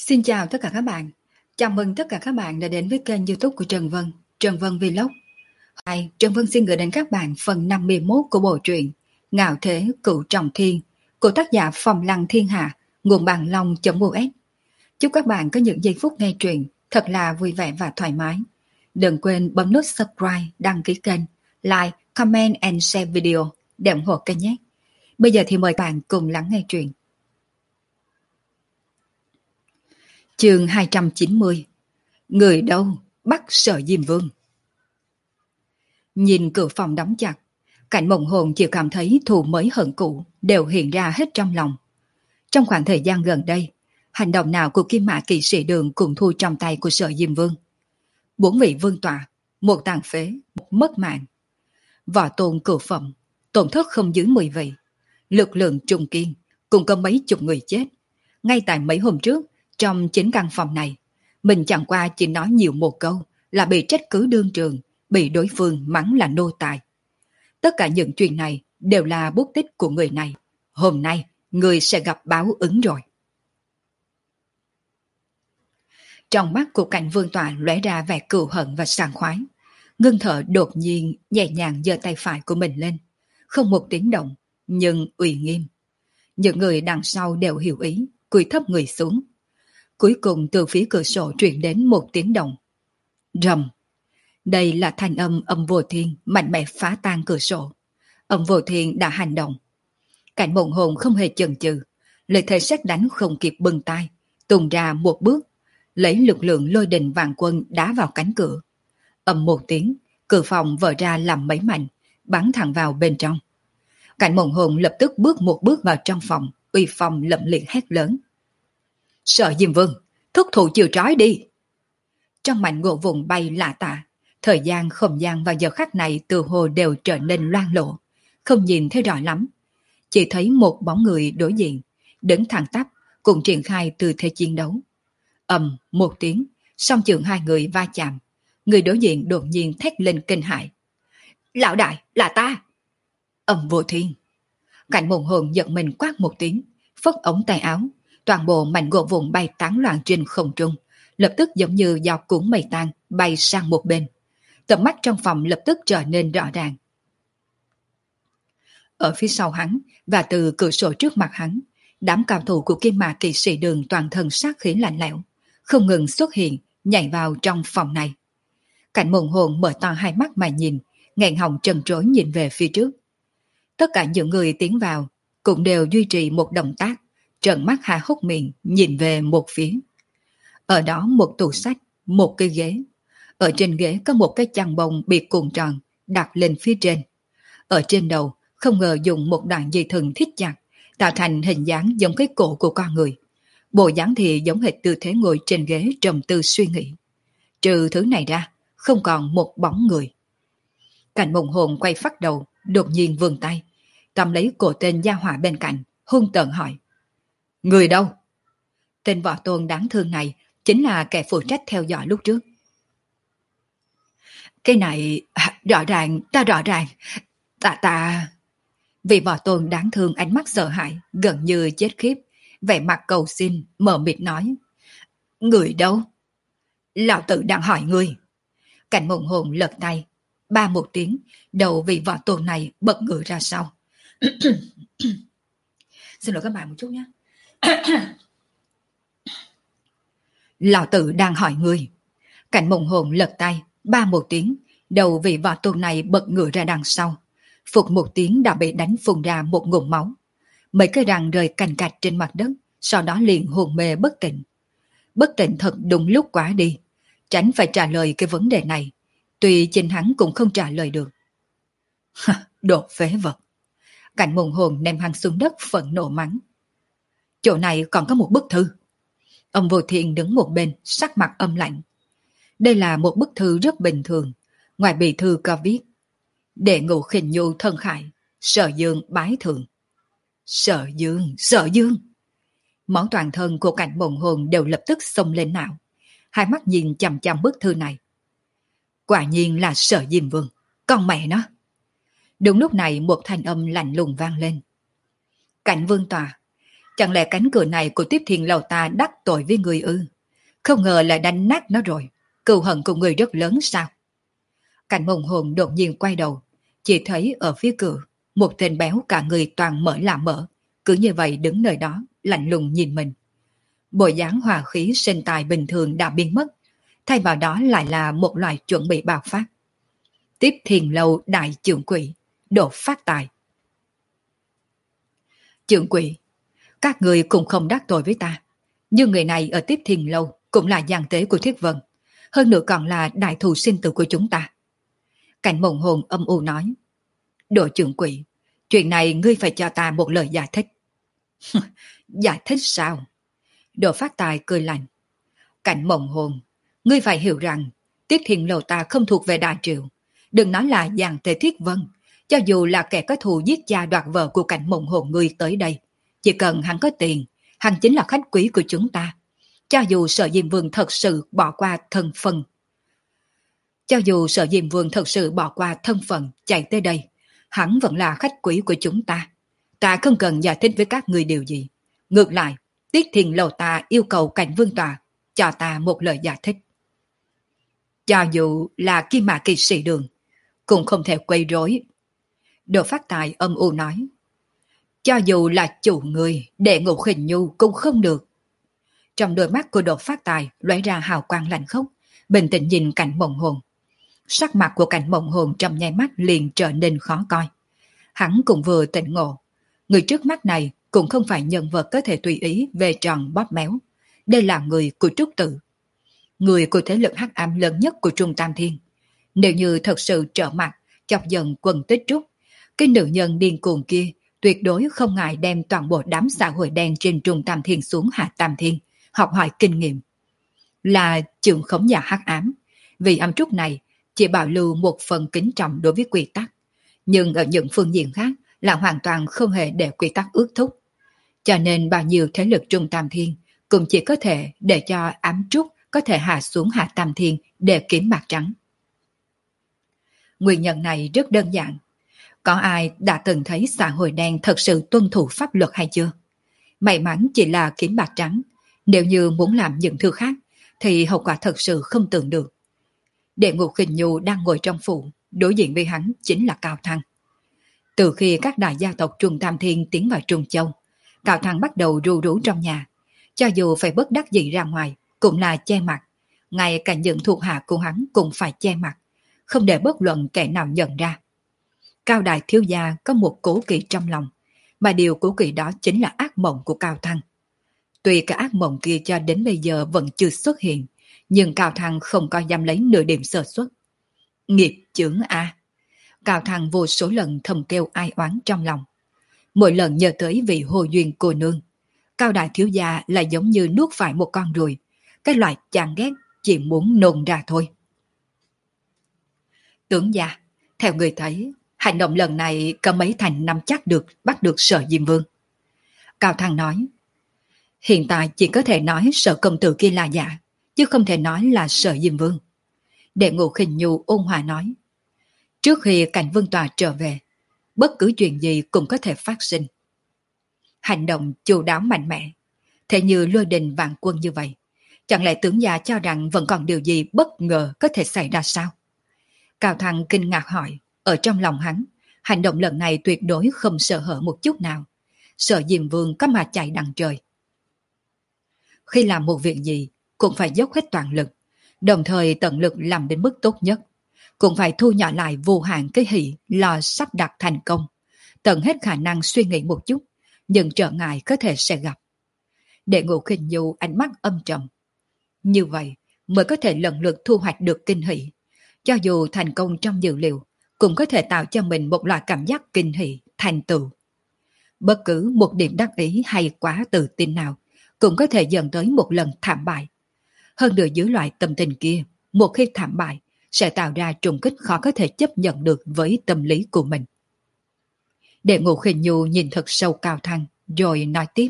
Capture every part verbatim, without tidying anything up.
Xin chào tất cả các bạn. Chào mừng tất cả các bạn đã đến với kênh YouTube của Trần Vân, Trần Vân Vlog. Hôm Trần Vân xin gửi đến các bạn phần năm mươi mốt của bộ truyện Ngạo Thế Cửu Trọng Thiên của tác giả Phong Lăng Thiên Hạ, nguồn bàn long.us. Chúc các bạn có những giây phút nghe truyện thật là vui vẻ và thoải mái. Đừng quên bấm nút subscribe, đăng ký kênh, like, comment and share video để ủng hộ kênh nhé. Bây giờ thì mời bạn cùng lắng nghe truyện. Chương hai trăm chín mươi. Người đâu bắt Sở Diêm Vương. Nhìn cửa phòng đóng chặt, Cảnh Mộng Hồn chỉ cảm thấy thù mới hận cũ đều hiện ra hết trong lòng. Trong khoảng thời gian gần đây, hành động nào của Kim Mã Kỵ Sĩ Đường cũng thu trong tay của Sở Diêm Vương. Bốn vị vương tọa, một tàn phế, một mất mạng. Võ tôn cửu phẩm, tổn thất không dưới mười vị. Lực lượng trung kiên, cũng có mấy chục người chết. Ngay tại mấy hôm trước, trong chính căn phòng này, mình chẳng qua chỉ nói nhiều một câu là bị trách cứ đương trường, bị đối phương mắng là nô tài. Tất cả những chuyện này đều là bút tích của người này. Hôm nay, người sẽ gặp báo ứng rồi. Trong mắt của Cảnh Vương tọa lóe ra vẻ cừu hận và sảng khoái. Ngưng thở đột nhiên nhẹ nhàng giơ tay phải của mình lên. Không một tiếng động, nhưng uy nghiêm. Những người đằng sau đều hiểu ý, cúi thấp người xuống. Cuối cùng từ phía cửa sổ truyền đến một tiếng động. Rầm. Đây là thanh âm âm vô thiên mạnh mẽ phá tan cửa sổ. Âm vô thiên đã hành động. Cảnh Mộng Hồn không hề chần chừ, lời thề sét đánh không kịp bừng tay, tung ra một bước, lấy lực lượng lôi đình vạn quân đá vào cánh cửa. Ầm một tiếng, cửa phòng vỡ ra làm mấy mảnh, bắn thẳng vào bên trong. Cảnh Mộng Hồn lập tức bước một bước vào trong phòng, uy phong lẫm liệt hét lớn. Sở Diêm Vương, thúc thủ chịu trói đi. Trong mảnh gỗ vùng bay lạ tả, thời gian không gian vào giờ khắc này từ hồ đều trở nên loang lộ, không nhìn thấy rõ lắm. Chỉ thấy một bóng người đối diện, đứng thẳng tắp, cùng triển khai tư thế chiến đấu. Ầm một tiếng, song trường hai người va chạm, người đối diện đột nhiên thét lên kinh hãi. Lão đại, là ta! Ầm vô thiên. Cảnh Mộng Hồn giật mình quát một tiếng, phất ống tay áo, toàn bộ mảnh gỗ vụn bay tán loạn trên không trung, lập tức giống như gió cuốn mây tan bay sang một bên. Tầm mắt trong phòng lập tức trở nên rõ ràng. Ở phía sau hắn và từ cửa sổ trước mặt hắn, đám cao thủ của Kim Mã Kỵ Sĩ Đường toàn thân sát khí lạnh lẽo, không ngừng xuất hiện, nhảy vào trong phòng này. Cảnh Mộng Hồn mở to hai mắt mà nhìn, nghẹn họng trần trối nhìn về phía trước. Tất cả những người tiến vào cũng đều duy trì một động tác, trợn mắt há hốc miệng nhìn về một phía. Ở đó một tủ sách, một cái ghế. Ở trên ghế có một cái chăn bông bị cuộn tròn đặt lên phía trên. Ở trên đầu không ngờ dùng một đoạn dây thừng thít chặt, tạo thành hình dáng giống cái cổ của con người. Bộ dáng thì giống hệt tư thế ngồi trên ghế trầm tư suy nghĩ. Trừ thứ này ra, không còn một bóng người. Cảnh Mộng Hồn quay phát đầu, đột nhiên vươn tay, cầm lấy cổ tên gia hỏa bên cạnh, hung tợn hỏi. Người đâu? Tên võ tôn đáng thương này chính là kẻ phụ trách theo dõi lúc trước. Cái này, rõ ràng, ta rõ ràng, ta ta... Vị võ tôn đáng thương ánh mắt sợ hãi, gần như chết khiếp, vẻ mặt cầu xin, mờ mịt nói. Người đâu? Lão tử đang hỏi người. Cảnh Mộng Hồn lật tay, ba một tiếng, đầu vị võ tôn này bật ngửa ra sau. Xin lỗi các bạn một chút nhé. Lão tử đang hỏi người. Cảnh Mộng Hồn lật tay, ba một tiếng, đầu vị võ tôn này bật ngửa ra đằng sau. Phục một tiếng đã bị đánh phun ra một ngụm máu. Mấy cái răng rơi cành cạch trên mặt đất, sau đó liền hồn mê bất tỉnh. Bất tỉnh thật đúng lúc quá đi, tránh phải trả lời cái vấn đề này. Tuy chính hắn cũng không trả lời được. Đồ phế vật. Cảnh Mộng Hồn ném hắn xuống đất phẫn nộ mắng. Chỗ này còn có một bức thư. Ông Vô Thiên đứng một bên, sắc mặt âm lạnh. Đây là một bức thư rất bình thường. Ngoài bì thư có viết. Đệ ngũ khinh nhu thân khải, Sở Dương bái thượng. Sở Dương, Sở Dương. Món toàn thân của Cảnh Mộng Hồn đều lập tức xông lên não. Hai mắt nhìn chằm chằm bức thư này. Quả nhiên là Sở Diêm Vương, con mẹ nó. Đúng lúc này một thanh âm lạnh lùng vang lên. Cảnh Vương tòa, Chẳng lẽ cánh cửa này của Tiếp Thiên Lầu ta đắc tội với người ư? Không ngờ lại đánh nát nó rồi. Cừu hận của người rất lớn sao? Cảnh Mộng Hồn đột nhiên quay đầu, chỉ thấy ở phía cửa, một tên béo cả người toàn mỡ lạ mỡ, cứ như vậy đứng nơi đó, lạnh lùng nhìn mình. Bộ dáng hòa khí sinh tài bình thường đã biến mất, thay vào đó lại là một loại chuẩn bị bạo phát. Tiếp Thiên Lâu đại trưởng quỷ, đột phát tài. Trưởng quỷ, các người cũng không đắc tội với ta, nhưng người này ở Tiếp Thiên Lâu cũng là giang tế của Thiết Vân, hơn nữa còn là đại thù sinh tử của chúng ta. Cảnh Mộng Hồn âm u nói, Đồ trưởng quỷ, chuyện này ngươi phải cho ta một lời giải thích. Giải thích sao? Đồ Phát Tài cười lạnh. Cảnh Mộng Hồn, ngươi phải hiểu rằng Tiếp Thiên Lâu ta không thuộc về Đại Triệu. Đừng nói là giang tế Thiết Vân, cho dù là kẻ có thù giết cha đoạt vợ của Cảnh Mộng Hồn ngươi tới đây, chỉ cần hắn có tiền, hắn chính là khách quý của chúng ta. Cho dù Sở Diêm Vương thật sự bỏ qua thân phận, cho dù Sở Diêm Vương thật sự bỏ qua thân phận chạy tới đây, hắn vẫn là khách quý của chúng ta. Ta không cần giải thích với các người điều gì. Ngược lại, Tiết Thiên Lầu ta yêu cầu Cảnh Vương Tòa cho ta một lời giải thích. Cho dù là Kim Mã Kỳ Sĩ Đường, cũng không thể quấy rối. Đồ Phát Tài âm u nói, cho dù là chủ người để Ngũ Khinh Nhu cũng không được. Trong đôi mắt của Đồ Phát Tài lóe ra hào quang lạnh khốc, bình tĩnh nhìn Cảnh Mộng Hồn. Sắc mặt của Cảnh Mộng Hồn trong nháy mắt liền trở nên khó coi. Hắn cũng vừa tỉnh ngộ, người trước mắt này cũng không phải nhân vật có thể tùy ý về tròn bóp méo. Đây là người của Trúc Tự, người của thế lực hắc ám lớn nhất của Trung Tam Thiên. Nếu như thật sự trở mặt, chọc giận quần Tích Trúc, cái nữ nhân điên cuồng kia tuyệt đối không ngại đem toàn bộ đám xã hội đen trên Trung Tam Thiên xuống Hạ Tam Thiên, học hỏi kinh nghiệm. Là trưởng khống nhà hắc ám, vì âm Trúc này chỉ bảo lưu một phần kính trọng đối với quy tắc, nhưng ở những phương diện khác là hoàn toàn không hề để quy tắc ước thúc. Cho nên bao nhiêu thế lực Trung Tam Thiên cũng chỉ có thể để cho ám Trúc có thể hạ xuống Hạ Tam Thiên để kiếm bạc trắng. Nguyên nhân này rất đơn giản. Có ai đã từng thấy xã hội đen thật sự tuân thủ pháp luật hay chưa? May mắn chỉ là kiếm bạc trắng, nếu như muốn làm những thứ khác thì hậu quả thật sự không tưởng được. Đệ Ngũ Khinh Nhu đang ngồi trong phủ, đối diện với hắn chính là Cao Thăng. Từ khi các đại gia tộc Trung Tam Thiên tiến vào Trung Châu, Cao Thăng bắt đầu ru rú trong nhà, cho dù phải bất đắc dĩ ra ngoài cũng là che mặt, ngay cả những thuộc hạ của hắn cũng phải che mặt, không để bất luận kẻ nào nhận ra. Cao đại thiếu gia có một cố kỵ trong lòng, mà điều cố kỵ đó chính là ác mộng của Cao Thăng. Tuy cái ác mộng kia cho đến bây giờ vẫn chưa xuất hiện, nhưng Cao Thăng không có dám lấy nửa điểm sơ suất. Nghiệp chướng a! Cao Thăng vô số lần thầm kêu ai oán trong lòng. Mỗi lần nhớ tới vị Hồ Duyên cô nương, Cao đại thiếu gia lại giống như nuốt phải một con ruồi, cái loại chán ghét chỉ muốn nôn ra thôi. Tướng gia, theo người thấy, hành động lần này có mấy thành nắm chắc được bắt được Sở Diêm Vương? Cao Thăng nói, hiện tại chỉ có thể nói Sở công tử kia là giả, chứ không thể nói là Sở Diêm Vương. Đệ Ngũ Khinh Nhu ôn hòa nói, trước khi Cảnh Vương Tòa trở về, bất cứ chuyện gì cũng có thể phát sinh. Hành động chu đáo mạnh mẽ, thế như lôi đình vạn quân như vậy, chẳng lẽ tướng gia cho rằng vẫn còn điều gì bất ngờ có thể xảy ra sao? Cao Thăng kinh ngạc hỏi, ở trong lòng hắn, hành động lần này tuyệt đối không sợ hở một chút nào. Sở Diêm Vương có mà chạy đằng trời. Khi làm một việc gì, cũng phải dốc hết toàn lực, đồng thời tận lực làm đến mức tốt nhất. Cũng phải thu nhỏ lại vô hạn cái hỷ lo sắp đặt thành công, tận hết khả năng suy nghĩ một chút, nhưng trở ngại có thể sẽ gặp. Đệ Ngũ Khinh Nhu ánh mắt âm trầm. Như vậy mới có thể lần lượt thu hoạch được kinh hỷ. Cho dù thành công trong dự liệu, cũng có thể tạo cho mình một loại cảm giác kinh hỷ, thành tựu. Bất cứ một điểm đắc ý hay quá tự tin nào, cũng có thể dẫn tới một lần thảm bại. Hơn nữa dưới loại tâm tình kia, một khi thảm bại, sẽ tạo ra trùng kích khó có thể chấp nhận được với tâm lý của mình. Đệ Ngũ Khinh Nhu nhìn thật sâu Cao Thăng, rồi nói tiếp.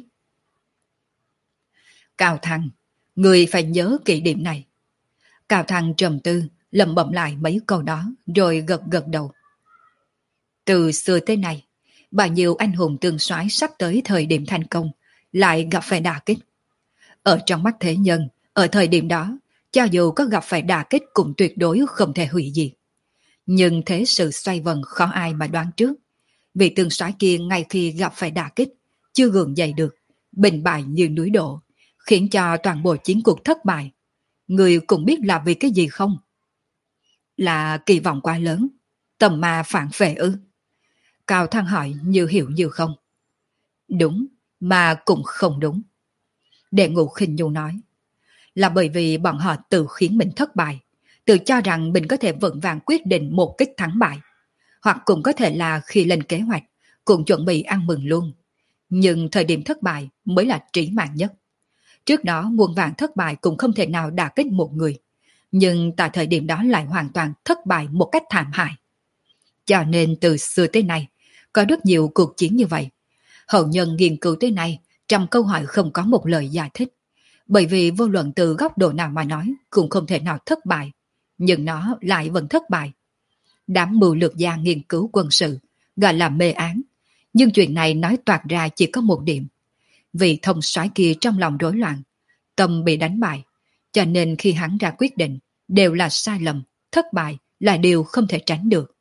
Cao Thăng, người phải nhớ kỷ điểm này. Cao Thăng trầm tư, lẩm bẩm lại mấy câu đó, rồi gật gật đầu. Từ xưa tới nay, bao nhiêu anh hùng tương soái sắp tới thời điểm thành công, lại gặp phải đả kích. Ở trong mắt thế nhân, ở thời điểm đó, cho dù có gặp phải đả kích cũng tuyệt đối không thể hủy diệt. Nhưng thế sự xoay vần khó ai mà đoán trước. Vị tướng soái kia ngay khi gặp phải đả kích, chưa gượng dậy được, bình bại như núi đổ, khiến cho toàn bộ chiến cuộc thất bại. Người cũng biết là vì cái gì không? Là kỳ vọng quá lớn, tầm ma phản phệ ư? Cao Thăng hỏi như hiểu như không. Đúng, mà cũng không đúng. Đệ Ngũ Khinh Nhu nói, là bởi vì bọn họ tự khiến mình thất bại, tự cho rằng mình có thể vững vàng quyết định một kích thắng bại. Hoặc cũng có thể là khi lên kế hoạch, cũng chuẩn bị ăn mừng luôn. Nhưng thời điểm thất bại mới là trí mạng nhất. Trước đó muôn vàng thất bại cũng không thể nào đả kích một người. Nhưng tại thời điểm đó lại hoàn toàn thất bại một cách thảm hại. Cho nên từ xưa tới nay, có rất nhiều cuộc chiến như vậy. Hậu nhân nghiên cứu tới nay, trong câu hỏi không có một lời giải thích. Bởi vì vô luận từ góc độ nào mà nói cũng không thể nào thất bại. Nhưng nó lại vẫn thất bại. Đám mưu lược gia nghiên cứu quân sự, gọi là mê án. Nhưng chuyện này nói toạc ra chỉ có một điểm. Vì thông soái kia trong lòng rối loạn, tâm bị đánh bại. Cho nên khi hắn ra quyết định, đều là sai lầm, thất bại là điều không thể tránh được.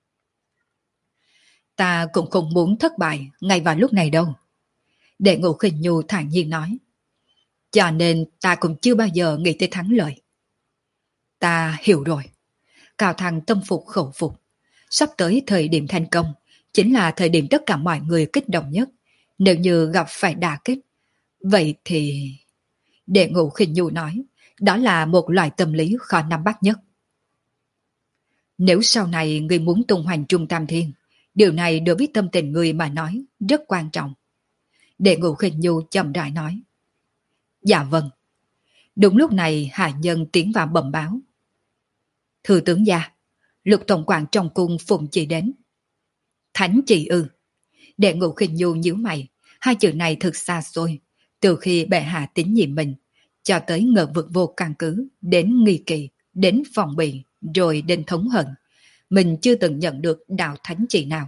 Ta cũng không muốn thất bại ngay vào lúc này đâu. Đệ Ngũ Khinh Nhu thản nhiên nói. Cho nên ta cũng chưa bao giờ nghĩ tới thắng lợi. Ta hiểu rồi. Cao Thăng tâm phục khẩu phục. Sắp tới thời điểm thành công, chính là thời điểm tất cả mọi người kích động nhất. Nếu như gặp phải đả kích, vậy thì... Đệ Ngũ Khinh Nhu nói, đó là một loại tâm lý khó nắm bắt nhất. Nếu sau này người muốn tung hoành Trung Tam Thiên, điều này đối với tâm tình người mà nói rất quan trọng. Đệ Ngũ Khinh Nhu chậm rãi nói. Dạ vâng. Đúng lúc này hạ nhân tiến vào bẩm báo. Thưa tướng gia, Lục tổng quản trong cung phụng chỉ đến. Thánh chỉ ư? Đệ Ngũ Khinh Nhu nhíu mày, hai chữ này thực xa xôi. Từ khi bệ hạ tín nhiệm mình, cho tới ngờ vực vô căn cứ, đến nghi kỳ, đến phòng bị, rồi đến thống hận, mình chưa từng nhận được đạo thánh chỉ nào.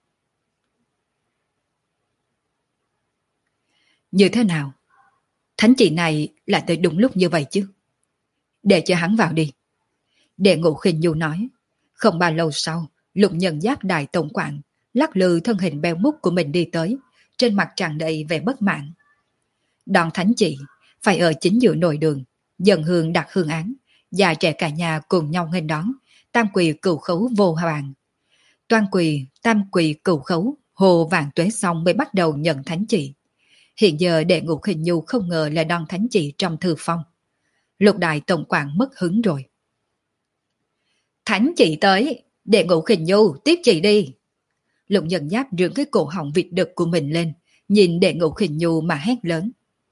Như thế nào? Thánh chỉ này lại tới đúng lúc như vậy chứ? Để cho hắn vào đi. Đệ Ngũ Khinh Nhu nói. Không bao lâu sau, Lục Nhân Giáp đại tổng quản lắc lư thân hình béo múc của mình đi tới, trên mặt tràn đầy vẻ bất mãn. Đòn thánh chỉ phải ở chính giữa nội đường, dần hương đặt hương án, già trẻ cả nhà cùng nhau nghênh đón, tam quỳ cửu khấu vô hoàng. Toan quỳ, tam quỳ cửu khấu, hồ vạn tuế xong mới bắt đầu nhận thánh chỉ. Hiện giờ Đệ Ngũ Khinh Nhu không ngờ là đòn thánh chỉ trong thư phong. Lục đại tổng quản mất hứng rồi. Thánh chỉ tới, Đệ Ngũ Khinh Nhu tiếp chỉ đi. Lục Nhân Giáp rưỡng cái cổ họng vịt đực của mình lên, nhìn Đệ Ngũ Khinh Nhu mà hét lớn.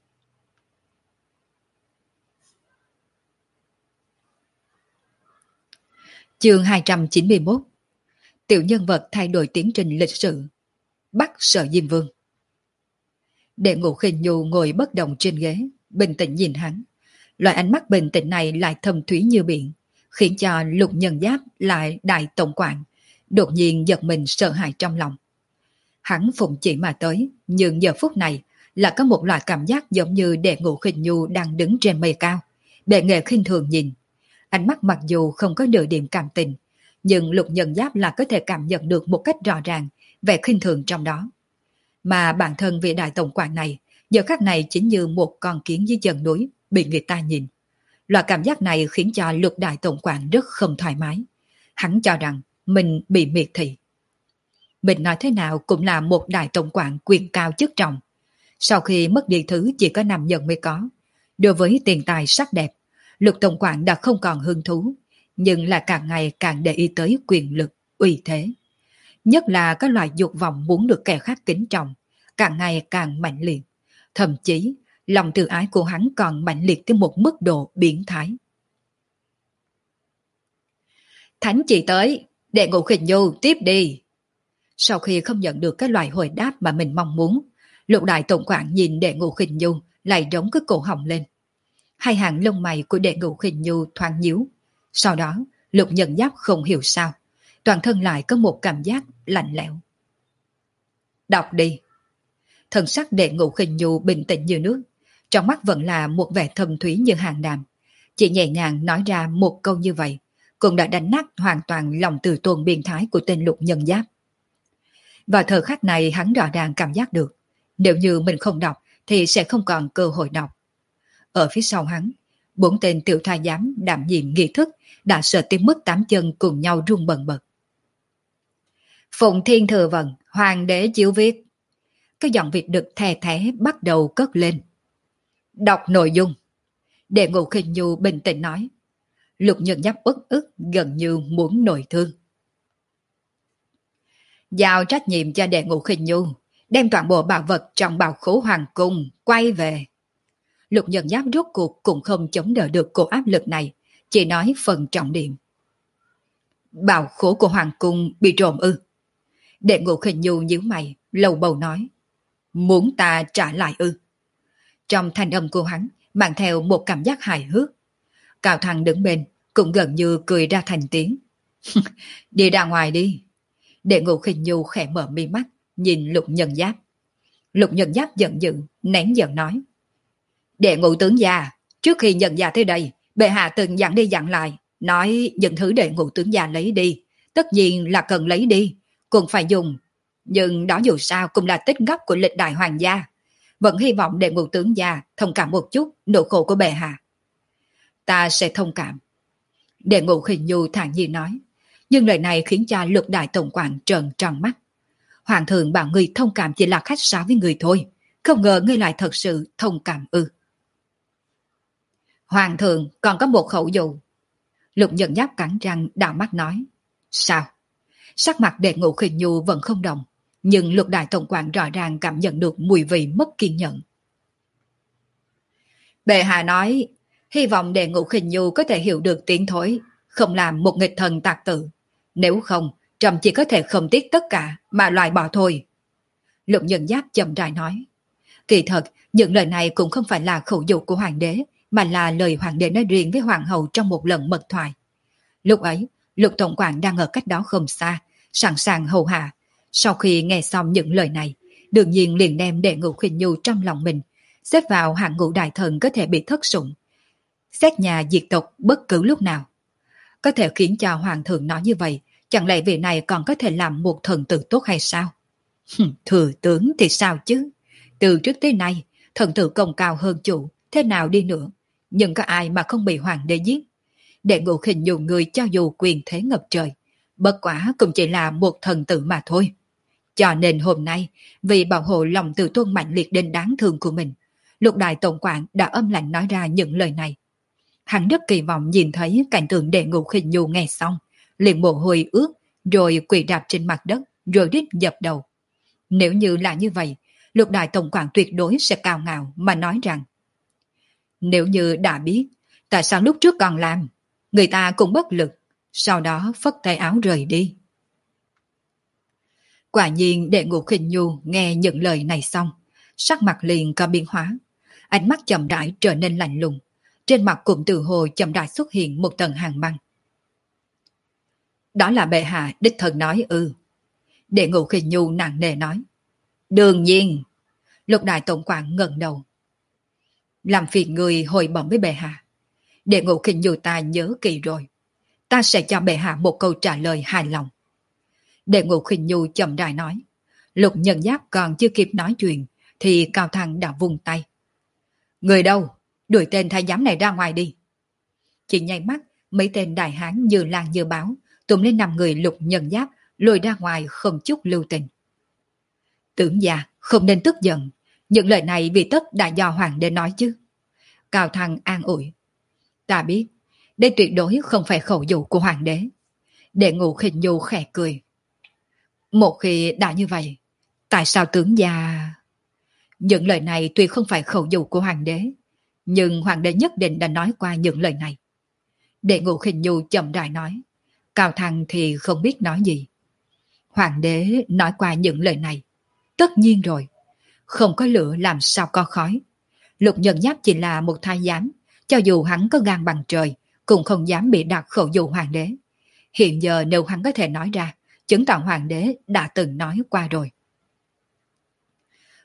Chương hai trăm chín mươi mốt. Tiểu nhân vật thay đổi tiến trình lịch sử. Bắt Sở Diêm Vương. Đệ Ngũ Khinh Nhu ngồi bất động trên ghế, bình tĩnh nhìn hắn. Loại ánh mắt bình tĩnh này lại thâm thúy như biển, khiến cho Lục Nhân Giáp lại đại tổng quản đột nhiên giật mình sợ hãi trong lòng. Hắn phụng chỉ mà tới, nhưng giờ phút này là có một loại cảm giác giống như Đệ Ngũ Khinh Nhu đang đứng trên mây cao, bệ nghệ khinh thường nhìn. Ánh mắt mặc dù không có nửa điểm cảm tình, nhưng Lục Nhân Giáp là có thể cảm nhận được một cách rõ ràng vẻ khinh thường trong đó. Mà bản thân vị đại tổng quản này, giờ khắc này chính như một con kiến dưới chân núi bị người ta nhìn. Loại cảm giác này khiến cho Lục đại tổng quản rất không thoải mái. Hắn cho rằng mình bị miệt thị. Mình nói thế nào cũng là một đại tổng quản quyền cao chức trọng. Sau khi mất đi thứ chỉ có nam nhân mới có, đối với tiền tài sắc đẹp, Lục tổng quản đã không còn hứng thú, nhưng là càng ngày càng để ý tới quyền lực, uy thế. Nhất là các loại dục vọng muốn được kẻ khác kính trọng, càng ngày càng mạnh liệt. Thậm chí, lòng tự ái của hắn còn mạnh liệt tới một mức độ biến thái. Thánh chỉ tới, Đệ Ngũ Khinh Nhu tiếp đi. Sau khi không nhận được cái loại hồi đáp mà mình mong muốn, Lục đại tổng quản nhìn Đệ Ngũ Khinh Nhu lại rống cái cổ họng lên. Hai hàng lông mày của Đệ Ngũ Khinh Nhu thoáng nhíu. Sau đó, Lục Nhân Giáp không hiểu sao, toàn thân lại có một cảm giác lạnh lẽo. Đọc đi. Thần sắc Đệ Ngũ Khinh Nhu bình tĩnh như nước, trong mắt vẫn là một vẻ thâm thúy như hàng đàm. Chỉ nhẹ nhàng nói ra một câu như vậy, cũng đã đánh nát hoàn toàn lòng từ tôn biên thái của tên Lục Nhân Giáp. Vào thời khắc này hắn rõ ràng cảm giác được, nếu như mình không đọc thì sẽ không còn cơ hội đọc. Ở phía sau hắn, bốn tên tiểu thái giám đảm nhiệm nghi thức đã sợ tới mức tám chân cùng nhau run bần bật. Phụng Thiên thừa vận, hoàng đế chiếu viết. Cái giọng Việt đực thè thé bắt đầu cất lên. Đọc nội dung. Đệ Ngũ Khinh Nhu bình tĩnh nói. Lục Nhân Giáp ức ức gần như muốn nổi thương. Giao trách nhiệm cho Đệ Ngũ Khinh Nhu, đem toàn bộ bảo vật trong bảo khố hoàng cung quay về. Lục Nhân Giáp rốt cuộc cũng không chống đỡ được cổ áp lực này, chỉ nói phần trọng điểm. Bảo khố của hoàng cung bị trộm ư? Đệ Ngũ Khinh Nhu nhíu mày, lầu bầu nói. Muốn ta trả lại ư? Trong thanh âm của hắn mang theo một cảm giác hài hước. Cao Thăng đứng bên cũng gần như cười ra thành tiếng. Đi ra ngoài đi. Đệ Ngũ Khinh Nhu khẽ mở mi mắt, nhìn Lục Nhân Giáp. Lục Nhân Giáp giận dữ, nén giận nói. Đệ Ngũ tướng gia, trước khi nhận gia tới đây, bệ hạ từng dặn đi dặn lại, nói những thứ Đệ Ngũ tướng gia lấy đi, tất nhiên là cần lấy đi, cũng phải dùng. Nhưng đó dù sao cũng là tích góp của lịch đại hoàng gia. Vẫn hy vọng Đệ Ngũ tướng gia thông cảm một chút nỗi khổ của bệ hạ. Ta sẽ thông cảm. Đệ Ngũ Khinh Nhu thản nhiên nói. Nhưng lời này khiến cho Lục đại tổng quản trợn tròn mắt. Hoàng thượng bảo người thông cảm chỉ là khách sáo với người thôi, không ngờ ngươi lại thật sự thông cảm ư? Hoàng thượng còn có một khẩu dụ. Lục Nhân Giáp cắn răng đảo mắt nói. Sao? Sắc mặt Đệ Ngũ Khinh Nhu vẫn không động, nhưng Lục đại tổng quản rõ ràng cảm nhận được mùi vị mất kiên nhẫn. Bệ hạ nói, hy vọng Đệ Ngũ Khinh Nhu có thể hiểu được tiếng thối, không làm một nghịch thần tạc tử. Nếu không, trẫm chỉ có thể không tiếc tất cả mà loại bỏ thôi. Lục Nhân Giáp chậm rãi nói. Kỳ thật, những lời này cũng không phải là khẩu dụ của hoàng đế, mà là lời hoàng đế nói riêng với hoàng hậu trong một lần mật thoại. Lúc ấy, Lục tổng quản đang ở cách đó không xa, sẵn sàng hầu hạ. Sau khi nghe xong những lời này, đương nhiên liền đem Đệ Ngũ Khinh Nhu trong lòng mình, xếp vào hạng ngũ đại thần có thể bị thất sủng, xét nhà diệt tộc bất cứ lúc nào. Có thể khiến cho hoàng thượng nói như vậy, chẳng lẽ vị này còn có thể làm một thần tử tốt hay sao? Thừa tướng thì sao chứ? Từ trước tới nay, thần tử công cao hơn chủ, thế nào đi nữa, nhưng có ai mà không bị hoàng đế giết? Đệ Ngũ Khinh Nhu người cho dù quyền thế ngập trời, bất quả cũng chỉ là một thần tử mà thôi. Cho nên hôm nay, vì bảo hộ lòng tự tôn mạnh liệt đến đáng thương của mình, Lục đại tổng quản đã âm lạnh nói ra những lời này. Hắn rất kỳ vọng nhìn thấy cảnh tượng Đệ Ngũ Khinh Nhu nghe xong, liền mồ hôi ướt, rồi quỳ đạp trên mặt đất, rồi đít dập đầu. Nếu như là như vậy, Lục đại tổng quản tuyệt đối sẽ cao ngạo mà nói rằng, nếu như đã biết, tại sao lúc trước còn làm, người ta cũng bất lực, sau đó phất tay áo rời đi. Quả nhiên Đệ Ngũ Khinh Nhu nghe những lời này xong, sắc mặt liền có biến hóa, ánh mắt chậm rãi trở nên lạnh lùng, trên mặt cũng từ hồ chậm rãi xuất hiện một tầng hàng băng. Đó là bệ hạ đích thân nói ư? Đệ Ngũ Khinh Nhu nặng nề nói. Đương nhiên. Lục đại tổng quản ngẩng đầu. Làm phiền người hồi bẩm với bệ hạ. Đệ Ngũ Khinh Nhu ta nhớ kỹ rồi. Ta sẽ cho bệ hạ một câu trả lời hài lòng. Đệ Ngũ Khinh Nhu chậm rãi nói. Lục Nhân Giáp còn chưa kịp nói chuyện, thì Cao Thăng đã vung tay. Người đâu? Đuổi tên thái giám này ra ngoài đi. Chỉ nháy mắt, mấy tên đại hán như lan như báo, túm lên năm người Lục Nhân Giáp, lôi ra ngoài không chút lưu tình. Tưởng già, không nên tức giận. Những lời này vì tất đã do hoàng đế nói chứ. Cao Thăng an ủi. Ta biết, đây tuyệt đối không phải khẩu dụ của hoàng đế. Đệ Ngũ Khinh Nhu khẽ cười. Một khi đã như vậy, tại sao tướng gia... Những lời này tuy không phải khẩu dụ của hoàng đế, nhưng hoàng đế nhất định đã nói qua những lời này. Đệ Ngũ Khinh Nhu chậm rãi nói. Cao Thăng thì không biết nói gì. Hoàng đế nói qua những lời này. Tất nhiên rồi. Không có lửa làm sao có khói. Lục Nhân Giáp chỉ là một thái giám. Cho dù hắn có gan bằng trời, cũng không dám bị đặt khẩu dụ hoàng đế. Hiện giờ nếu hắn có thể nói ra, chứng tỏ hoàng đế đã từng nói qua rồi.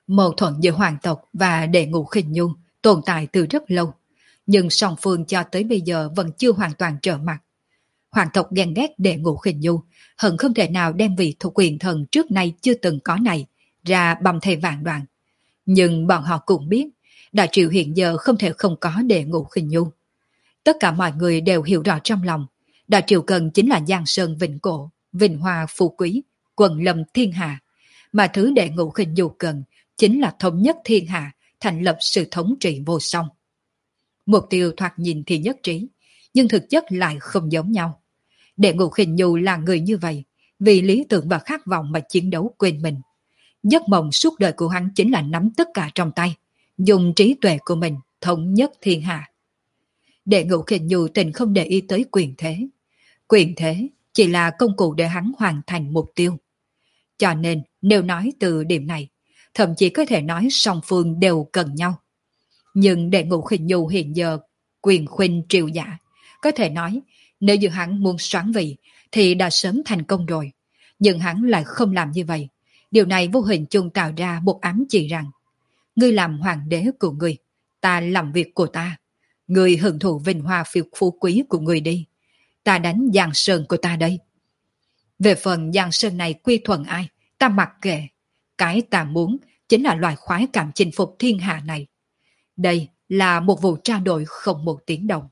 Mâu thuẫn giữa hoàng tộc và đệ ngũ khinh nhu tồn tại từ rất lâu, nhưng song phương cho tới bây giờ vẫn chưa hoàn toàn trở mặt. Hoàng tộc ghen ghét đệ ngũ khinh nhu, hận không thể nào đem vị thuộc quyền thần trước nay chưa từng có này ra bầm thây vạn đoạn. Nhưng bọn họ cũng biết, Đại Triệu hiện giờ không thể không có đệ ngũ khinh nhu. Tất cả mọi người đều hiểu rõ trong lòng, Đại Triệu cần chính là Giang Sơn vĩnh cổ, vinh hoa phú quý, quần lâm thiên hạ, mà thứ đệ ngũ khinh nhu cần chính là thống nhất thiên hạ, thành lập sự thống trị vô song. Mục tiêu thoạt nhìn thì nhất trí, nhưng thực chất lại không giống nhau. Đệ ngũ khinh nhu là người như vậy, vì lý tưởng và khát vọng mà chiến đấu quên mình. Giấc mộng suốt đời của hắn chính là nắm tất cả trong tay, dùng trí tuệ của mình thống nhất thiên hạ. Đệ ngũ khinh nhu tình không để ý tới quyền thế. Quyền thế chỉ là công cụ để hắn hoàn thành mục tiêu. Cho nên nếu nói từ điểm này, thậm chí có thể nói song phương đều cần nhau. Nhưng đệ ngũ khinh nhu hiện giờ quyền khuynh triều giả, có thể nói nếu như hắn muốn soán vị thì đã sớm thành công rồi. Nhưng hắn lại không làm như vậy. Điều này vô hình chung tạo ra một ám chỉ rằng ngươi làm hoàng đế của ngươi, ta làm việc của ta. Ngươi hưởng thụ vinh hoa phiêu phú quý của ngươi đi. Ta đánh Giang Sơn của ta đây. Về phần Giang Sơn này quy thuận ai, ta mặc kệ. Cái ta muốn chính là loại khoái cảm chinh phục thiên hạ này. Đây là một vụ trao đổi không một tiếng động.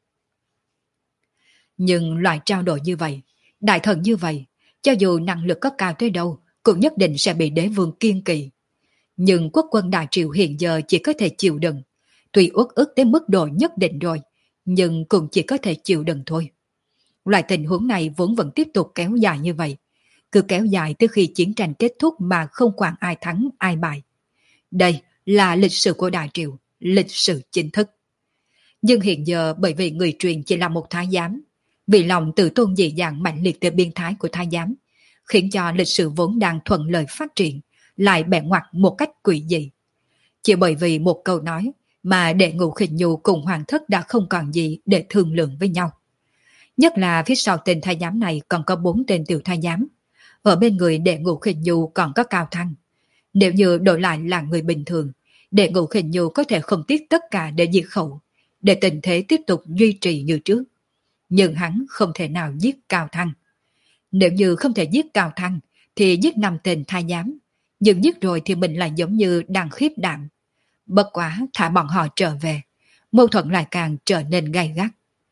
Nhưng loại trao đổi như vậy, đại thần như vậy, cho dù năng lực có cao tới đâu, cũng nhất định sẽ bị đế vương kiên kỵ. Nhưng quốc quân Đại Triệu hiện giờ chỉ có thể chịu đựng. Tuy uất ức đến mức độ nhất định rồi, nhưng cũng chỉ có thể chịu đựng thôi. Loại tình huống này vốn vẫn tiếp tục kéo dài như vậy. Cứ kéo dài tới khi chiến tranh kết thúc mà không quản ai thắng ai bại. Đây là lịch sử của Đại Triệu, lịch sử chính thức. Nhưng hiện giờ bởi vì người truyền chỉ là một thái giám, vì lòng tự tôn dị dạng mạnh liệt từ biên thái của thái giám, khiến cho lịch sử vốn đang thuận lợi phát triển, lại bẻ ngoặt một cách quỷ dị. Chỉ bởi vì một câu nói mà đệ ngũ khinh nhu cùng hoàng thất đã không còn gì để thương lượng với nhau. Nhất là phía sau tên thái giám này còn có bốn tên tiểu thái giám. Ở bên người đệ ngũ khinh nhu còn có Cao Thăng. Nếu như đổi lại là người bình thường, đệ ngũ khinh nhu có thể không tiếc tất cả để diệt khẩu, để tình thế tiếp tục duy trì như trước. Nhưng hắn không thể nào giết Cao Thăng. Nếu như không thể giết Cao Thăng, thì giết năm tên thái giám. Nhưng giết rồi thì mình lại giống như đang khiếp đảm. Bất quá thả bọn họ trở về, mâu thuẫn lại càng trở nên gay gắt.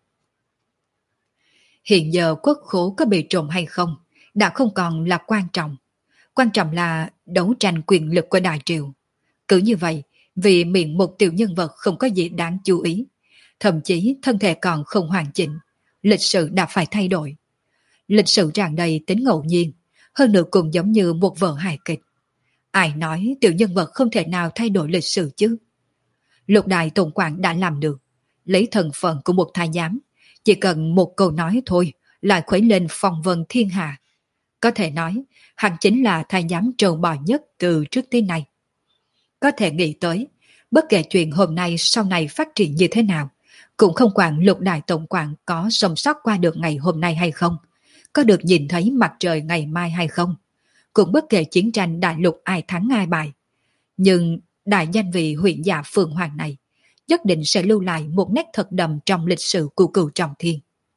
Hiện giờ quốc khố có bị trộm hay không đã không còn là quan trọng. Quan trọng là đấu tranh quyền lực của Đại Triệu. Cứ như vậy, vì miệng một tiểu nhân vật không có gì đáng chú ý, thậm chí thân thể còn không hoàn chỉnh, lịch sử đã phải thay đổi. Lịch sử tràn đầy tính ngẫu nhiên, hơn nữa cũng giống như một vở hài kịch. Ai nói tiểu nhân vật không thể nào thay đổi lịch sử chứ? Lục đại tổng quản đã làm được, lấy thân phận của một thái giám, chỉ cần một câu nói thôi lại khuấy lên phong vân thiên hạ. Có thể nói, hắn chính là thái giám trâu bò nhất từ trước tới nay. Có thể nghĩ tới, bất kể chuyện hôm nay sau này phát triển như thế nào, cũng không quản lục đại tổng quản có sống sót qua được ngày hôm nay hay không, có được nhìn thấy mặt trời ngày mai hay không, cũng bất kể chiến tranh đại lục ai thắng ai bại. Nhưng đại danh vị huyện dạ Phượng Hoàng này nhất định sẽ lưu lại một nét thật đậm trong lịch sử của Cửu Trọng Thiên.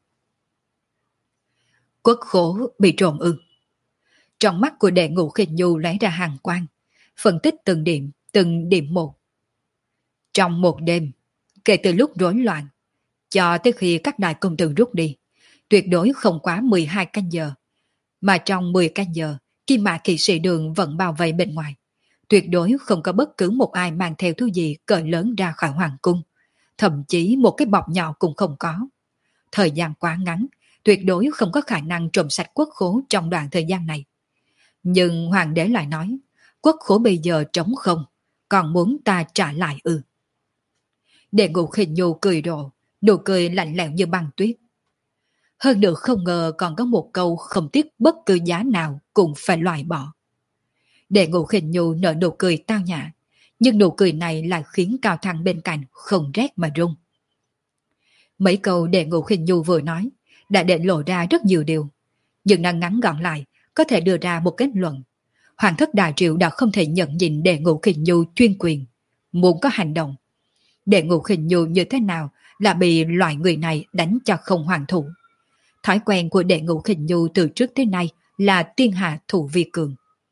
Quốc khố bị trộm ư? Trong mắt của đệ ngũ khinh nhu lóe ra hàn quang, phân tích từng điểm, từng điểm một. Trong một đêm, kể từ lúc rối loạn, cho tới khi các đại công tử rút đi, tuyệt đối không quá mười hai canh giờ. Mà trong mười canh giờ, Kim Mã kỵ sĩ đường vẫn bảo vệ bên ngoài. Tuyệt đối không có bất cứ một ai mang theo thứ gì cỡ lớn ra khỏi hoàng cung. Thậm chí một cái bọc nhỏ cũng không có. Thời gian quá ngắn, tuyệt đối không có khả năng trộm sạch quốc khố trong đoạn thời gian này. Nhưng hoàng đế lại nói, quốc khố bây giờ trống không, còn muốn ta trả lại ư? Đệ ngũ khinh nhu cười rộ, nụ cười lạnh lẽo như băng tuyết. Hơn nữa không ngờ còn có một câu không tiếc bất cứ giá nào cũng phải loại bỏ. Đệ ngũ khinh nhu nở nụ cười tao nhã, nhưng nụ cười này lại khiến Cao Thăng bên cạnh không rét mà run. Mấy câu đệ ngũ khinh nhu vừa nói đã để lộ ra rất nhiều điều, nhưng năng ngắn gọn lại có thể đưa ra một kết luận. Hoàng thất Đại Triệu đã không thể nhận nhìn Đệ Ngũ Khinh Nhu chuyên quyền, muốn có hành động. Đệ Ngũ Khinh Nhu như thế nào là bị loại người này đánh cho không hoàn thủ. Thói quen của Đệ Ngũ Khinh Nhu từ trước tới nay là tiên hạ thủ vi cường.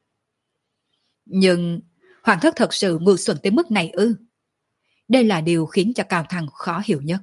Nhưng Hoàng thất thật sự mưu xuẩn tới mức này ư? Đây là điều khiến cho Cao Thăng khó hiểu nhất.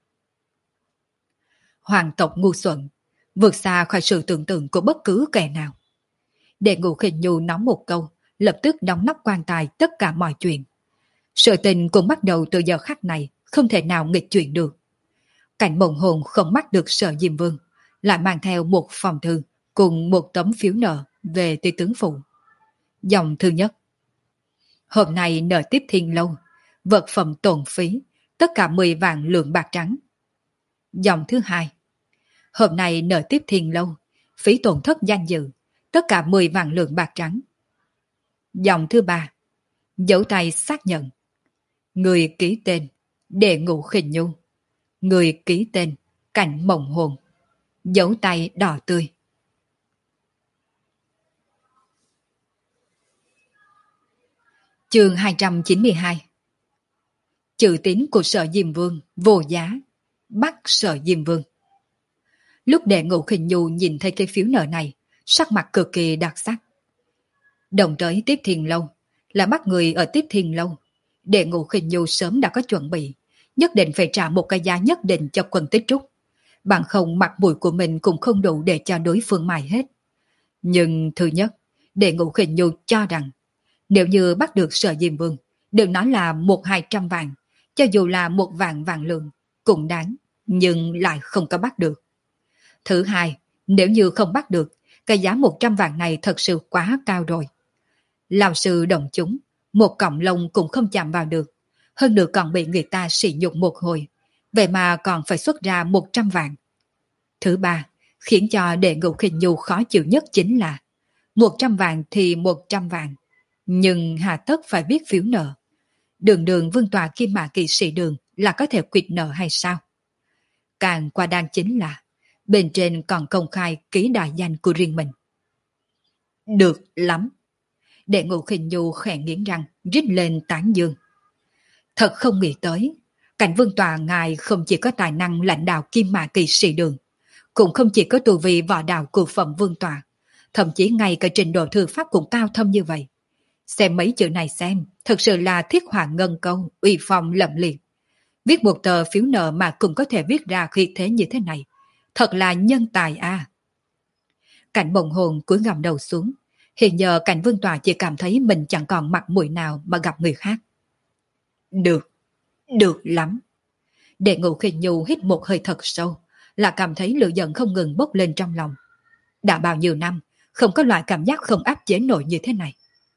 Hoàng tộc ngu xuẩn, vượt xa khỏi sự tưởng tượng của bất cứ kẻ nào. Đệ Ngũ Khinh Nhu nói một câu, lập tức đóng nắp quan tài tất cả mọi chuyện. Sự tình cũng bắt đầu từ giờ khắc này, không thể nào nghịch chuyển được. Cảnh Mộng Hồn không bắt được Sở Diêm Vương, lại mang theo một phòng thư cùng một tấm phiếu nợ về Tây Tướng Phủ. Dòng thư nhất: hôm nay nợ tiếp Thiên Lâu, vật phẩm tổn phí, tất cả mười vạn lượng bạc trắng. Dòng thứ hai: hôm nay nợ tiếp Thiên Lâu, phí tổn thất danh dự, tất cả mười vạn lượng bạc trắng. Dòng thứ ba: dấu tay xác nhận. Người ký tên Đệ Ngũ Khinh Nhu, người ký tên Cảnh Mộng Hồn, dấu tay đỏ tươi. Chương hai trăm chín mươi hai. Chữ tín của Sở Diêm Vương vô giá, bắt Sở Diêm Vương. Lúc Đệ Ngũ Khinh Nhu nhìn thấy cái phiếu nợ này, sắc mặt cực kỳ đặc sắc. Đồng tới Tiếp Thiên Lâu là bắt người ở Tiếp Thiên Lâu. Đệ Ngũ Khinh Nhu sớm đã có chuẩn bị, nhất định phải trả một cái giá nhất định cho Quân Tích Trúc. Bằng không mặt mũi của mình cũng không đủ để cho đối phương mài hết. Nhưng thứ nhất, Đệ Ngũ Khinh Nhu cho rằng nếu như bắt được Sở Diêm Vương, đừng nói là một hai trăm vạn, cho dù là một vạn vạn lượng cũng đáng, nhưng lại không có bắt được. Thứ hai, nếu như không bắt được, cái giá một trăm vạn này thật sự quá cao rồi. Lão sư đồng chúng, một cọng lông cũng không chạm vào được, hơn nữa còn bị người ta sỉ nhục một hồi, vậy mà còn phải xuất ra một trăm vạn. Thứ ba, khiến cho Đệ Ngũ Khinh Nhu khó chịu nhất chính là một trăm vạn thì một trăm vạn, nhưng hà tất phải viết phiếu nợ. Đường đường vương tọa Kim Mã Kỵ Sĩ Đường là có thể quyệt nợ hay sao? Càng qua đan chính là bên trên còn công khai ký đại danh của riêng mình. Được lắm. Đệ Ngũ Khinh Nhu khẽ nghiến răng, rít lên tán dương. Thật không nghĩ tới, Cảnh vương tọa ngài không chỉ có tài năng lãnh đạo Kim Mã Kỵ Sĩ Đường, cũng không chỉ có tu vi võ đạo của phẩm vương tọa, thậm chí ngay cả trình độ thư pháp cũng cao thâm như vậy. Xem mấy chữ này xem, thật sự là thiết hỏa ngân câu, uy phong lẫm liệt. Viết một tờ phiếu nợ mà cũng có thể viết ra khí thế như thế này, thật là nhân tài a. Cảnh Mộng Hồn cúi gằm đầu xuống, hiện giờ Cảnh vương tọa chỉ cảm thấy mình chẳng còn mặt mũi nào mà gặp người khác. Được, được lắm. Đệ Ngũ Khinh Nhu hít một hơi thật sâu, là cảm thấy lửa giận không ngừng bốc lên trong lòng. Đã bao nhiêu năm, không có loại cảm giác không áp chế nổi như thế này.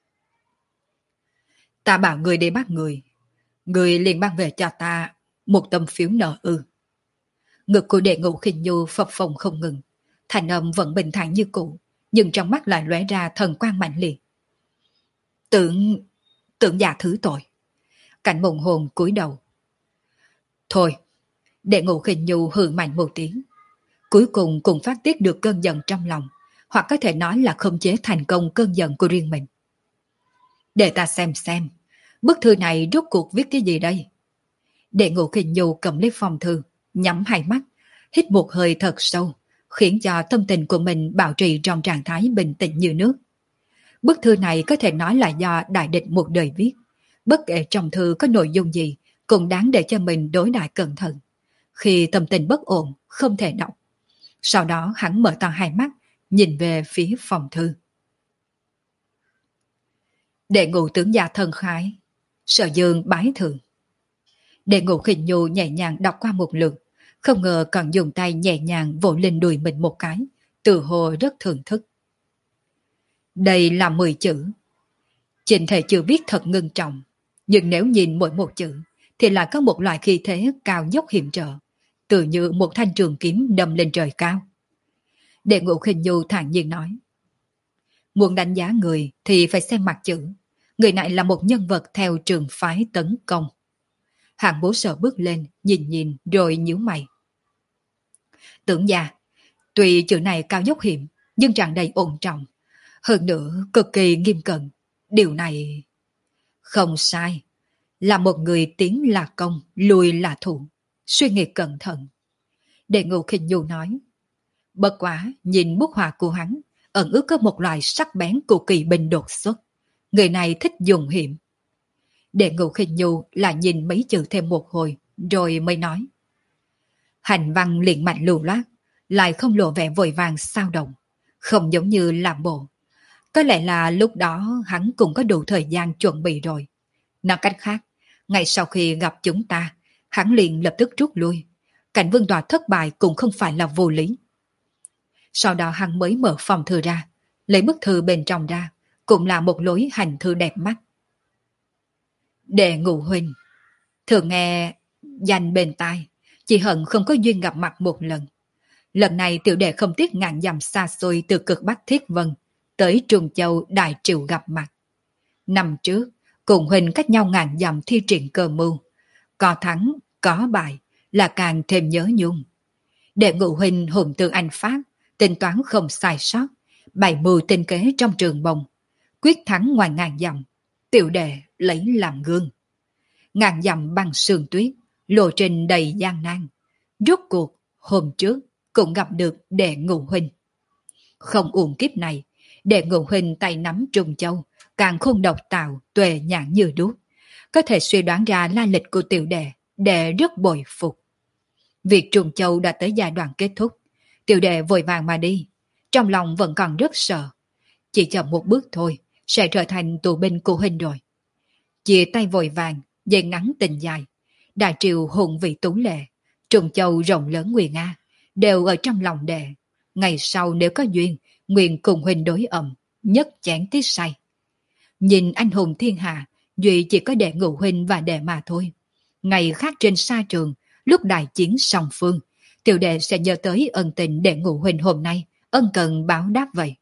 Ta bảo người đi bắt người, người liền mang về cho ta một tấm phiếu nợ ư? Ngực của Đệ Ngũ Khinh Nhu phập phồng không ngừng, thành âm vẫn bình thản như cũ, nhưng trong mắt lại lóe ra thần quang mạnh liệt. Tưởng, tưởng già thứ tội. Cảnh Mộng Hồn cúi đầu. Thôi, Đệ Ngũ Khinh Nhu hừ mạnh một tiếng, cuối cùng cũng phát tiết được cơn giận trong lòng, hoặc có thể nói là khống chế thành công cơn giận của riêng mình. Để ta xem xem, bức thư này rốt cuộc viết cái gì đây? Đệ Ngũ Khinh Nhu cầm lấy phong thư, nhắm hai mắt, hít một hơi thật sâu, khiến cho tâm tình của mình bảo trì trong trạng thái bình tĩnh như nước. Bức thư này có thể nói là do đại địch một đời viết, bất kể trong thư có nội dung gì, cũng đáng để cho mình đối đãi cẩn thận. Khi tâm tình bất ổn, không thể đọc. Sau đó hắn mở to hai mắt, nhìn về phía phòng thư. Đệ Ngũ tướng gia thân khái, Sở Dương bái thường. Đệ Ngũ Khinh Nhu nhẹ nhàng đọc qua một lượt, không ngờ còn dùng tay nhẹ nhàng vỗ lên đùi mình một cái, tự hồ rất thưởng thức. Đây là mười chữ. Chỉnh thể chữ viết thật ngưng trọng, nhưng nếu nhìn mỗi một chữ, thì lại có một loại khí thế cao dốc hiểm trở, tự như một thanh trường kiếm đâm lên trời cao. Đệ Ngũ Khinh Nhu thản nhiên nói. Muốn đánh giá người thì phải xem mặt chữ. Người này là một nhân vật theo trường phái tấn công. Hạng Bố Sở bước lên, nhìn nhìn rồi nhíu mày. Tưởng gia, tuy chữ này cao dốc hiểm, nhưng tràn đầy ổn trọng. Hơn nữa cực kỳ nghiêm cẩn. Điều này... Không sai. Là một người tiến là công, lùi là thủ. Suy nghĩ cẩn thận. Đệ Ngũ Khinh Nhu nói. Bất quá nhìn bút họa của hắn, ẩn ước có một loại sắc bén của kỳ binh đột xuất. Người này thích dùng hiểm. Đệ Ngũ Khinh Nhu lại nhìn mấy chữ thêm một hồi, rồi mới nói. Hành văn liền mạnh lưu loát, lại không lộ vẻ vội vàng sao động, không giống như làm bộ. Có lẽ là lúc đó hắn cũng có đủ thời gian chuẩn bị rồi. Nói cách khác, ngay sau khi gặp chúng ta, hắn liền lập tức rút lui. Cảnh vương tòa thất bại cũng không phải là vô lý. Sau đó hắn mới mở phòng thư ra, lấy bức thư bên trong ra, cũng là một lối hành thư đẹp mắt. Đệ Ngũ huynh, thường nghe danh bên tai, chỉ hận không có duyên gặp mặt một lần. Lần này tiểu đệ không tiếc ngàn dặm xa xôi từ cực Bắc Thiết Vân tới Trùng Châu Đại Triều gặp mặt. Năm trước, cùng huynh cách nhau ngàn dặm thi triển cơ mưu, có thắng, có bại, là càng thêm nhớ nhung. Đệ Ngũ huynh hùng từ anh phát, tính toán không sai sót, bày mưu tinh kế trong trường bồng, quyết thắng ngoài ngàn dặm, tiểu đệ lấy làm gương. Ngàn dặm bằng sương tuyết, lộ trình đầy gian nan. Rốt cuộc, hôm trước, cũng gặp được Đệ Ngũ huynh. Không uổng kiếp này, Đệ Ngũ huynh tay nắm Trùng Châu, càng khôn độc tạo, tuệ nhãn như đuốc. Có thể suy đoán ra lai lịch của tiểu đệ, đệ rất bội phục. Việc Trùng Châu đã tới giai đoạn kết thúc, tiểu đệ vội vàng mà đi, trong lòng vẫn còn rất sợ. Chỉ chậm một bước thôi, sẽ trở thành tù binh của huynh rồi. Chia tay vội vàng, dây ngắn tình dài. Đại triều hùng vị tú lệ, Trùng Châu rộng lớn nguy nga, đều ở trong lòng đệ. Ngày sau nếu có duyên, nguyện cùng huynh đối ẩm, nhất chén tiết say. Nhìn anh hùng thiên hạ, duy chỉ có Đệ Ngũ huynh và đệ mà thôi. Ngày khác trên sa trường, lúc đại chiến song phương, tiểu đệ sẽ nhớ tới ân tình Đệ Ngũ huynh hôm nay, ân cần báo đáp vậy.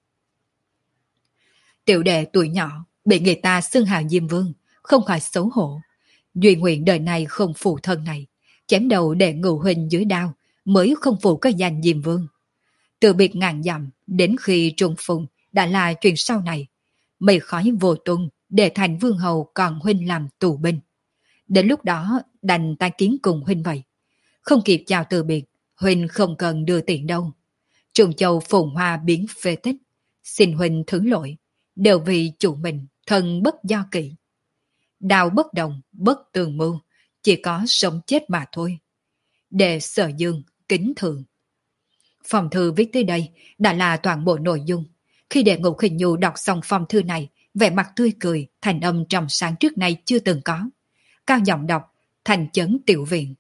Tiểu đệ tuổi nhỏ, bị người ta xưng hào Diêm Vương, không khỏi xấu hổ. Duy nguyện đời này không phụ thân này, chém đầu Đệ Ngũ huynh dưới đao, mới không phụ có danh Diêm Vương. Từ biệt ngàn dặm, đến khi trùng phùng, đã là chuyện sau này. Mây khói vô tung, để thành vương hầu còn huynh làm tù binh. Đến lúc đó, đành ta kiến cùng huynh vậy. Không kịp chào từ biệt, huynh không cần đưa tiền đâu. Trùng Châu phồn hoa biến phê tích, xin huynh thứ lỗi, đều vì chủ mình, thân bất do kỵ. Đào bất đồng, bất tường mưu, chỉ có sống chết mà thôi. Đệ Sở Dương, kính thượng. Phong thư viết tới đây đã là toàn bộ nội dung. Khi Đệ Ngũ Khinh Nhu đọc xong phong thư này, vẻ mặt tươi cười, thành âm trong sáng trước nay chưa từng có. Cao giọng đọc, thành chấn tiểu viện.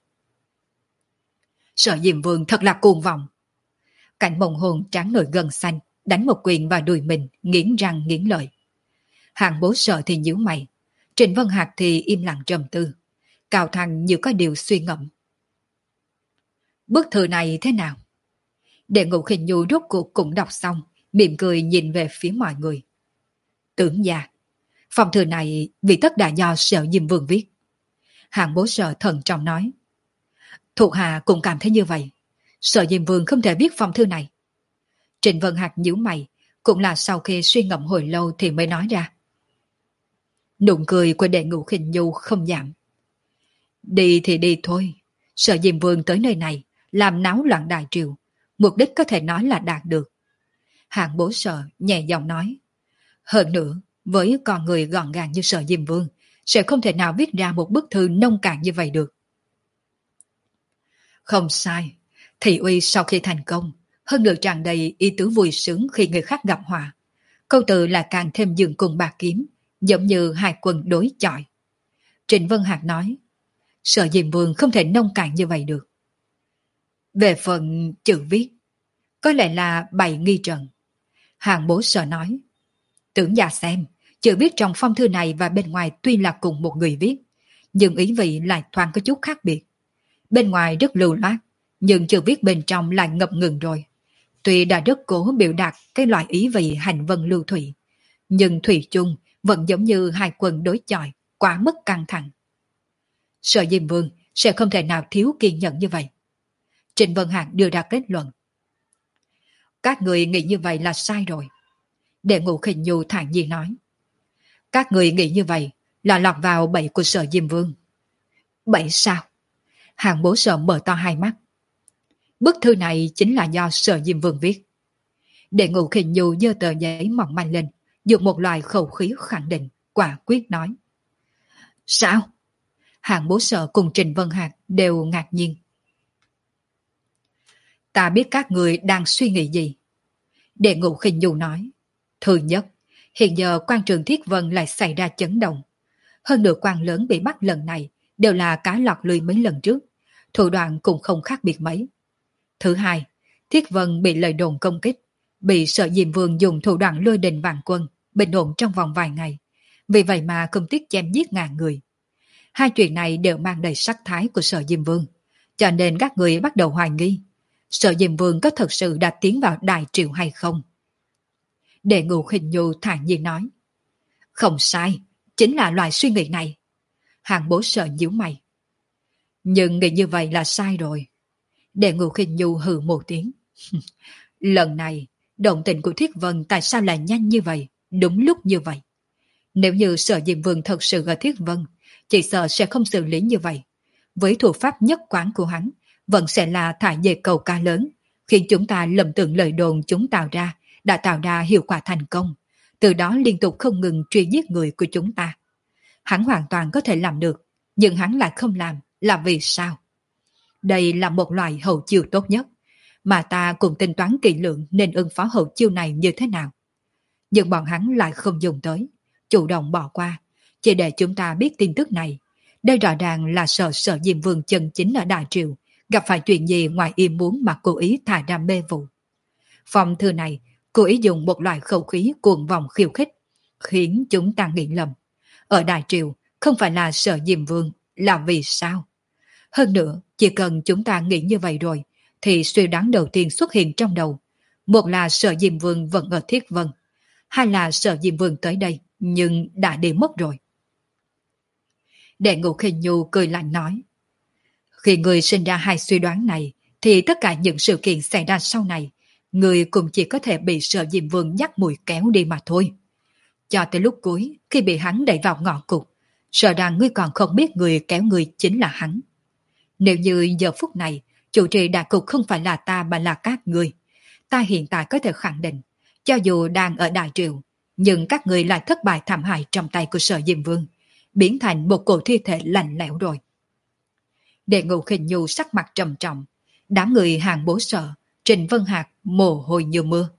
Sở Diêm Vương thật là cuồng vọng. Cảnh Mộng Hồn trán nổi gân xanh, đánh một quyền vào đùi mình, nghiến răng nghiến lợi. Hạng Bố Sở thì nhíu mày, Trịnh Vân Hạc thì im lặng trầm tư. Cao Thăng như có điều suy ngẫm. Bức thư này thế nào? Đệ Ngũ Khinh Nhu rốt cuộc cũng đọc xong, mỉm cười nhìn về phía mọi người. Tưởng gia, phong thư này vì tất đã do Sở Diêm Vương viết. Hạng Bố Sở thận trọng nói. Thuộc hạ cũng cảm thấy như vậy. Sở Diêm Vương không thể viết phong thư này. Trịnh Vân Hạc nhíu mày, cũng là sau khi suy ngẫm hồi lâu thì mới nói ra. Nụ cười của Đệ Ngũ Khinh Nhu không giảm. Đi thì đi thôi. Sở Diêm Vương tới nơi này, làm náo loạn đại triều. Mục đích có thể nói là đạt được. Hạng Bố Sở nhẹ giọng nói. Hơn nữa, với con người gọn gàng như Sở Diêm Vương, sẽ không thể nào viết ra một bức thư nông cạn như vậy được. Không sai. Thị uy sau khi thành công, hơn nữa tràn đầy ý tứ vui sướng khi người khác gặp họa. Câu từ là càng thêm dường cùng bạc kiếm, giống như hai quân đối chọi. Trịnh Vân Hạc nói. Sở Diêm Vương không thể nông cạn như vậy được. Về phần chữ viết, có lẽ là bày nghi trần. Hạng Bố Sở nói. Tưởng gia xem, chữ viết trong phong thư này và bên ngoài tuy là cùng một người viết, nhưng ý vị lại thoáng có chút khác biệt. Bên ngoài rất lưu loát, nhưng chữ viết bên trong lại ngập ngừng rồi. Tuy đã rất cố biểu đạt cái loại ý vị hành vân lưu thủy, nhưng thủy chung vẫn giống như hai quân đối chọi, quá mức căng thẳng. Sở Diêm Vương sẽ không thể nào thiếu kiên nhẫn như vậy. Trịnh Vân Hạc đưa ra kết luận. Các người nghĩ như vậy là sai rồi. Đệ Ngũ Khinh Nhu thản nhiên nói. Các người nghĩ như vậy là lọt vào bẫy của Sở Diêm Vương. Bẫy sao? Hàng Bố Sở mở to hai mắt. Bức thư này chính là do Sở Diêm Vương viết. Đệ Ngũ Khinh Nhu giơ tờ giấy mỏng manh lên, dùng một loại khẩu khí khẳng định, quả quyết nói. Sao? Hàng Bố Sở cùng Trình Vân Hạc đều ngạc nhiên. Ta biết các người đang suy nghĩ gì. Đệ Ngũ Khinh Nhu nói. Thứ nhất, hiện giờ quan trường Thiết Vân lại xảy ra chấn động. Hơn nữa quan lớn bị bắt lần này đều là cá lọt lưới mấy lần trước, thủ đoạn cũng không khác biệt mấy. Thứ hai, Thiết Vân bị lời đồn công kích, bị Sở Diêm Vương dùng thủ đoạn lôi đình vạn quân, bình ổn trong vòng vài ngày. Vì vậy mà không tiếc chém giết ngàn người. Hai chuyện này đều mang đầy sắc thái của Sở Diêm Vương, cho nên các người bắt đầu hoài nghi Sở Diêm Vương có thật sự đã tiến vào Đại Triệu hay không. Đệ Ngũ Khinh Nhu thản nhiên nói. Không sai, chính là loại suy nghĩ này. Hàng Bố Sở nhíu mày. Nhưng nghĩ như vậy là sai rồi. Đệ Ngũ Khinh Nhu hừ một tiếng. Lần này, động tình của Thiết Vân tại sao lại nhanh như vậy, đúng lúc như vậy. Nếu như Sở Diêm Vương thật sự ở Thiết Vân, chỉ sợ sẽ không xử lý như vậy. Với thủ pháp nhất quán của hắn, vẫn sẽ là thả về cầu ca lớn, khiến chúng ta lầm tưởng lời đồn chúng tạo ra đã tạo ra hiệu quả thành công, từ đó liên tục không ngừng truy giết người của chúng ta. Hắn hoàn toàn có thể làm được, nhưng hắn lại không làm, là vì sao? Đây là một loại hậu chiêu tốt nhất, mà ta cũng tính toán kỹ lưỡng nên ứng phó hậu chiêu này như thế nào. Nhưng bọn hắn lại không dùng tới, chủ động bỏ qua, chỉ để chúng ta biết tin tức này. Đây rõ ràng là sợ Sở Diêm Vương chân chính ở Đại Triều gặp phải chuyện gì ngoài ý muốn mà cố ý thả ra mê vụ. Phong thư này cố ý dùng một loại khẩu khí cuồng vọng khiêu khích, khiến chúng ta nghĩ lầm. Ở Đại Triều không phải là Sở Diêm Vương, là vì sao? Hơn nữa, chỉ cần chúng ta nghĩ như vậy rồi, thì suy đoán đầu tiên xuất hiện trong đầu. Một là Sở Diêm Vương vẫn ở Thiết Vân, hai là Sở Diêm Vương tới đây, nhưng đã đi mất rồi. Đệ Ngũ Khinh Nhu cười lạnh nói. Khi người sinh ra hai suy đoán này, thì tất cả những sự kiện xảy ra sau này, người cũng chỉ có thể bị Sở Diêm Vương dắt mũi kéo đi mà thôi. Cho tới lúc cuối, khi bị hắn đẩy vào ngõ cụt, sợ rằng ngươi còn không biết người kéo người chính là hắn. Nếu như giờ phút này, chủ trì đại cục không phải là ta mà là các ngươi, ta hiện tại có thể khẳng định, cho dù đang ở Đại Triều, nhưng các ngươi lại thất bại thảm hại trong tay của Sở Diêm Vương, biến thành một cổ thi thể lạnh lẽo rồi. Đệ Ngũ Khinh Nhu sắc mặt trầm trọng, đám người Hàng Bố Sở, Trình Vân Hạc mồ hôi như mưa.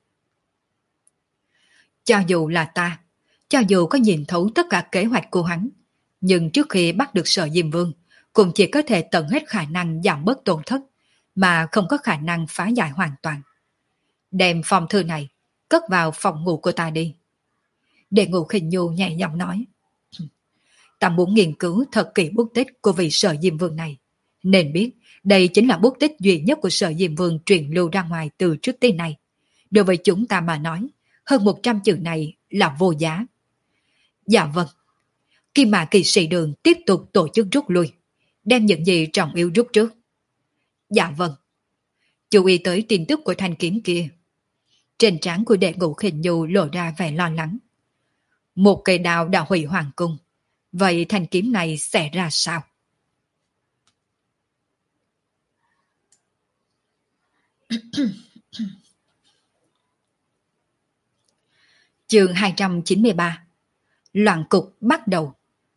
Cho dù là ta, cho dù có nhìn thấu tất cả kế hoạch của hắn, nhưng trước khi bắt được Sở Diêm Vương, cũng chỉ có thể tận hết khả năng giảm bớt tổn thất, mà không có khả năng phá giải hoàn toàn. Đem phong thư này, cất vào phòng ngủ của ta đi. Đệ Ngũ Khinh Nhu nhẹ giọng nói. Ta muốn nghiên cứu thật kỹ bút tích của vị Sở Diêm Vương này, nên biết đây chính là bút tích duy nhất của Sở Diêm Vương truyền lưu ra ngoài từ trước tới nay. Đối với chúng ta mà nói, hơn một trăm chữ này là vô giá. Dạ vâng. Kim Mã Kỵ Sĩ Đường tiếp tục tổ chức rút lui, đem những gì trọng yếu rút trước. Dạ vâng. Chú ý tới tin tức của thanh kiếm kia. Trên trán của Đệ Ngũ Khinh Nhu lộ ra vẻ lo lắng. Một cây đao đã hủy hoàng cung, vậy thanh kiếm này sẽ ra sao? Chương hai trăm chín mươi ba. Loạn cục bắt đầu.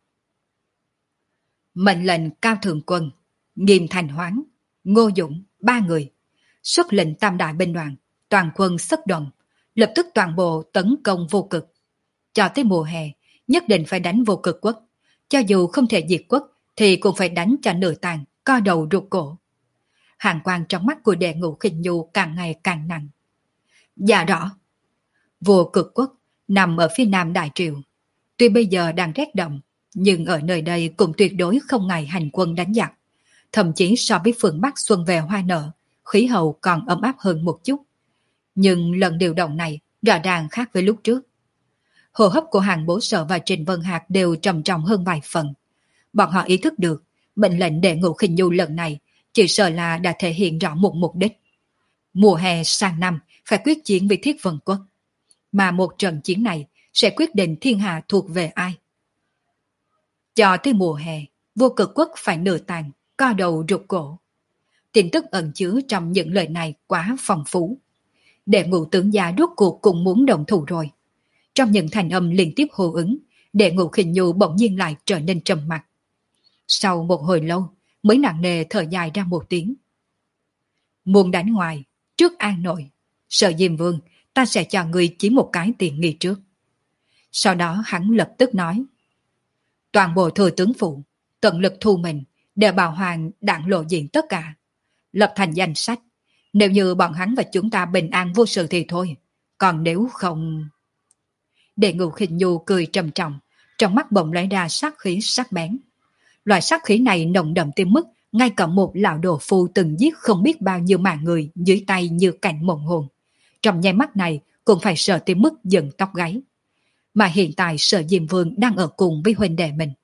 Mệnh lệnh Cao Thượng Quân, Nghiêm Thành Hoáng, Ngô Dũng, ba người, xuất lệnh tam đại binh đoàn, toàn quân xuất động, lập tức toàn bộ tấn công Vô Cực. Cho tới mùa hè, nhất định phải đánh Vô Cực quốc, cho dù không thể diệt quốc thì cũng phải đánh cho nửa tàn, co đầu rụt cổ. Hàn quang trong mắt của Đệ Ngũ Khinh Nhu càng ngày càng nặng. Dạ rõ. Vô Cực quốc nằm ở phía nam Đại Triều, tuy bây giờ đang rét đậm, nhưng ở nơi đây cũng tuyệt đối không ngại hành quân đánh giặc. Thậm chí so với phương Bắc xuân về hoa nở, khí hậu còn ấm áp hơn một chút. Nhưng lần điều động này rõ ràng khác với lúc trước. Hô hấp của Hàng Bố Sở và Trình Vân Hạc đều trầm trọng hơn vài phần. Bọn họ ý thức được mệnh lệnh Đệ Ngũ Khinh Nhu lần này chỉ sợ là đã thể hiện rõ một mục đích. Mùa hè sang năm phải quyết chiến với Thiết Vân quốc. mà một trận chiến này sẽ quyết định thiên hạ thuộc về ai. Cho tới mùa hè, vô cực quốc phải nửa tàn, co đầu rụt cổ. Tin tức ẩn chứa trong những lời này quá phong phú. Đệ ngũ tướng gia rốt cuộc cũng muốn đồng thủ rồi. Trong những thành âm liên tiếp hô ứng, đệ ngũ Khinh Nhu bỗng nhiên lại trở nên trầm mặc. Sau một hồi lâu, mới nặng nề thở dài ra một tiếng. Muốn đánh ngoài, trước an nội. Sợ Diêm Vương, ta sẽ cho người chỉ một cái tiền nghi trước. Sau đó hắn lập tức nói. Toàn bộ thừa tướng phụ, tận lực thu mình, để bảo hoàng đặng lộ diện tất cả. Lập thành danh sách. Nếu như bọn hắn và chúng ta bình an vô sự thì thôi. Còn nếu không... Đệ ngũ Khinh Nhu cười trầm trọng, trong mắt bỗng lóe ra sát khí sắc bén. Loại sát khí này nồng đậm tới mức ngay cả một lão đồ phu từng giết không biết bao nhiêu mạng người dưới tay như cảnh mộng hồn. Trong nháy mắt này cũng phải sợ tới mức dựng tóc gáy. Mà hiện tại Sở Diêm Vương đang ở cùng với huynh đệ mình.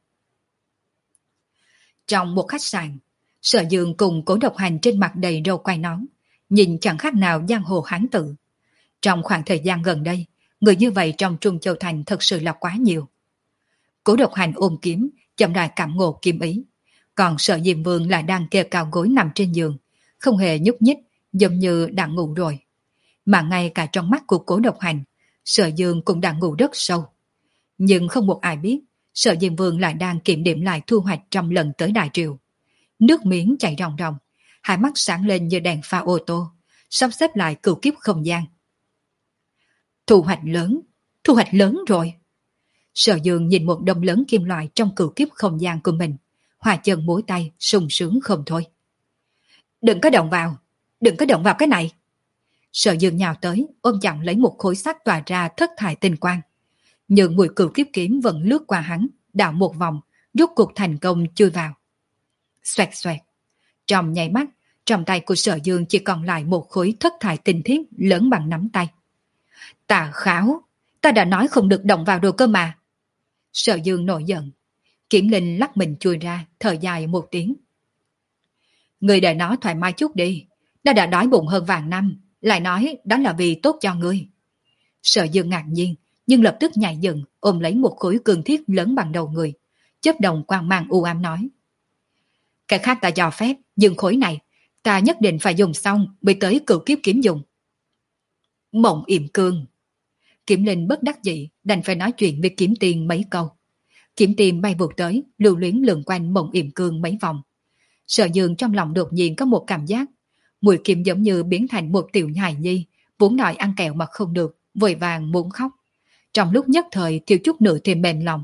Trong một khách sạn, Sở Dương cùng Cố Độc Hành trên mặt đầy râu quai nón, nhìn chẳng khác nào giang hồ hán tự. Trong khoảng thời gian gần đây, người như vậy trong Trung Châu Thành thật sự là quá nhiều. Cố Độc Hành ôm kiếm, chậm rãi cảm ngộ kiếm ý. Còn Sở Diêm Vương lại đang kê cao gối nằm trên giường, không hề nhúc nhích, giống như đã ngủ rồi. Mà ngay cả trong mắt của Cố Độc Hành, Sở Dương cũng đã ngủ rất sâu. Nhưng không một ai biết, Sở Diêm Vương lại đang kiểm điểm lại thu hoạch trong lần tới Đại Triều. Nước miếng chảy ròng ròng, hai mắt sáng lên như đèn pha ô tô, sắp xếp lại cửu kiếp không gian. Thu hoạch lớn, thu hoạch lớn rồi. Sở Dương nhìn một đống lớn kim loại trong cửu kiếp không gian của mình, hòa chân mối tay, sung sướng không thôi. Đừng có động vào, đừng có động vào cái này. Sở Dương nhào tới, ôm chặn lấy một khối sắt tỏa ra thất thải tinh quang. Nhưng mùi cửu kiếp kiếm vẫn lướt qua hắn, đảo một vòng, rút cuộc thành công chui vào. Xoẹt xoẹt. Trong nháy mắt, trong tay của Sở Dương chỉ còn lại một khối thất thải tinh thiết lớn bằng nắm tay. Tà kháo, ta đã nói không được động vào đồ cơ mà. Sở Dương nổi giận. Kiểm Linh lắc mình chui ra, thở dài một tiếng. Người để nó thoải mái chút đi. Đã đã đói bụng hơn vạn năm, lại nói đó là vì tốt cho ngươi. Sở Dương ngạc nhiên, nhưng lập tức nhảy dựng, ôm lấy một khối cường thiết lớn bằng đầu người. Chớp đồng quang mang u ám nói. Cái khác ta cho phép, nhưng khối này, ta nhất định phải dùng xong mới tới cửu kiếp kiếm dùng. Mộng Yểm Cương. Kiểm Linh bất đắc dĩ, đành phải nói chuyện với Kiếm Tiên mấy câu. Kiếm Tiên bay vụt tới, lưu luyến lượn quanh Mộng Yểm Cương mấy vòng. Sở Dương trong lòng đột nhiên có một cảm giác, mùi kiếm giống như biến thành một tiểu hài nhi, vốn đòi ăn kẹo mà không được, vội vàng muốn khóc. Trong lúc nhất thời thiếu chút nữa thì mềm lòng.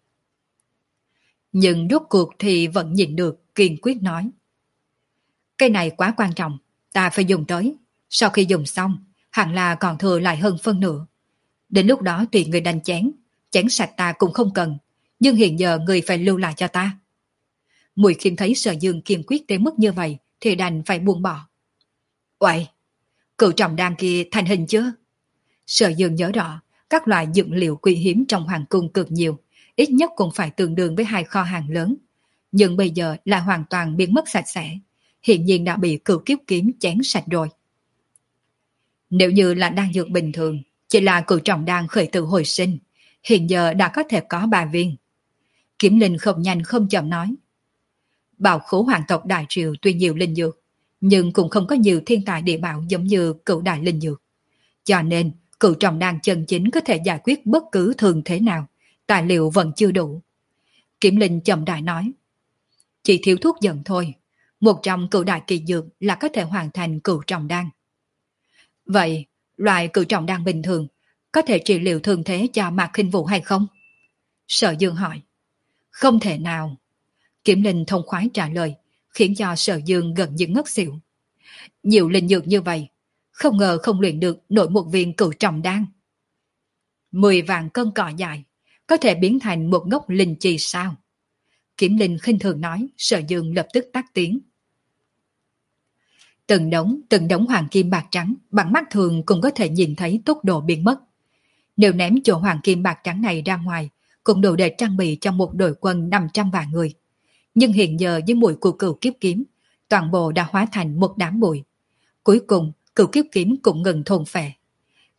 Nhưng rốt cuộc thì vẫn nhịn được, kiên quyết nói. Cái này quá quan trọng, ta phải dùng tới. Sau khi dùng xong, hẳn là còn thừa lại hơn phân nửa. Đến lúc đó tùy người đánh chén, chén sạch ta cũng không cần, nhưng hiện giờ người phải lưu lại cho ta. Mùi Khiêm thấy Sở Dương kiên quyết tới mức như vậy thì đành phải buông bỏ. Uầy, cựu trọng đan kia thành hình chưa? Sở Dương nhớ rõ, các loại dược liệu quý hiếm trong hoàng cung cực nhiều, ít nhất cũng phải tương đương với hai kho hàng lớn. Nhưng bây giờ là hoàn toàn biến mất sạch sẽ, hiện nhiên đã bị cửu kiếp kiếm chén sạch rồi. Nếu như là đan dược bình thường, chỉ là cửu trọng đan khởi tử hồi sinh, hiện giờ đã có thể có ba viên. Kiếm Linh không nhanh không chậm nói. Bảo khố hoàng tộc Đại Triều tuy nhiều linh dược, nhưng cũng không có nhiều thiên tài địa bảo giống như cửu đại linh dược. Cho nên, cửu trọng đan chân chính có thể giải quyết bất cứ thường thế nào, tài liệu vẫn chưa đủ. Kiếm Linh chậm đại nói. Chỉ thiếu thuốc giận thôi, một trong cửu đại kỳ dược là có thể hoàn thành cửu trọng đan. Vậy, loại cửu trọng đan bình thường có thể trị liệu thương thế cho Mạc Khinh Vũ hay không? Sở Dương hỏi. Không thể nào. Kiếm Linh thông khoái trả lời, khiến cho Sở Dương gần như ngất xỉu. Nhiều linh dược như vậy, không ngờ không luyện được nổi một viên cửu trọng đan. Mười vạn cân cỏ dài, có thể biến thành một ngốc linh chi sao? Kiếm Linh khinh thường nói, Sở Dương lập tức tắt tiếng. Từng đống, từng đống hoàng kim bạc trắng, bằng mắt thường cũng có thể nhìn thấy tốc độ biến mất. Nếu ném chỗ hoàng kim bạc trắng này ra ngoài, cũng đủ để trang bị cho một đội quân năm trăm vạn người. Nhưng hiện giờ với mùi của cửu kiếp kiếm, toàn bộ đã hóa thành một đám bụi. Cuối cùng, cửu kiếp kiếm cũng ngừng thôn phệ.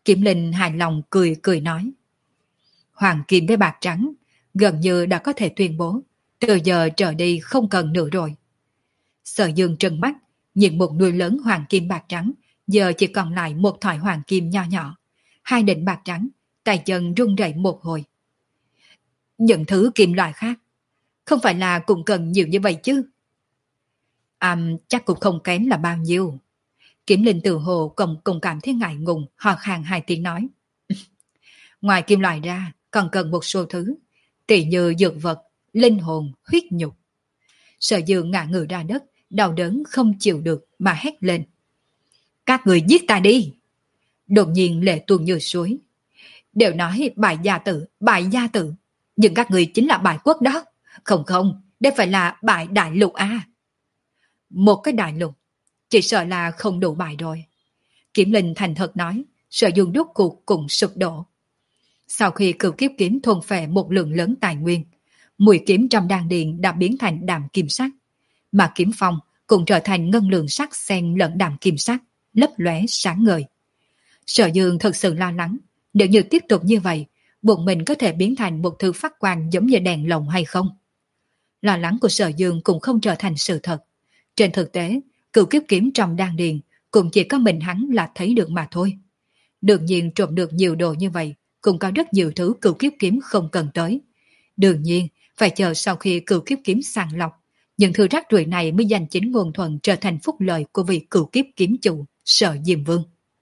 Kiểm Linh hài lòng cười cười nói. Hoàng kim với bạc trắng gần như đã có thể tuyên bố từ giờ trở đi không cần nữa rồi. Sở Dương trừng mắt nhìn một núi lớn hoàng kim bạc trắng, giờ chỉ còn lại một thỏi hoàng kim nho nhỏ, hai đỉnh bạc trắng, tay chân run rẩy một hồi. Những thứ kim loại khác không phải là cũng cần nhiều như vậy chứ? À, chắc cũng không kém là bao nhiêu. Kiểm Linh tự hồ cùng, cùng cảm thấy ngại ngùng, hò khàn hai tiếng nói. Ngoài kim loại ra còn cần một số thứ, tỷ như dược vật, linh hồn, huyết nhục. Sở Dương ngã người ra đất, đau đớn không chịu được mà hét lên. Các người giết ta đi! Đột nhiên lệ tuôn như suối. Đều nói bại gia tử, bại gia tử, nhưng các người chính là bại quốc đó. Không không, đây phải là bại đại lục à. Một cái đại lục, chỉ sợ là không đủ bại rồi. Kiểm Linh thành thật nói, Sở Dương rốt cuộc cùng sụp đổ. Sau khi cửu kiếp kiếm thuần phệ một lượng lớn tài nguyên, mùi kiếm trong đan điền đã biến thành đạm kim sắc, mà kiếm phong cũng trở thành ngân lượng sắc xen lẫn đạm kim sắc, lấp lóe sáng ngời. Sở Dương thật sự lo lắng, nếu như tiếp tục như vậy, bụng mình có thể biến thành một thứ phát quang giống như đèn lồng hay không? Lo lắng của Sở Dương cũng không trở thành sự thật. Trên thực tế, cửu kiếp kiếm trong đan điền cũng chỉ có mình hắn là thấy được mà thôi. Đương nhiên trộm được nhiều đồ như vậy, cũng có rất nhiều thứ cửu kiếp kiếm không cần tới. Đương nhiên, phải chờ sau khi cửu kiếp kiếm sàng lọc, những thứ rác rưởi này mới giành chính nguồn thuận trở thành phúc lợi của vị cửu kiếp kiếm chủ, Sở Diêm Vương.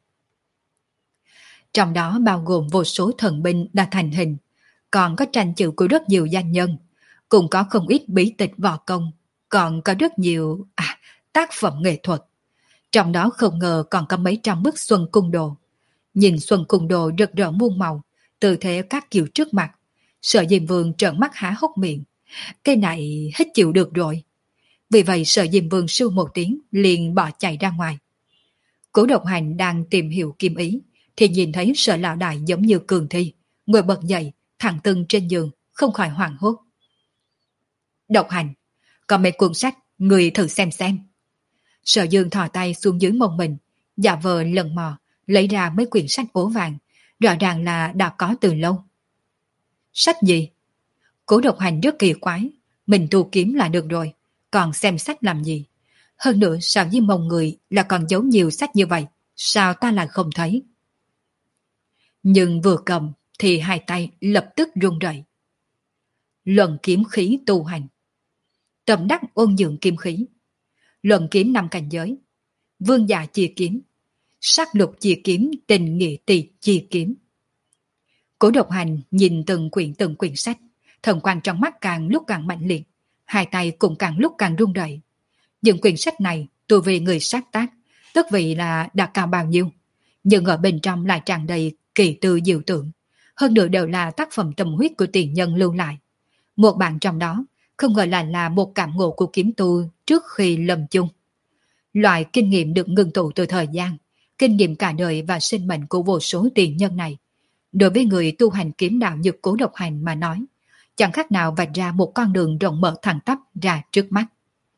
Trong đó bao gồm vô số thần binh đã thành hình, còn có tranh chữ của rất nhiều danh nhân, cũng có không ít bí tịch võ công, còn có rất nhiều à, tác phẩm nghệ thuật. Trong đó không ngờ còn có mấy trăm bức Xuân Cung Đồ. Nhìn Xuân Cung Đồ rực rỡ muôn màu, tư thế các kiểu trước mặt, Sở Diêm Vương trợn mắt há hốc miệng. Cái này hết chịu được rồi. Vì vậy Sở Diêm Vương sưu một tiếng liền bỏ chạy ra ngoài. Cố Độc Hành đang tìm hiểu kiếm ý, thì nhìn thấy Sở lão đại giống như cường thi, ngồi bật dậy, thẳng tưng trên giường, không khỏi hoảng hốt. Độc Hành, có mấy cuốn sách, người thử xem xem. Sở Dương thò tay xuống dưới mông mình, giả vờ lần mò, lấy ra mấy quyển sách ố vàng, rõ ràng là đã có từ lâu. Sách gì? Cố Độc Hành rất kỳ quái, mình tu kiếm là được rồi, còn xem sách làm gì? Hơn nữa sao với mông người là còn giấu nhiều sách như vậy, sao ta lại không thấy? Nhưng vừa cầm thì hai tay lập tức run rẩy. Luận kiếm khí tu hành, tâm đắc ôn dưỡng kiếm khí, luận kiếm năm cảnh giới, vương giả chia kiếm, sát lục chia kiếm, tình nghĩa tỳ chia kiếm. Cố Độc Hành nhìn từng quyển từng quyển sách, thần quang trong mắt càng lúc càng mạnh liệt, hai tay cũng càng lúc càng run rẩy. Những quyển sách này tu vì người sáng tác, tức vì là đã cao bao nhiêu, nhưng ở bên trong lại tràn đầy kỳ tư diệu tưởng, hơn nữa đều là tác phẩm tâm huyết của tiền nhân lưu lại. Một bản trong đó không ngờ là là một cảm ngộ của kiếm tu trước khi lâm chung. Loại kinh nghiệm được ngưng tụ từ thời gian, kinh nghiệm cả đời và sinh mệnh của vô số tiền nhân này, đối với người tu hành kiếm đạo như Cố Độc Hành mà nói, chẳng khác nào vạch ra một con đường rộng mở thẳng tắp ra trước mắt.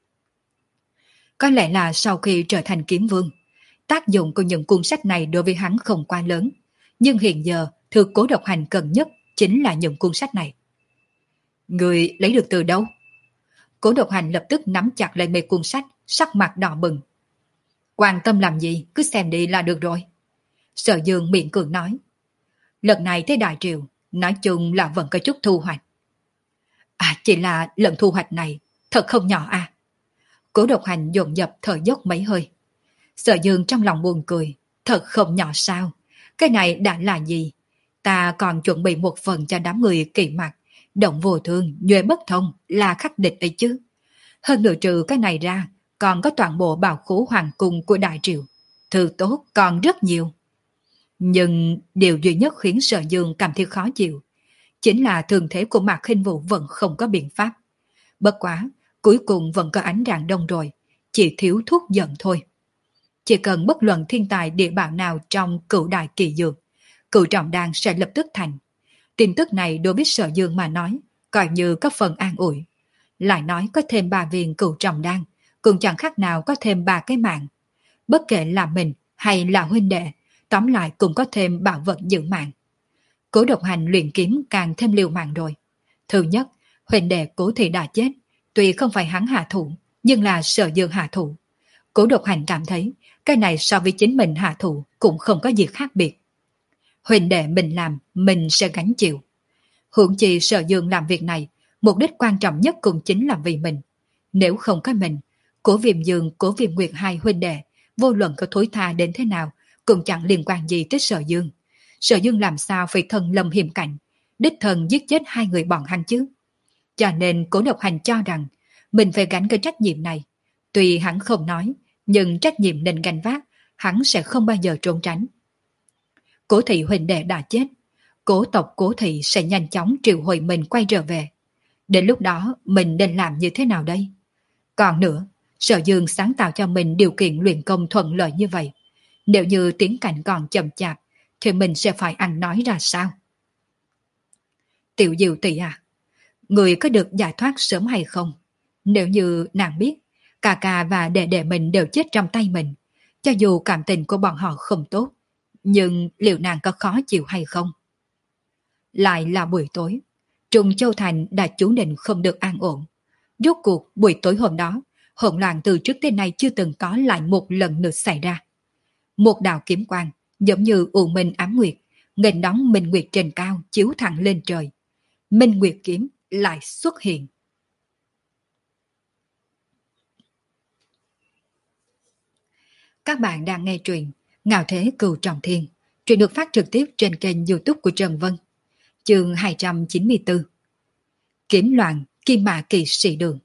Có lẽ là sau khi trở thành kiếm vương, tác dụng của những cuốn sách này đối với hắn không quá lớn, nhưng hiện giờ thứ Cố Độc Hành cần nhất chính là những cuốn sách này. Người lấy được từ đâu? Cố Độc Hành lập tức nắm chặt lấy mấy cuốn sách, sắc mặt đỏ bừng. Quan tâm làm gì, cứ xem đi là được rồi. Sở Dương miệng cường nói. Lần này tới Đại Triều, nói chung là vẫn có chút thu hoạch. À, chỉ là lần thu hoạch này thật không nhỏ à. Cố Độc Hành dồn dập thở dốc mấy hơi. Sở Dương trong lòng buồn cười. Thật không nhỏ sao? Cái này đã là gì? Ta còn chuẩn bị một phần cho đám người kỳ mặt, động vô thương, nhuệ bất thông là khắc địch đấy chứ. Hơn nữa trừ cái này ra, còn có toàn bộ bảo khố hoàng cung của Đại Triều. Thư tốt còn rất nhiều. Nhưng điều duy nhất khiến Sở Dương cảm thấy khó chịu chính là thường thế của Mạc Khinh Vũ vẫn không có biện pháp. Bất quá, cuối cùng vẫn có ánh rạng đông rồi, chỉ thiếu thuốc giận thôi. Chỉ cần bất luận thiên tài địa bảo nào trong cửu đại kỳ dược, cửu trọng đan sẽ lập tức thành. Tin tức này đối với Sở Dương mà nói, coi như có phần an ủi. Lại nói có thêm ba viên cửu trọng đan, cũng chẳng khác nào có thêm ba cái mạng. Bất kể là mình hay là huynh đệ, tóm lại cũng có thêm bảo vật giữ mạng. Cố Độc Hành luyện kiếm càng thêm liều mạng rồi. Thứ nhất, huynh đệ Cố Thị đã chết, tuy không phải hắn hạ thủ, nhưng là Sở Dương hạ thủ. Cố Độc Hành cảm thấy cái này so với chính mình hạ thủ cũng không có gì khác biệt. Huynh đệ mình làm, mình sẽ gánh chịu. Huống chi Sở Dương làm việc này, mục đích quan trọng nhất cũng chính là vì mình. Nếu không có mình, Cố Viêm Dương, Cố Viêm Nguyệt hai huynh đệ, vô luận có thối tha đến thế nào, cũng chẳng liên quan gì tới Sở Dương. Sở Dương làm sao phải thân lâm hiểm cảnh, đích thân giết chết hai người bọn hắn chứ. Cho nên Cố Độc Hành cho rằng mình phải gánh cái trách nhiệm này. Tuy hắn không nói, nhưng trách nhiệm nên gánh vác, hắn sẽ không bao giờ trốn tránh. Cố Thị huynh đệ đã chết, Cố tộc Cố Thị sẽ nhanh chóng triệu hồi mình quay trở về. Đến lúc đó mình nên làm như thế nào đây? Còn nữa, Sở Dương sáng tạo cho mình điều kiện luyện công thuận lợi như vậy. Nếu như tiến cảnh còn chậm chạp, thì mình sẽ phải ăn nói ra sao? Tiểu Diệu tỷ à, người có được giải thoát sớm hay không? Nếu như nàng biết, ca ca và đệ đệ mình đều chết trong tay mình, cho dù cảm tình của bọn họ không tốt, nhưng liệu nàng có khó chịu hay không? Lại là buổi tối, Trung Châu Thành đã chú định không được an ổn. Rốt cuộc buổi tối hôm đó, hỗn loạn từ trước tới nay chưa từng có lại một lần nữa xảy ra. Một đạo kiếm quang giống như u minh ám nguyệt, nghênh đón minh nguyệt trên cao chiếu thẳng lên trời. Minh nguyệt kiếm lại xuất hiện. Các bạn đang nghe truyện Ngạo Thế Cừu Trọng Thiên. Truyện được phát trực tiếp trên kênh YouTube của Trần Vân. Chương hai trăm chín mươi tư. Kiếm loạn Kim Mã Kỵ Sĩ Đường.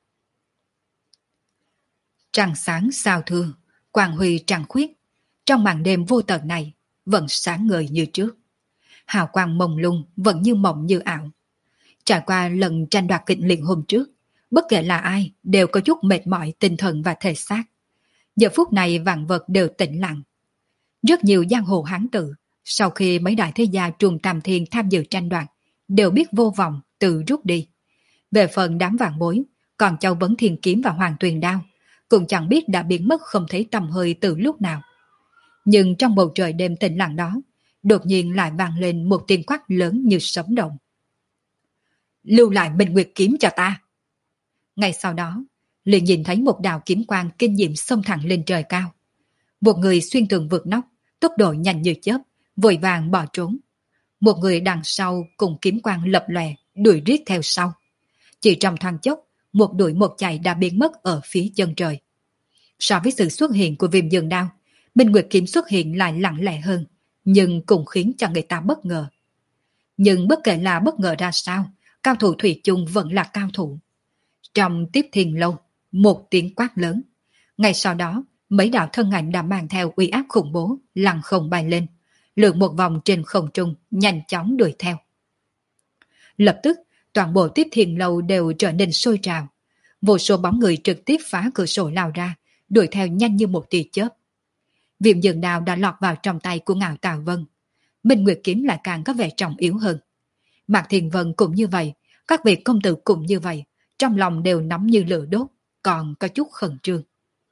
Trăng sáng sao thưa, quang huy trăng khuyết. Trong màn đêm vô tận này, vẫn sáng ngời như trước. Hào quang mông lung vẫn như mộng như ảo. Trải qua lần tranh đoạt kịch liệt hôm trước, bất kể là ai đều có chút mệt mỏi tinh thần và thể xác. Giờ phút này vạn vật đều tĩnh lặng. Rất nhiều giang hồ hán tử, sau khi mấy đại thế gia Trùng Tam Thiên tham dự tranh đoạt, đều biết vô vọng tự rút đi. Về phần đám vạn bối, còn Châu Vấn Thiên Kiếm và Hoàng Tuyền Đao, cũng chẳng biết đã biến mất không thấy tầm hơi từ lúc nào. Nhưng trong bầu trời đêm tĩnh lặng đó, đột nhiên lại vang lên một tiếng quát lớn như sấm động. Lưu lại Minh Nguyệt Kiếm cho ta! Ngay sau đó, liền nhìn thấy một đạo kiếm quang kinh diệm xông thẳng lên trời cao. Một người xuyên tường vượt nóc, tốc độ nhanh như chớp, vội vàng bỏ trốn. Một người đằng sau cùng kiếm quang lập lòe, đuổi riết theo sau. Chỉ trong thoáng chốc, một đuổi một chạy đã biến mất ở phía chân trời. So với sự xuất hiện của Viêm Dương Đao, Minh Nguyệt Kiếm xuất hiện lại lặng lẽ hơn, nhưng cũng khiến cho người ta bất ngờ. Nhưng bất kể là bất ngờ ra sao, cao thủ thủy chung vẫn là cao thủ. Trong Tiếp Thiên Lâu, một tiếng quát lớn. Ngay sau đó, mấy đạo thân ảnh đã mang theo uy áp khủng bố, lăng không bay lên, lượn một vòng trên không trung, nhanh chóng đuổi theo. Lập tức, toàn bộ Tiếp Thiên Lâu đều trở nên sôi trào. Vô số bóng người trực tiếp phá cửa sổ lao ra, đuổi theo nhanh như một tia chớp. Viêm Dương Đao đã lọt vào trong tay của Ngạo Tào Vân. Minh Nguyệt Kiếm lại càng có vẻ trọng yếu hơn. Mạc Thiền Vân cũng như vậy, các vị công tử cũng như vậy, trong lòng đều nóng như lửa đốt, còn có chút khẩn trương.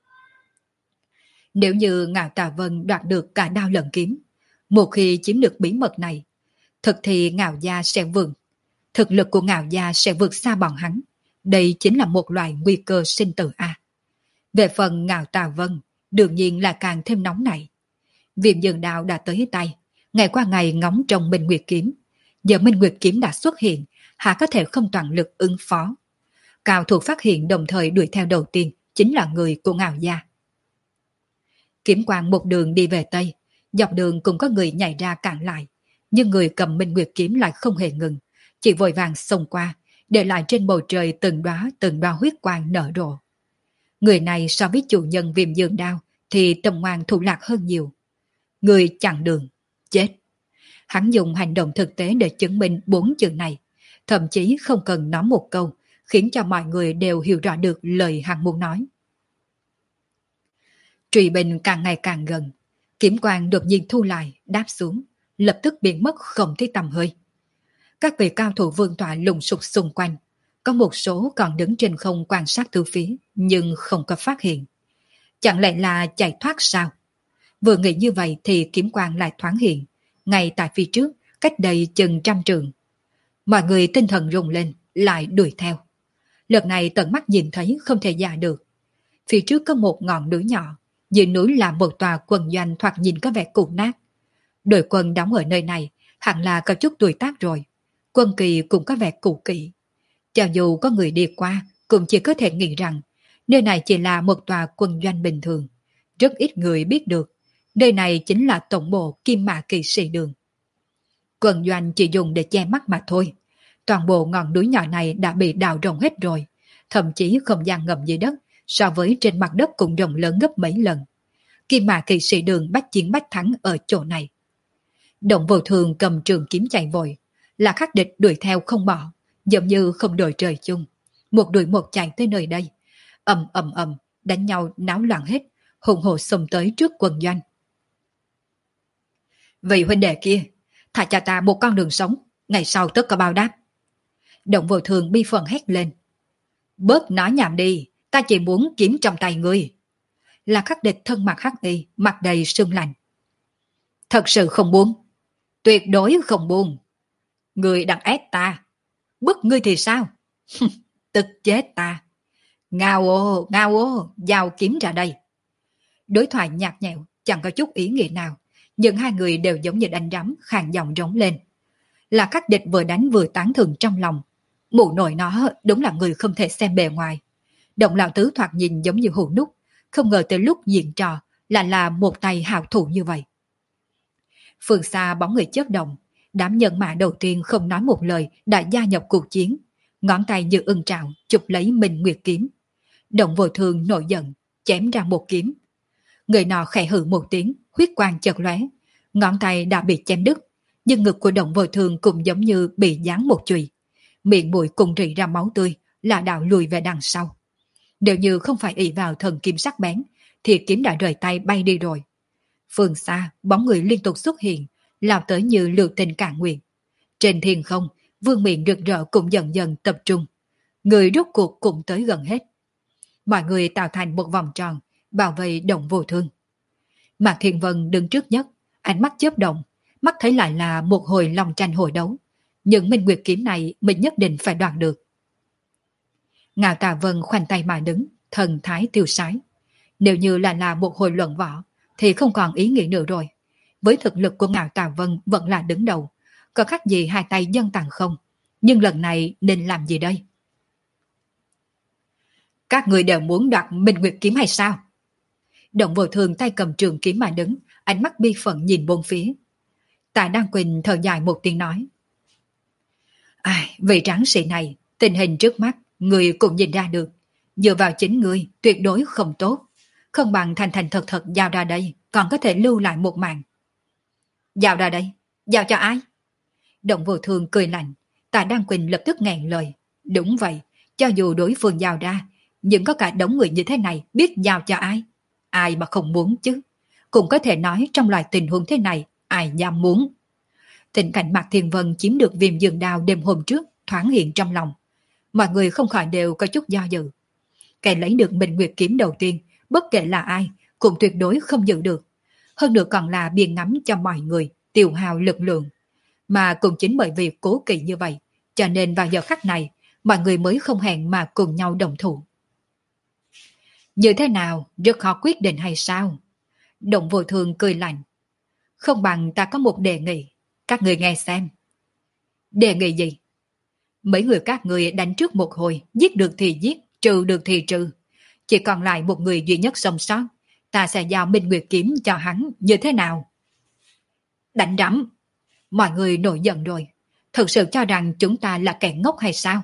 Nếu như Ngạo Tào Vân đoạt được cả đao lẫn kiếm, một khi chiếm được bí mật này, thực thì Ngạo gia sẽ vượt, thực lực của Ngạo gia sẽ vượt xa bọn hắn. Đây chính là một loại nguy cơ sinh tử a. Về phần Ngạo Tào Vân, đương nhiên là càng thêm nóng nảy. Viêm Dương Đao đã tới tay, ngày qua ngày ngóng trông Minh Nguyệt Kiếm. Giờ Minh Nguyệt Kiếm đã xuất hiện, hạ có thể không toàn lực ứng phó. Cao thủ phát hiện đồng thời đuổi theo đầu tiên chính là người của Ngạo gia. Kiếm quang một đường đi về Tây, dọc đường cũng có người nhảy ra cản lại, nhưng người cầm Minh Nguyệt Kiếm lại không hề ngừng, chỉ vội vàng xông qua, để lại trên bầu trời từng đóa từng đóa huyết quang nở rộ. Người này so với chủ nhân Viêm Dương Đao thì tâm ngoan thủ lạc hơn nhiều. Người chặn đường, chết. Hắn dùng hành động thực tế để chứng minh bốn chữ này, thậm chí không cần nói một câu, khiến cho mọi người đều hiểu rõ được lời hắn muốn nói. Trùy bình càng ngày càng gần, kiếm quang đột nhiên thu lại, đáp xuống, lập tức biến mất không thấy tầm hơi. Các vị cao thủ vương tọa lùng sục xung quanh, có một số còn đứng trên không quan sát từ phía, nhưng không có phát hiện. Chẳng lẽ là chạy thoát sao? Vừa nghĩ như vậy thì kiếm quang lại thoáng hiện, ngay tại phía trước, cách đây chừng trăm trường. Mọi người tinh thần rung lên, lại đuổi theo. Lần này tận mắt nhìn thấy không thể giả được. Phía trước có một ngọn núi nhỏ, dưới núi là một tòa quân doanh thoạt nhìn có vẻ cũ nát. Đội quân đóng ở nơi này hẳn là có chút tuổi tác rồi. Quân kỳ cũng có vẻ cũ kỹ. Cho dù có người đi qua, cũng chỉ có thể nghĩ rằng nơi này chỉ là một tòa quân doanh bình thường. Rất ít người biết được, nơi này chính là tổng bộ Kim Mã Kỵ Sĩ Đường. Quân doanh chỉ dùng để che mắt mà thôi. Toàn bộ ngọn núi nhỏ này đã bị đào rộng hết rồi. Thậm chí không gian ngầm dưới đất so với trên mặt đất cũng rộng lớn gấp mấy lần. Kim Mã Kỵ Sĩ Đường bách chiến bách thắng ở chỗ này. Động Vô Thường cầm trường kiếm chạy vội, là khắc địch đuổi theo không bỏ, giống như không đội trời chung. Một đuổi một chạy tới nơi đây, ầm ầm ầm, đánh nhau náo loạn hết, hùng hồ xông tới trước quân doanh. Vị huynh đệ kia, thả cho ta một con đường sống, ngày sau tất có báo đáp. Động Vô Thường bi phần hét lên. Bớt nói nhảm đi, ta chỉ muốn kiếm trong tay ngươi. Là khắc địch thân mặt hắc y, mặt đầy sương lạnh. Thật sự không buông, tuyệt đối không buông. Ngươi đang ép ta, bức ngươi thì sao? Tức chết ta. Ngao ô, ngao ô, giao kiếm ra đây. Đối thoại nhạt nhẽo, chẳng có chút ý nghĩa nào, nhưng hai người đều giống như đánh rắm, khàn giọng rống lên. Là khắc địch vừa đánh vừa tán thưởng trong lòng. Mụ nội nó đúng là người không thể xem bề ngoài. Động lão tứ thoạt nhìn giống như hù nút, không ngờ tới lúc diễn trò lại là một tay hào thủ như vậy. Phương xa bóng người chớp động, đám nhân mã đầu tiên không nói một lời đã gia nhập cuộc chiến, ngón tay như ưng trào chụp lấy Minh Nguyệt kiếm. Động Vô Thường nổi giận, chém ra một kiếm. Người nọ khẽ hừ một tiếng, huyết quang chợt lóe, ngón tay đã bị chém đứt, nhưng ngực của Động Vô Thường cũng giống như bị giáng một chùy, miệng mũi cùng rỉ ra máu tươi, là đạo lùi về đằng sau. Nếu như không phải ỷ vào thần kiếm sắc bén, thì kiếm đã rời tay bay đi rồi. Phương xa, bóng người liên tục xuất hiện, lao tới như lưu tình cạn nguyện. Trên thiên không, vương miện rực rỡ cũng dần dần tập trung. Người rốt cuộc cũng tới gần hết. Mọi người tạo thành một vòng tròn, bảo vệ Động Vô Thương. Mạc Thiên Vân đứng trước nhất, ánh mắt chớp động, mắt thấy lại là một hồi lòng tranh hồi đấu. Những Minh Nguyệt kiếm này mình nhất định phải đoạt được. Ngạo Tà Vân khoanh tay mà đứng, thần thái tiêu sái. Nếu như là là một hồi luận võ, thì không còn ý nghĩa nữa rồi. Với thực lực của Ngạo Tà Vân vẫn là đứng đầu, có khác gì hai tay dân tàn không. Nhưng lần này nên làm gì đây? Các người đều muốn đoạt Minh Nguyệt kiếm hay sao? Động Vô Thường tay cầm trường kiếm mà đứng, ánh mắt bi phận nhìn bốn phía. Tạ Đăng Quỳnh thở dài một tiếng nói. Ai, vị tráng sĩ này, tình hình trước mắt, người cũng nhìn ra được. Dựa vào chính người, tuyệt đối không tốt. Không bằng thành thành thật thật giao ra đây, còn có thể lưu lại một mạng. Giao ra đây? Giao cho ai? Động Vô Thường cười lạnh. Tạ Đăng Quỳnh lập tức nghẹn lời. Đúng vậy, cho dù đối phương giao ra, nhưng có cả đống người như thế này biết giao cho ai? Ai mà không muốn chứ? Cũng có thể nói trong loại tình huống thế này, ai dám muốn? Tình cảnh Mạc Thiên Vân chiếm được viêm dương đao đêm hôm trước thoáng hiện trong lòng. Mọi người không khỏi đều có chút do dự. Kẻ lấy được Minh Nguyệt kiếm đầu tiên, bất kể là ai, cũng tuyệt đối không giữ được. Hơn nữa còn là biên ngắm cho mọi người, tiêu hao lực lượng. Mà cũng chính bởi vì cố kỵ như vậy, cho nên vào giờ khắc này, mọi người mới không hẹn mà cùng nhau đồng thủ. Như thế nào, rất khó quyết định hay sao? Động Vô Thường cười lạnh. Không bằng ta có một đề nghị, các người nghe xem. Đề nghị gì? Mấy người các người đánh trước một hồi, giết được thì giết, trừ được thì trừ. Chỉ còn lại một người duy nhất sống sót, ta sẽ giao Minh Nguyệt kiếm cho hắn, như thế nào? Đánh rắm. Mọi người nổi giận rồi. Thực sự cho rằng chúng ta là kẻ ngốc hay sao?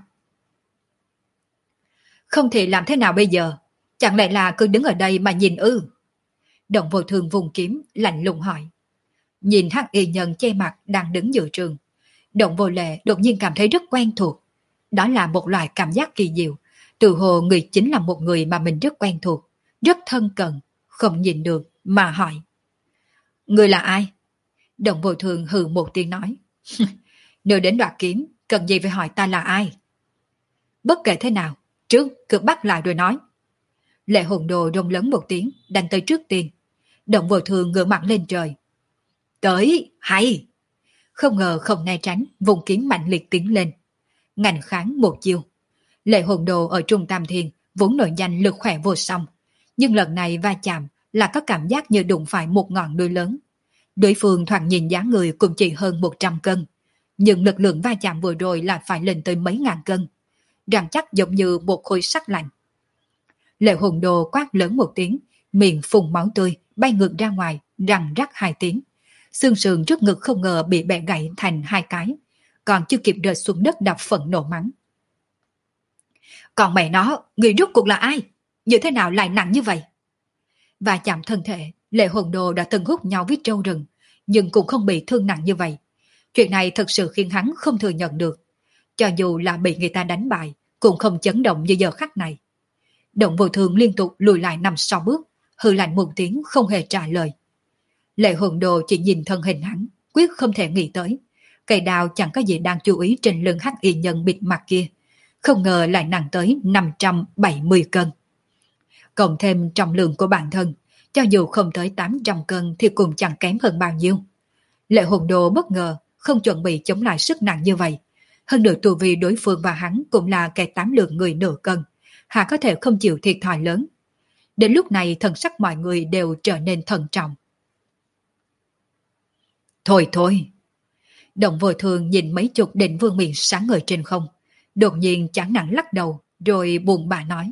Không thì làm thế nào bây giờ? Chẳng lẽ là cứ đứng ở đây mà nhìn ư? Động Vô Thường vùng kiếm, lạnh lùng hỏi. Nhìn hắc y nhân che mặt đang đứng giữa trường. Động Vô Lệ đột nhiên cảm thấy rất quen thuộc. Đó là một loại cảm giác kỳ diệu. Từ hồ người chính là một người mà mình rất quen thuộc, rất thân cận, không nhìn được mà hỏi. Người là ai? Động Vô Thường hừ một tiếng nói. Nếu đến đoạt kiếm, cần gì phải hỏi ta là ai? Bất kể thế nào, trước cứ bắt lại rồi nói. Lệ Hồn Đồ rông lớn một tiếng, đánh tới trước tiên. Động vô thường ngửa mặt lên trời. Tới, hay! Không ngờ không né tránh, vùng kiếm mạnh liệt tiến lên. Ngành kháng một chiêu. Lệ hồn đồ ở Trung Tam Thiên vốn nổi danh lực khỏe vô song. Nhưng lần này va chạm là có cảm giác như đụng phải một ngọn núi lớn. Đối phương thoạt nhìn dáng người cũng chỉ hơn một trăm cân. Nhưng lực lượng va chạm vừa rồi là phải lên tới mấy ngàn cân. Răng chắc giống như một khối sắt lạnh. Lệ hồn đồ quát lớn một tiếng, miệng phun máu tươi, bay ngược ra ngoài, răng rắc hai tiếng. Xương sườn trước ngực không ngờ bị bẻ gãy thành hai cái, còn chưa kịp rơi xuống đất đập phẫn nộ mắng. Còn mẹ nó, người rốt cuộc là ai? Như thế nào lại nặng như vậy? Và chạm thân thể, Lệ hồn đồ đã từng hút nhau với trâu rừng, nhưng cũng không bị thương nặng như vậy. Chuyện này thật sự khiến hắn không thừa nhận được. Cho dù là bị người ta đánh bại, cũng không chấn động như giờ khắc này. Động vô thường liên tục lùi lại năm sáu bước, hừ lạnh một tiếng không hề trả lời. Lệ hồn đồ chỉ nhìn thân hình hắn, quyết không thể nghĩ tới. Cây đào chẳng có gì đang chú ý trên lưng hắc y nhân bịt mặt kia. Không ngờ lại nặng tới năm trăm bảy mươi cân. Cộng thêm trọng lượng của bản thân, cho dù không tới tám trăm cân thì cũng chẳng kém hơn bao nhiêu. Lệ hồn đồ bất ngờ, không chuẩn bị chống lại sức nặng như vậy. Hơn nữa tu vi đối phương và hắn cũng là kẻ tám lượng người nửa cân. Hà có thể không chịu thiệt thòi lớn. Đến lúc này thần sắc mọi người đều trở nên thận trọng. Thôi thôi. Động vô thường nhìn mấy chục định vương miện sáng ngời trên không. Đột nhiên chán nản lắc đầu, rồi buồn bã nói.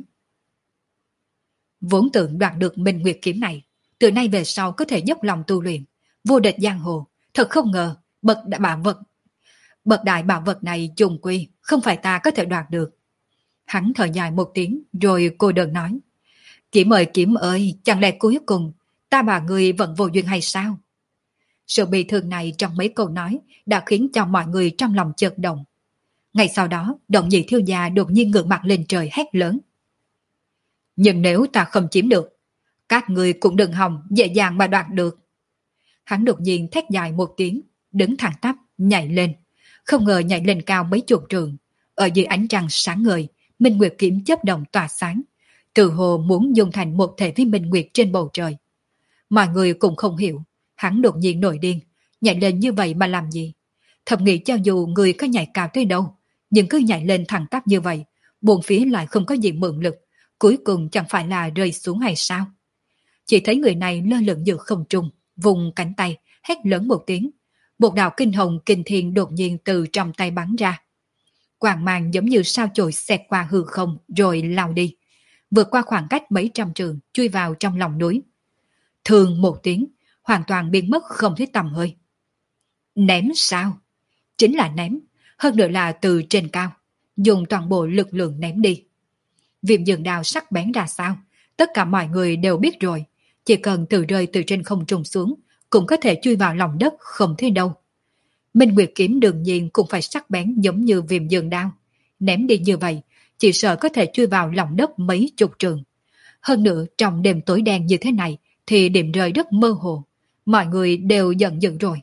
Vốn tưởng đoạt được Minh Nguyệt kiếm này, từ nay về sau có thể dốc lòng tu luyện, vô địch giang hồ, thật không ngờ, bậc đại bảo vật. Bậc đại bảo vật này trùng quy, không phải ta có thể đoạt được. Hắn thở dài một tiếng, rồi cô đơn nói. Kiếm ơi kiếm ơi, chẳng lẽ cuối cùng, ta và người vẫn vô duyên hay sao? Sự bị thương này trong mấy câu nói đã khiến cho mọi người trong lòng chợt động. Ngày sau đó, Động Nhị thiếu gia đột nhiên ngửa mặt lên trời hét lớn. Nhưng nếu ta không chiếm được, các người cũng đừng hòng dễ dàng mà đoạt được. Hắn đột nhiên thét dài một tiếng, đứng thẳng tắp, nhảy lên. Không ngờ nhảy lên cao mấy chục trường. Ở dưới ánh trăng sáng ngời, Minh Nguyệt kiếm chớp động tỏa sáng. Từ hồ muốn dùng thành một thể với Minh Nguyệt trên bầu trời. Mọi người cũng không hiểu, hắn đột nhiên nổi điên, nhảy lên như vậy mà làm gì? Thầm nghĩ cho dù người có nhảy cao tới đâu, nhưng cứ nhảy lên thẳng tắp như vậy, buồn phía lại không có gì mượn lực, cuối cùng chẳng phải là rơi xuống hay sao? Chỉ thấy người này lơ lửng giữa không trung, vùng cánh tay, hét lớn một tiếng. Một đạo kinh hồng kinh thiên đột nhiên từ trong tay bắn ra. Quang mang giống như sao chổi xẹt qua hư không rồi lao đi, vượt qua khoảng cách mấy trăm trường, chui vào trong lòng núi. Thường một tiếng, hoàn toàn biến mất không thấy tầm hơi. Ném sao? Chính là ném, hơn nữa là từ trên cao, dùng toàn bộ lực lượng ném đi. Viêm dường đao sắc bén ra sao, tất cả mọi người đều biết rồi, chỉ cần từ rơi từ trên không trung xuống, cũng có thể chui vào lòng đất không thấy đâu. Minh Nguyệt kiếm đương nhiên cũng phải sắc bén giống như viêm dường đao, ném đi như vậy, chỉ sợ có thể chui vào lòng đất mấy chục trường. Hơn nữa trong đêm tối đen như thế này thì điểm rơi rất mơ hồ, mọi người đều giận dữ rồi.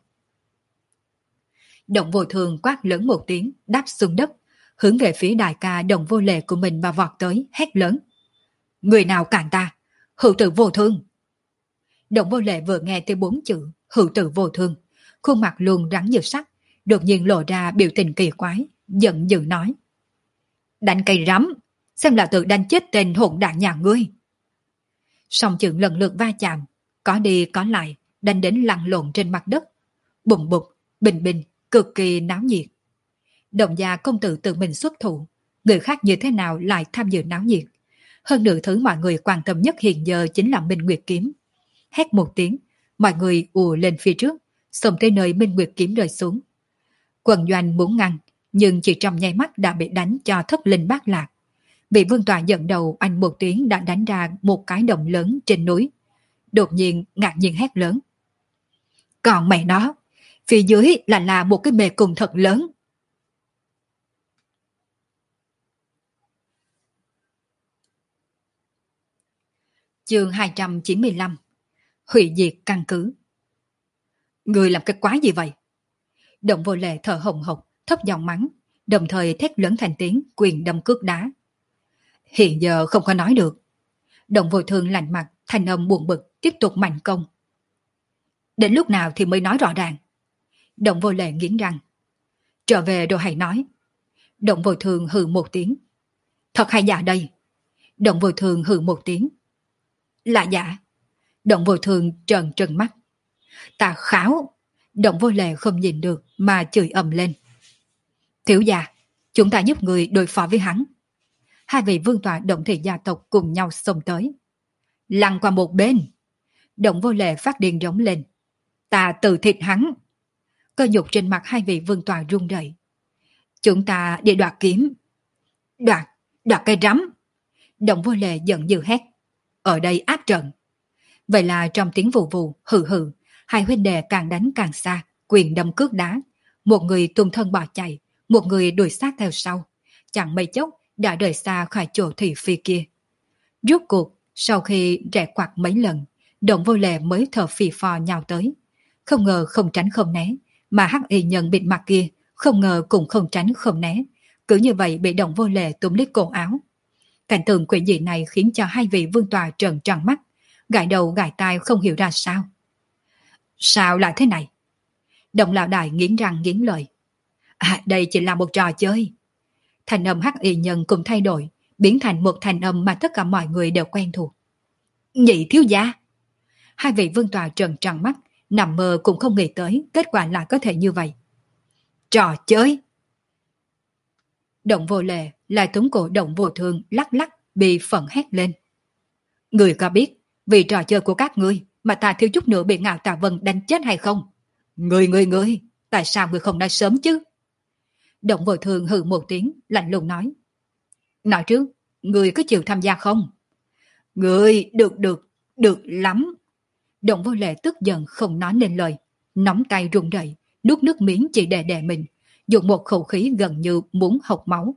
Động vô thường quát lớn một tiếng, đáp xuống đất, hướng về phía đại ca Đồng Vô Lệ của mình mà vọt tới, hét lớn. Người nào cản ta? Hữu tử vô thương! Đồng Vô Lệ vừa nghe tới bốn chữ hữu tử vô thương, khuôn mặt luôn rắn như sắt, đột nhiên lộ ra biểu tình kỳ quái, giận dữ nói. Đánh cây rắm, xem là tự đánh chết tên hỗn đản nhà ngươi. Song chưởng lần lượt va chạm, có đi có lại, đánh đến lăn lộn trên mặt đất. Bùng bục, bình bình, cực kỳ náo nhiệt. Đồng gia công tử tự mình xuất thủ, người khác như thế nào lại tham dự náo nhiệt. Hơn nữa thứ mọi người quan tâm nhất hiện giờ chính là Minh Nguyệt kiếm. Hét một tiếng, mọi người ùa lên phía trước, xông tới nơi Minh Nguyệt kiếm rơi xuống. Quần doanh muốn ngăn, nhưng chỉ trong nháy mắt đã bị đánh cho thất linh bát lạc. Bị Vương Tọa dẫn đầu, anh một tiếng đã đánh ra một cái động lớn trên núi. Đột nhiên ngạc nhiên hét lớn. Còn mẹ nó, phía dưới là là một cái mê cung thật lớn. Chương hai trăm chín mươi lăm. Hủy diệt căn cứ. Người làm cái quái gì vậy? Động Vô Lệ thở hồng hộc, thấp giọng mắng, đồng thời thét lớn thành tiếng, quyền đâm cước đá. Hiện giờ không có nói được. Động Vô Thương lạnh mặt, thanh âm buồn bực, tiếp tục mạnh công. Đến lúc nào thì mới nói rõ ràng? Động Vô Lệ nghiến răng. Trở về rồi hãy nói. Động Vô Thường hừ một tiếng. Thật hay giả đây? Động Vô Thường hừ một tiếng. Là giả. Động Vô Thường trợn trừng mắt. Ta kháo. Động Vô Lệ không nhìn được mà chửi ầm lên. Thiếu gia, chúng ta giúp người đối phó với hắn. Hai vị vương tọa Động thị gia tộc cùng nhau xông tới. Lăn qua một bên. Động Vô Lệ phát điên rống lên. Ta tự thịt hắn. Cơ nhục trên mặt hai vị vương tọa run rẩy. Chúng ta đi đoạt kiếm. Đoạt, đoạt cây rắm. Động Vô Lệ giận dữ hét. Ở đây áp trận. Vậy là trong tiếng vù vù, hừ hừ, hai huynh đệ càng đánh càng xa, quyền đâm cước đá. Một người tung thân bỏ chạy, một người đuổi sát theo sau. Chẳng mấy chốc đã rời xa khỏi chỗ thị phi kia. Rốt cuộc, sau khi rẽ quạt mấy lần, Động Vô Lệ mới thở phì phò nhào tới. Không ngờ không tránh không né, mà hắc y nhân bịt mặt kia không ngờ cũng không tránh không né. Cứ như vậy bị Động Vô Lệ túm lấy cổ áo. Cảnh tượng quỷ dị này khiến cho hai vị vương tọa trợn tròn mắt, gãi đầu gãi tai không hiểu ra sao. Sao lại thế này? Động lão đại nghiến răng nghiến lợi. À, đây chỉ là một trò chơi. Thành âm hắc y nhân cùng thay đổi, biến thành một thành âm mà tất cả mọi người đều quen thuộc. Nhị thiếu gia. Hai vị vương tọa trợn tròn mắt, nằm mơ cũng không nghĩ tới kết quả lại có thể như vậy. Trò chơi. Động Vô Lệ lại túm cổ Động Vô Thường lắc lắc, bị phẫn hét lên. Người có biết vì trò chơi của các ngươi mà ta thiếu chút nữa bị Ngạo Tà Vân đánh chết hay không? Người người người, tại sao người không nói sớm chứ? Động Vô Thường hừ một tiếng, lạnh lùng nói. Nói trước, người có chịu tham gia không? Người, được được, được lắm. Động Vô Lệ tức giận không nói nên lời, nóng tay run rẩy, nuốt nước miếng chỉ để đè mình, dùng một khẩu khí gần như muốn hộc máu.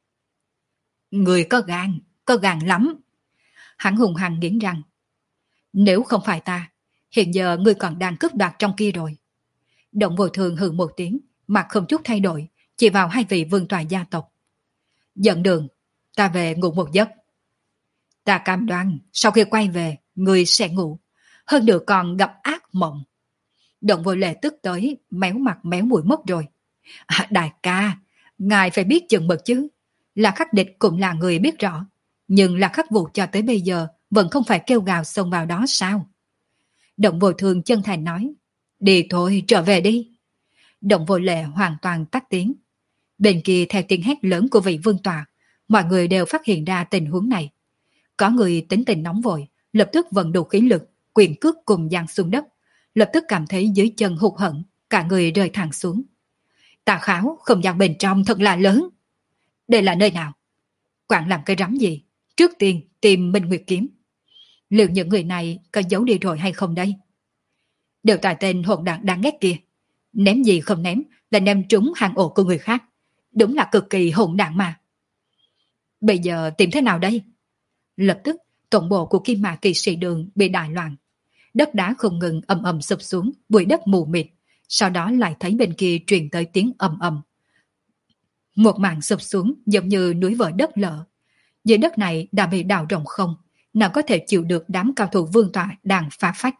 Người có gan, có gan lắm. Hắn hùng hăng nghiến răng. Nếu không phải ta, hiện giờ người còn đang cướp đoạt trong kia rồi. Động Vô Thường hừ một tiếng, mặt không chút thay đổi, chỉ vào hai vị vương tọa gia tộc. Dẫn đường, ta về ngủ một giấc. Ta cam đoan, sau khi quay về, người sẽ ngủ, hơn nữa còn gặp ác mộng. Động Vô Lệ tức tới, méo mặt méo mũi mất rồi. À, đại ca, ngài phải biết chừng mực chứ. Là Khắc địch cũng là người biết rõ, nhưng là Khắc Vũ cho tới bây giờ vẫn không phải kêu gào xông vào đó sao? Động Vô Thường chân thành nói. Đi thôi, trở về đi. Động Vô Lệ hoàn toàn tắt tiếng. Bên kia theo tiếng hét lớn của vị vương tọa, mọi người đều phát hiện ra tình huống này. Có người tính tình nóng vội, lập tức vận đủ khí lực, quyền cước cùng giáng xuống đất, lập tức cảm thấy dưới chân hụt hẫng, cả người rơi thẳng xuống. Tà Kháo, không gian bên trong thật là lớn. Đây là nơi nào? Quản làm cái rắm gì? Trước tiên tìm Minh Nguyệt kiếm. Liệu những người này có giấu đi rồi hay không đây? Đều tại tên hỗn đản đáng ghét kia. Ném gì không ném là ném trúng hàng ổ của người khác. Đúng là cực kỳ hỗn đản mà. Bây giờ tìm thế nào đây? Lập tức tổng bộ của Kim Mã Kỵ Sĩ Đường bị đại loạn. Đất đá không ngừng ầm ầm sụp xuống, bụi đất mù mịt. Sau đó lại thấy bên kia truyền tới tiếng ầm ầm. Một mảng sụp xuống giống như núi vỡ đất lở. Dưới đất này đã bị đào rộng không, nào có thể chịu được đám cao thủ vương tọa đang phá phách.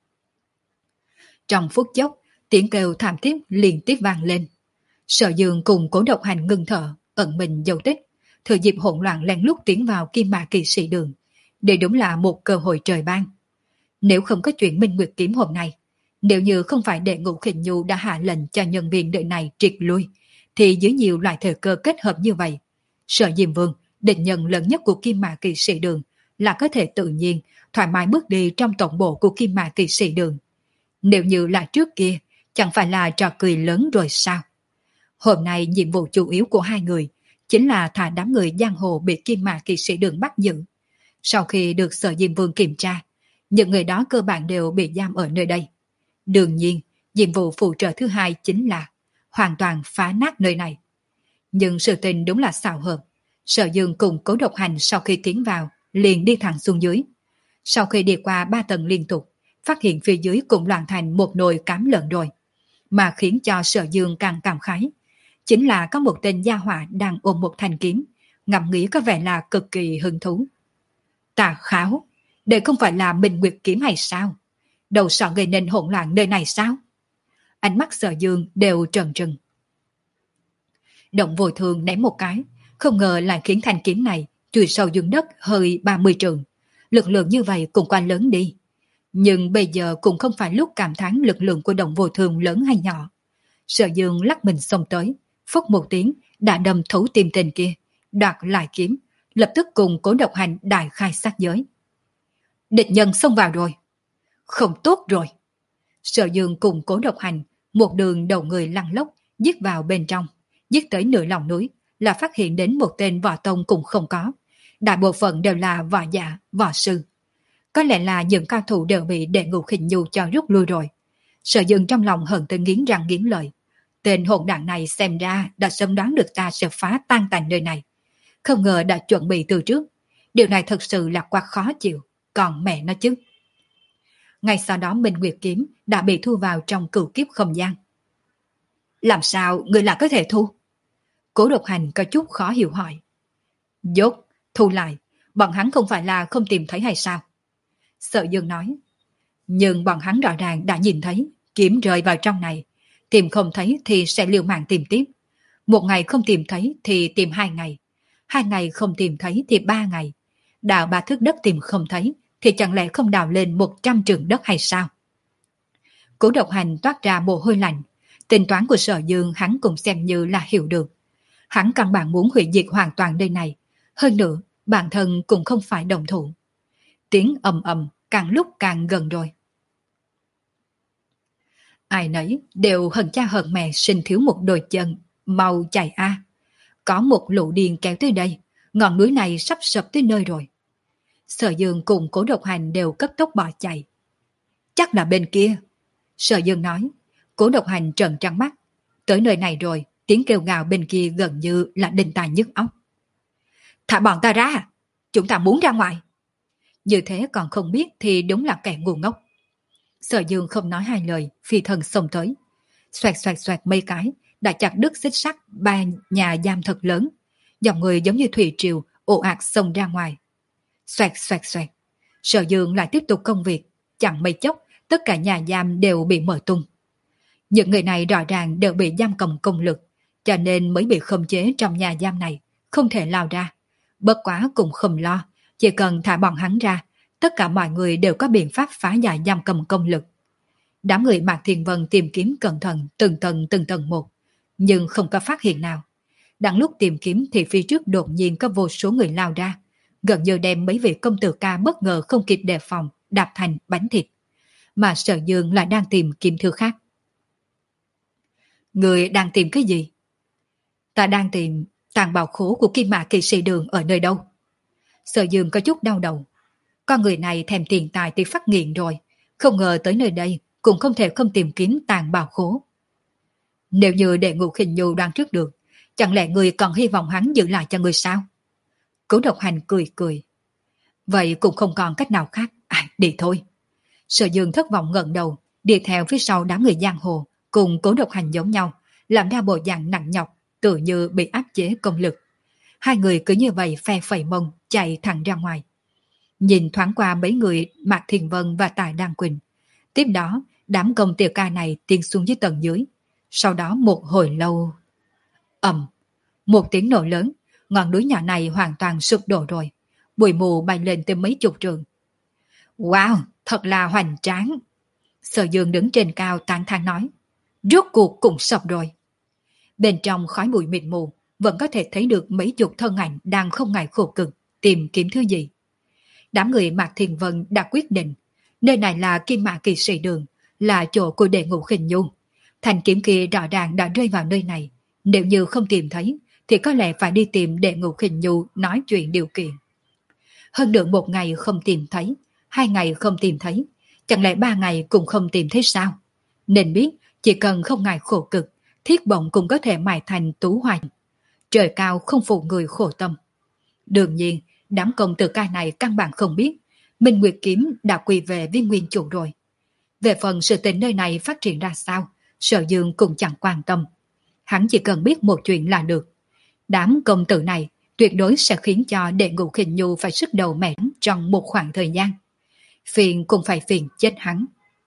Trong phút chốc, tiếng kêu thảm thiết liên tiếp vang lên. Sở Dương cùng Cố Độc Hành ngưng thở, ẩn mình dấu tích, thừa dịp hỗn loạn lén lút tiến vào Kim Mã Kỵ Sĩ Đường. Đây đúng là một cơ hội trời ban. Nếu không có chuyện Minh Nguyệt kiếm hôm nay, nếu như không phải để Ngũ Khinh Nhu đã hạ lệnh cho nhân viên đợi này triệt lui, thì dưới nhiều loại thời cơ kết hợp như vậy, Sở Diêm Vương, định nhân lớn nhất của Kim Mã Kỵ Sĩ Đường, là có thể tự nhiên, thoải mái bước đi trong tổng bộ của Kim Mã Kỵ Sĩ Đường. Nếu như là trước kia, chẳng phải là trò cười lớn rồi sao? Hôm nay nhiệm vụ chủ yếu của hai người chính là thả đám người giang hồ bị Kim Mã Kỵ Sĩ Đường bắt giữ. Sau khi được Sở Diêm Vương kiểm tra, những người đó cơ bản đều bị giam ở nơi đây. Đương nhiên, nhiệm vụ phụ trợ thứ hai chính là hoàn toàn phá nát nơi này. Nhưng sự tình đúng là xảo hợp. Sở Dương cùng Cố Độc Hành sau khi tiến vào, liền đi thẳng xuống dưới. Sau khi đi qua ba tầng liên tục, phát hiện phía dưới cũng loạn thành một nồi cám lợn rồi. Mà khiến cho Sở Dương càng cảm khái, chính là có một tên gia hỏa đang ôm một thanh kiếm, ngẫm nghĩ có vẻ là cực kỳ hứng thú. Tà Kháo, đây không phải là Minh Nguyệt kiếm hay sao? Đầu sợ gây nên hỗn loạn nơi này sao? Ánh mắt Sở Dương đều trần trừng. Động Vô Thường ném một cái, không ngờ lại khiến thanh kiếm này chui sâu dưới đất hơi ba mươi trượng. Lực lượng như vậy cũng quá lớn đi. Nhưng bây giờ cũng không phải lúc cảm thán lực lượng của Động Vô Thường lớn hay nhỏ. Sở Dương lắc mình xông tới, phốc một tiếng đã đâm thấu tim tên kia, đoạt lại kiếm, lập tức cùng Cố Độc Hành đại khai sát giới. Địch nhân xông vào rồi. Không tốt rồi. Sở Dương cùng Cố Độc Hành một đường đầu người lăn lóc giết vào bên trong, giết tới nửa lòng núi là phát hiện đến một tên võ tông cũng không có. Đại bộ phận đều là võ giả, võ sư. Có lẽ là những cao thủ đều bị Đệ Ngũ Khinh Nhu cho rút lui rồi. Sở Dương trong lòng hận tới nghiến răng nghiến lợi. Tên hỗn đảng này xem ra đã sớm đoán được ta sẽ phá tan tành nơi này. Không ngờ đã chuẩn bị từ trước. Điều này thật sự là quá khó chịu. Còn mẹ nó chứ. Ngay sau đó Minh Nguyệt Kiếm đã bị thu vào trong cửu kiếp không gian. Làm sao người lại có thể thu? Cố Độc Hành có chút khó hiểu hỏi. Dốt, thu lại. Bọn hắn không phải là không tìm thấy hay sao? Sở Dương nói. Nhưng bọn hắn rõ ràng đã nhìn thấy kiếm rơi vào trong này. Tìm không thấy thì sẽ liều mạng tìm tiếp. Một ngày không tìm thấy thì tìm hai ngày. Hai ngày không tìm thấy thì ba ngày. Đào ba thước đất tìm không thấy thì chẳng lẽ không đào lên một trăm trượng đất hay sao? Cố Độc Hành toát ra mồ hôi lạnh. Tính toán của Sở Dương hắn cũng xem như là hiểu được. Hắn căn bản muốn hủy diệt hoàn toàn nơi này. Hơn nữa, bản thân cũng không phải đồng thủ. Tiếng ầm ầm càng lúc càng gần rồi. Ai nấy đều hận cha hận mẹ sinh thiếu một đôi chân, mau chạy a. Có một lũ điên kéo tới đây, ngọn núi này sắp sập tới nơi rồi. Sở Dương cùng Cố Độc Hành đều cấp tốc bỏ chạy. Chắc là bên kia. Sở Dương nói. Cố Độc Hành trợn trắng mắt. Tới nơi này rồi, tiếng kêu gào bên kia gần như là đinh tai nhức óc. Thả bọn ta ra, chúng ta muốn ra ngoài. Như thế còn không biết thì đúng là kẻ ngu ngốc. Sở Dương không nói hai lời, phi thần xông tới. Xoẹt xoẹt xoẹt mấy cái, đã chặt đứt xích sắt ba nhà giam thật lớn. Dòng người giống như thủy triều, ồ ạt xông ra ngoài. Xoẹt xoẹt xoẹt. Sở Dương lại tiếp tục công việc. Chẳng mấy chốc, tất cả nhà giam đều bị mở tung. Những người này rõ ràng đều bị giam cầm công lực, cho nên mới bị khống chế trong nhà giam này, không thể lao ra. Bất quá cũng không lo, chỉ cần thả bọn hắn ra, tất cả mọi người đều có biện pháp phá giải giam cầm công lực. Đám người Mạc Thiên Vân tìm kiếm cẩn thận từng tầng từng tầng một, nhưng không có phát hiện nào. Đang lúc tìm kiếm thì phía trước đột nhiên có vô số người lao ra, gần như đem mấy vị công tử ca bất ngờ không kịp đề phòng đạp thành bánh thịt. Mà Sở Dương lại đang tìm kiếm thứ khác. Người đang tìm cái gì? Ta đang tìm tàn bào khố của Kim Mã Kỵ Sĩ Đường ở nơi đâu? Sở Dương có chút đau đầu. Con người này thèm tiền tài thì phát nghiện rồi, không ngờ tới nơi đây cũng không thể không tìm kiếm tàn bào khố. Nếu như Đệ Ngũ Khinh Nhu đoán trước được, chẳng lẽ người còn hy vọng hắn giữ lại cho người sao? Cố Độc Hành cười cười. Vậy cũng không còn cách nào khác, à, đi thôi. Sở Dương thất vọng ngẩng đầu, đi theo phía sau đám người giang hồ, cùng Cố Độc Hành giống nhau, làm ra bộ dạng nặng nhọc, tự như bị áp chế công lực. Hai người cứ như vậy phe phẩy mông, chạy thẳng ra ngoài. Nhìn thoáng qua mấy người Mạc Thiền Vân và Tài Đăng Quỳnh. Tiếp đó, đám công tiểu ca này tiến xuống dưới tầng dưới. Sau đó một hồi lâu... ầm, một tiếng nổ lớn, ngọn núi nhỏ này hoàn toàn sụp đổ rồi. Bụi mù bay lên tới mấy chục trường. Wow, thật là hoành tráng. Sở Dương đứng trên cao tán thán nói. Rốt cuộc cũng sập rồi. Bên trong khói bụi mịt mù, vẫn có thể thấy được mấy chục thân ảnh đang không ngại khổ cực, tìm kiếm thứ gì. Đám người Mạc Thiền Vân đã quyết định, nơi này là Kim Mã Kỵ Sĩ Đường, là chỗ của Đệ Ngũ Khinh Nhu. Thanh kiếm kia rõ ràng đã rơi vào nơi này, nếu như không tìm thấy, thì có lẽ phải đi tìm Đệ Ngũ Khinh Nhu nói chuyện điều kiện. Hơn được một ngày không tìm thấy, hai ngày không tìm thấy, chẳng lẽ ba ngày cũng không tìm thấy sao? Nên biết, chỉ cần không ngại khổ cực, thiết bổng cũng có thể mài thành tú hoành. Trời cao không phụ người khổ tâm. Đương nhiên, đám công tử ca này căn bản không biết, Minh Nguyệt Kiếm đã quỳ về với nguyên chủ rồi. Về phần sự tình nơi này phát triển ra sao, Sở Dương cũng chẳng quan tâm. Hắn chỉ cần biết một chuyện là được. Đám công tử này tuyệt đối sẽ khiến cho Đệ Ngũ Khinh Nhu phải sức đầu mẻ trong một khoảng thời gian. Phiền cũng phải phiền chết hắn.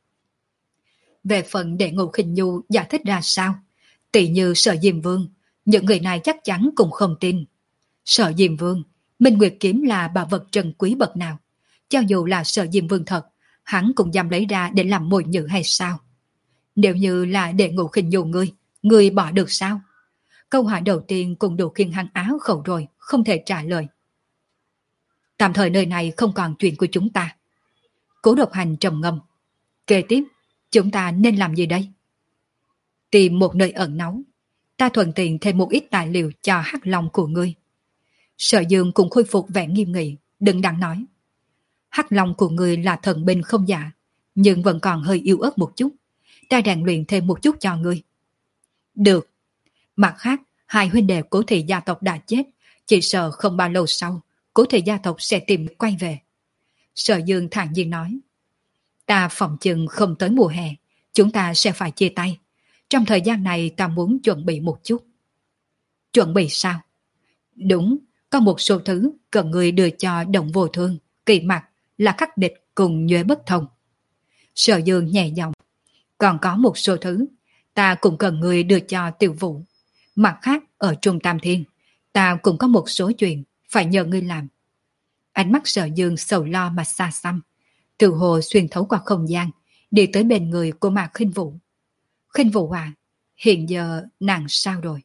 Về phần Đệ Ngũ Khinh Nhu giải thích ra sao, tỷ như Sở Diêm Vương, những người này chắc chắn cũng không tin. Sở Diêm Vương, Minh Nguyệt Kiếm là bảo vật trân quý bậc nào? Cho dù là Sở Diêm Vương thật, hắn cũng dám lấy ra để làm mồi nhử hay sao? Nếu như là Đệ Ngũ Khinh Nhu ngươi, ngươi bỏ được sao? Câu hỏi đầu tiên cũng đủ khiến hắn áo khẩu rồi, không thể trả lời. Tạm thời nơi này không còn chuyện của chúng ta. Cố Độc Hành trầm ngâm. Kế tiếp, chúng ta nên làm gì đây? Tìm một nơi ẩn náu. Ta thuận tiện thêm một ít tài liệu cho hắc long của ngươi. Sở Dương cũng khôi phục vẻ nghiêm nghị, đừng đắn nói. Hắc long của ngươi là thần binh không giả, nhưng vẫn còn hơi yếu ớt một chút. Ta rèn luyện thêm một chút cho ngươi. Được. Mặt khác, hai huynh đệ Cố thị gia tộc đã chết, chỉ sợ không bao lâu sau, Cố thị gia tộc sẽ tìm quay về. Sở Dương thản nhiên nói. Ta phòng chừng không tới mùa hè, chúng ta sẽ phải chia tay. Trong thời gian này ta muốn chuẩn bị một chút. Chuẩn bị sao? Đúng, có một số thứ cần người đưa cho Động Vô Thương, Kỳ Mặc, là khắc địch cùng Nhuệ Bất Thông. Sở Dương nhẹ giọng. Còn có một số thứ, ta cũng cần người đưa cho Tiểu Vũ. Mặt khác, ở Trung Tam Thiên, ta cũng có một số chuyện phải nhờ ngươi làm. Ánh mắt Sở Dương sầu lo mà xa xăm, từ hồ xuyên thấu qua không gian, đi tới bên người của Mạc Khinh Vũ. Khinh Vũ à, hiện giờ nàng sao rồi?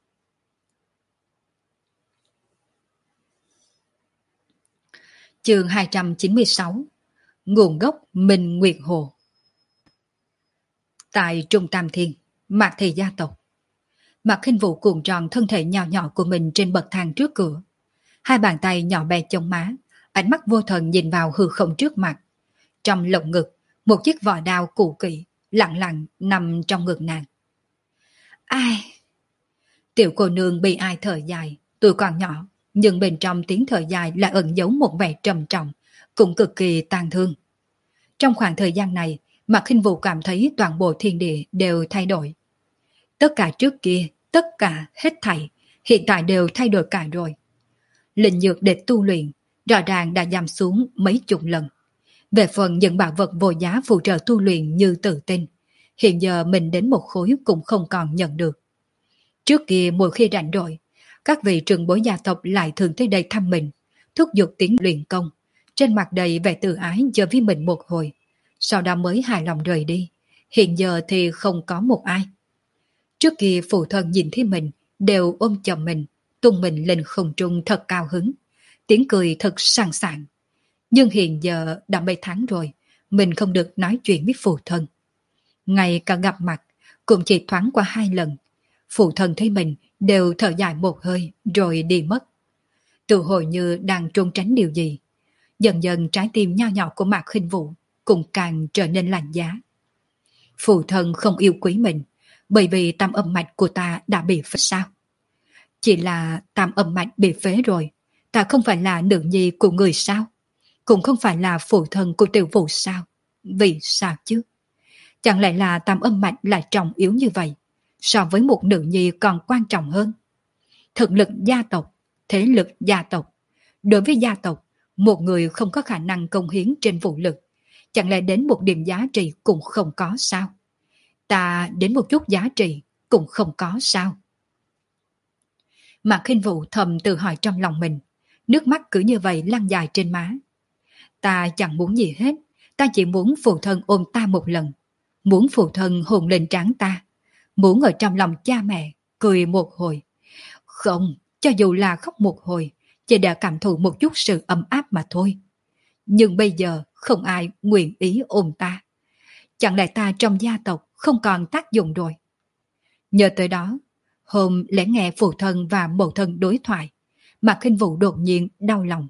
Chương hai trăm chín mươi sáu. Nguồn gốc Minh Nguyệt Hồ. Tại Trung Tam Thiên, Mạc thị gia tộc. Mạc Khinh Vũ cuộn tròn thân thể nhỏ nhỏ của mình trên bậc thang trước cửa. Hai bàn tay nhỏ bé chống má, ánh mắt vô thần nhìn vào hư không trước mặt. Trong lồng ngực, một chiếc vỏ đao cũ kỹ, lặng lặng nằm trong ngực nàng. Ai? Tiểu cô nương bị ai thở dài, tuổi còn nhỏ, nhưng bên trong tiếng thở dài lại ẩn giấu một vẻ trầm trọng, cũng cực kỳ tang thương. Trong khoảng thời gian này, Mạc Khinh Vũ cảm thấy toàn bộ thiên địa đều thay đổi. Tất cả trước kia, tất cả, hết thảy, hiện tại đều thay đổi cả rồi. Linh dược để tu luyện, rõ ràng đã giảm xuống mấy chục lần. Về phần những bảo vật vô giá phụ trợ tu luyện như tự tin, hiện giờ mình đến một khối cũng không còn nhận được. Trước kia mỗi khi rảnh rỗi, các vị trưởng bối gia tộc lại thường tới đây thăm mình, thúc giục tiếng luyện công, trên mặt đầy vẻ tự ái chờ với mình một hồi, sau đó mới hài lòng rời đi. Hiện giờ thì không có một ai. Trước kia phụ thân nhìn thấy mình đều ôm chầm mình, tung mình lên không trung thật cao hứng, tiếng cười thật sảng sảng. Nhưng hiện giờ đã mấy tháng rồi, mình không được nói chuyện với phụ thân. Ngay cả gặp mặt, cũng chỉ thoáng qua hai lần. Phụ thân thấy mình đều thở dài một hơi rồi đi mất. Tự hồi như đang trốn tránh điều gì. Dần dần trái tim nho nhỏ của Mạc Khinh Vũ cũng càng trở nên lạnh giá. Phụ thân không yêu quý mình, bởi vì tam âm mạch của ta đã bị phế sao? Chỉ là tam âm mạch bị phế rồi, ta không phải là nữ nhi của người sao? Cũng không phải là phụ thân của Tiểu Vũ sao? Vì sao chứ? Chẳng lẽ là tam âm mạch lại trọng yếu như vậy, so với một nữ nhi còn quan trọng hơn? Thực lực gia tộc, thế lực gia tộc. Đối với gia tộc, một người không có khả năng công hiến trên vũ lực, chẳng lẽ đến một điểm giá trị cũng không có sao? Ta đến một chút giá trị cũng không có sao? Mạc Khinh Vũ thầm tự hỏi trong lòng mình, nước mắt cứ như vậy lăn dài trên má. Ta chẳng muốn gì hết, ta chỉ muốn phụ thân ôm ta một lần, muốn phụ thân hôn lên trán ta, muốn ở trong lòng cha mẹ cười một hồi. Không, cho dù là khóc một hồi, chỉ để cảm thụ một chút sự ấm áp mà thôi. Nhưng bây giờ không ai nguyện ý ôm ta. Chẳng lẽ ta trong gia tộc không còn tác dụng rồi? Nhớ tới đó, hôm lẽ nghe phụ thân và mẫu thân đối thoại, Mạc Khinh Vũ đột nhiên đau lòng.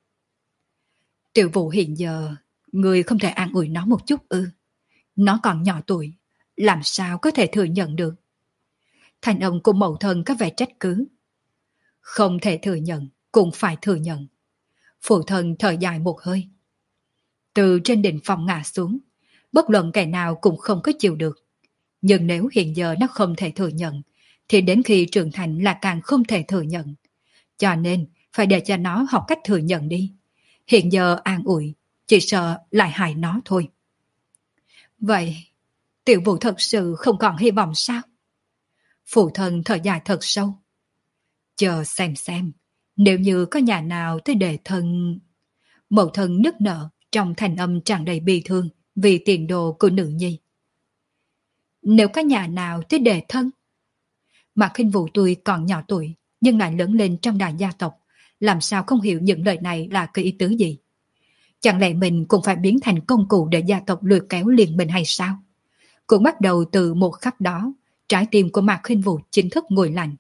Tiểu Vũ hiện giờ, người không thể an ủi nó một chút ư? Nó còn nhỏ tuổi, làm sao có thể thừa nhận được? Thành ông của mẫu thân có vẻ trách cứ. Không thể thừa nhận, cũng phải thừa nhận. Phụ thân thở dài một hơi. Từ trên đỉnh phòng ngã xuống, bất luận kẻ nào cũng không có chịu được. Nhưng nếu hiện giờ nó không thể thừa nhận, thì đến khi trưởng thành là càng không thể thừa nhận. Cho nên, phải để cho nó học cách thừa nhận đi. Hiện giờ an ủi, chỉ sợ lại hại nó thôi. Vậy, Tiểu Vũ thật sự không còn hy vọng sao? Phụ thân thở dài thật sâu. Chờ xem xem, nếu như có nhà nào tới đề thân... Mẫu thân nức nở trong thanh âm tràn đầy bi thương vì tiền đồ của nữ nhi. Nếu có nhà nào tới đề thân? Mạc Khinh Vũ tuy còn nhỏ tuổi nhưng lại lớn lên trong đại gia tộc, làm sao không hiểu những lời này là cái ý tứ gì? Chẳng lẽ mình cũng phải biến thành công cụ để gia tộc lôi kéo liền mình hay sao? Cũng bắt đầu từ một khắc đó, trái tim của Mạc Khinh Vũ chính thức nguội lạnh.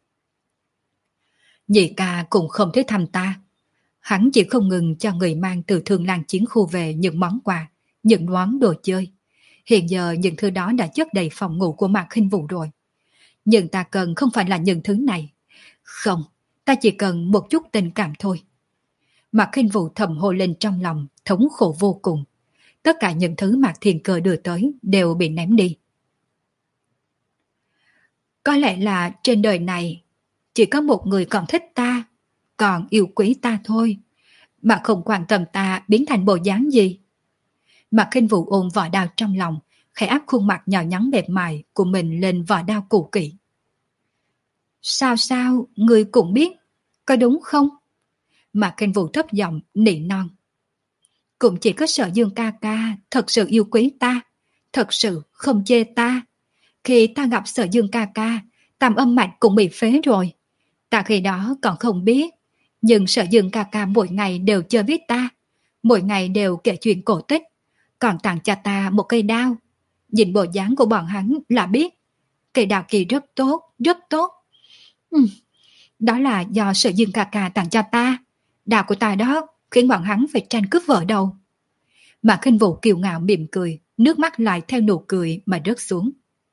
Nhị ca cũng không thấy thăm ta. Hắn chỉ không ngừng cho người mang từ Thương Lan chiến khu về những món quà, những món đồ chơi. Hiện giờ những thứ đó đã chất đầy phòng ngủ của Mạc Khinh Vũ rồi. Nhưng ta cần không phải là những thứ này. Không, ta chỉ cần một chút tình cảm thôi. Mạc Khinh Vũ thầm hô lên trong lòng, thống khổ vô cùng. Tất cả những thứ Mạc Thiên Cơ đưa tới đều bị ném đi. Có lẽ là trên đời này chỉ có một người còn thích ta, còn yêu quý ta thôi, mà không quan tâm ta biến thành bộ dáng gì. Mạc Khinh Vũ ôm vỏ đao trong lòng, khẽ áp khuôn mặt nhỏ nhắn mềm mại của mình lên vỏ đao cũ kỹ. Sao sao, người cũng biết, có đúng không? Mạc Khinh Vũ thấp giọng nỉ non. Cũng chỉ có Sở Dương ca ca thật sự yêu quý ta, thật sự không chê ta. Khi ta gặp Sở Dương ca ca, tam âm mạch cũng bị phế rồi. Ta khi đó còn không biết, nhưng Sở Dương ca ca mỗi ngày đều chơi với ta, mỗi ngày đều kể chuyện cổ tích, còn tặng cho ta một cây đao. Nhìn bộ dáng của bọn hắn là biết, cây đao kia rất tốt, rất tốt. Uhm, đó là do Sở Dương ca ca tặng cho ta. Đao của ta đó khiến bọn hắn phải tranh cướp vợ đầu. Mà Khinh Vũ kiêu ngạo mỉm cười, nước mắt lại theo nụ cười mà rớt xuống.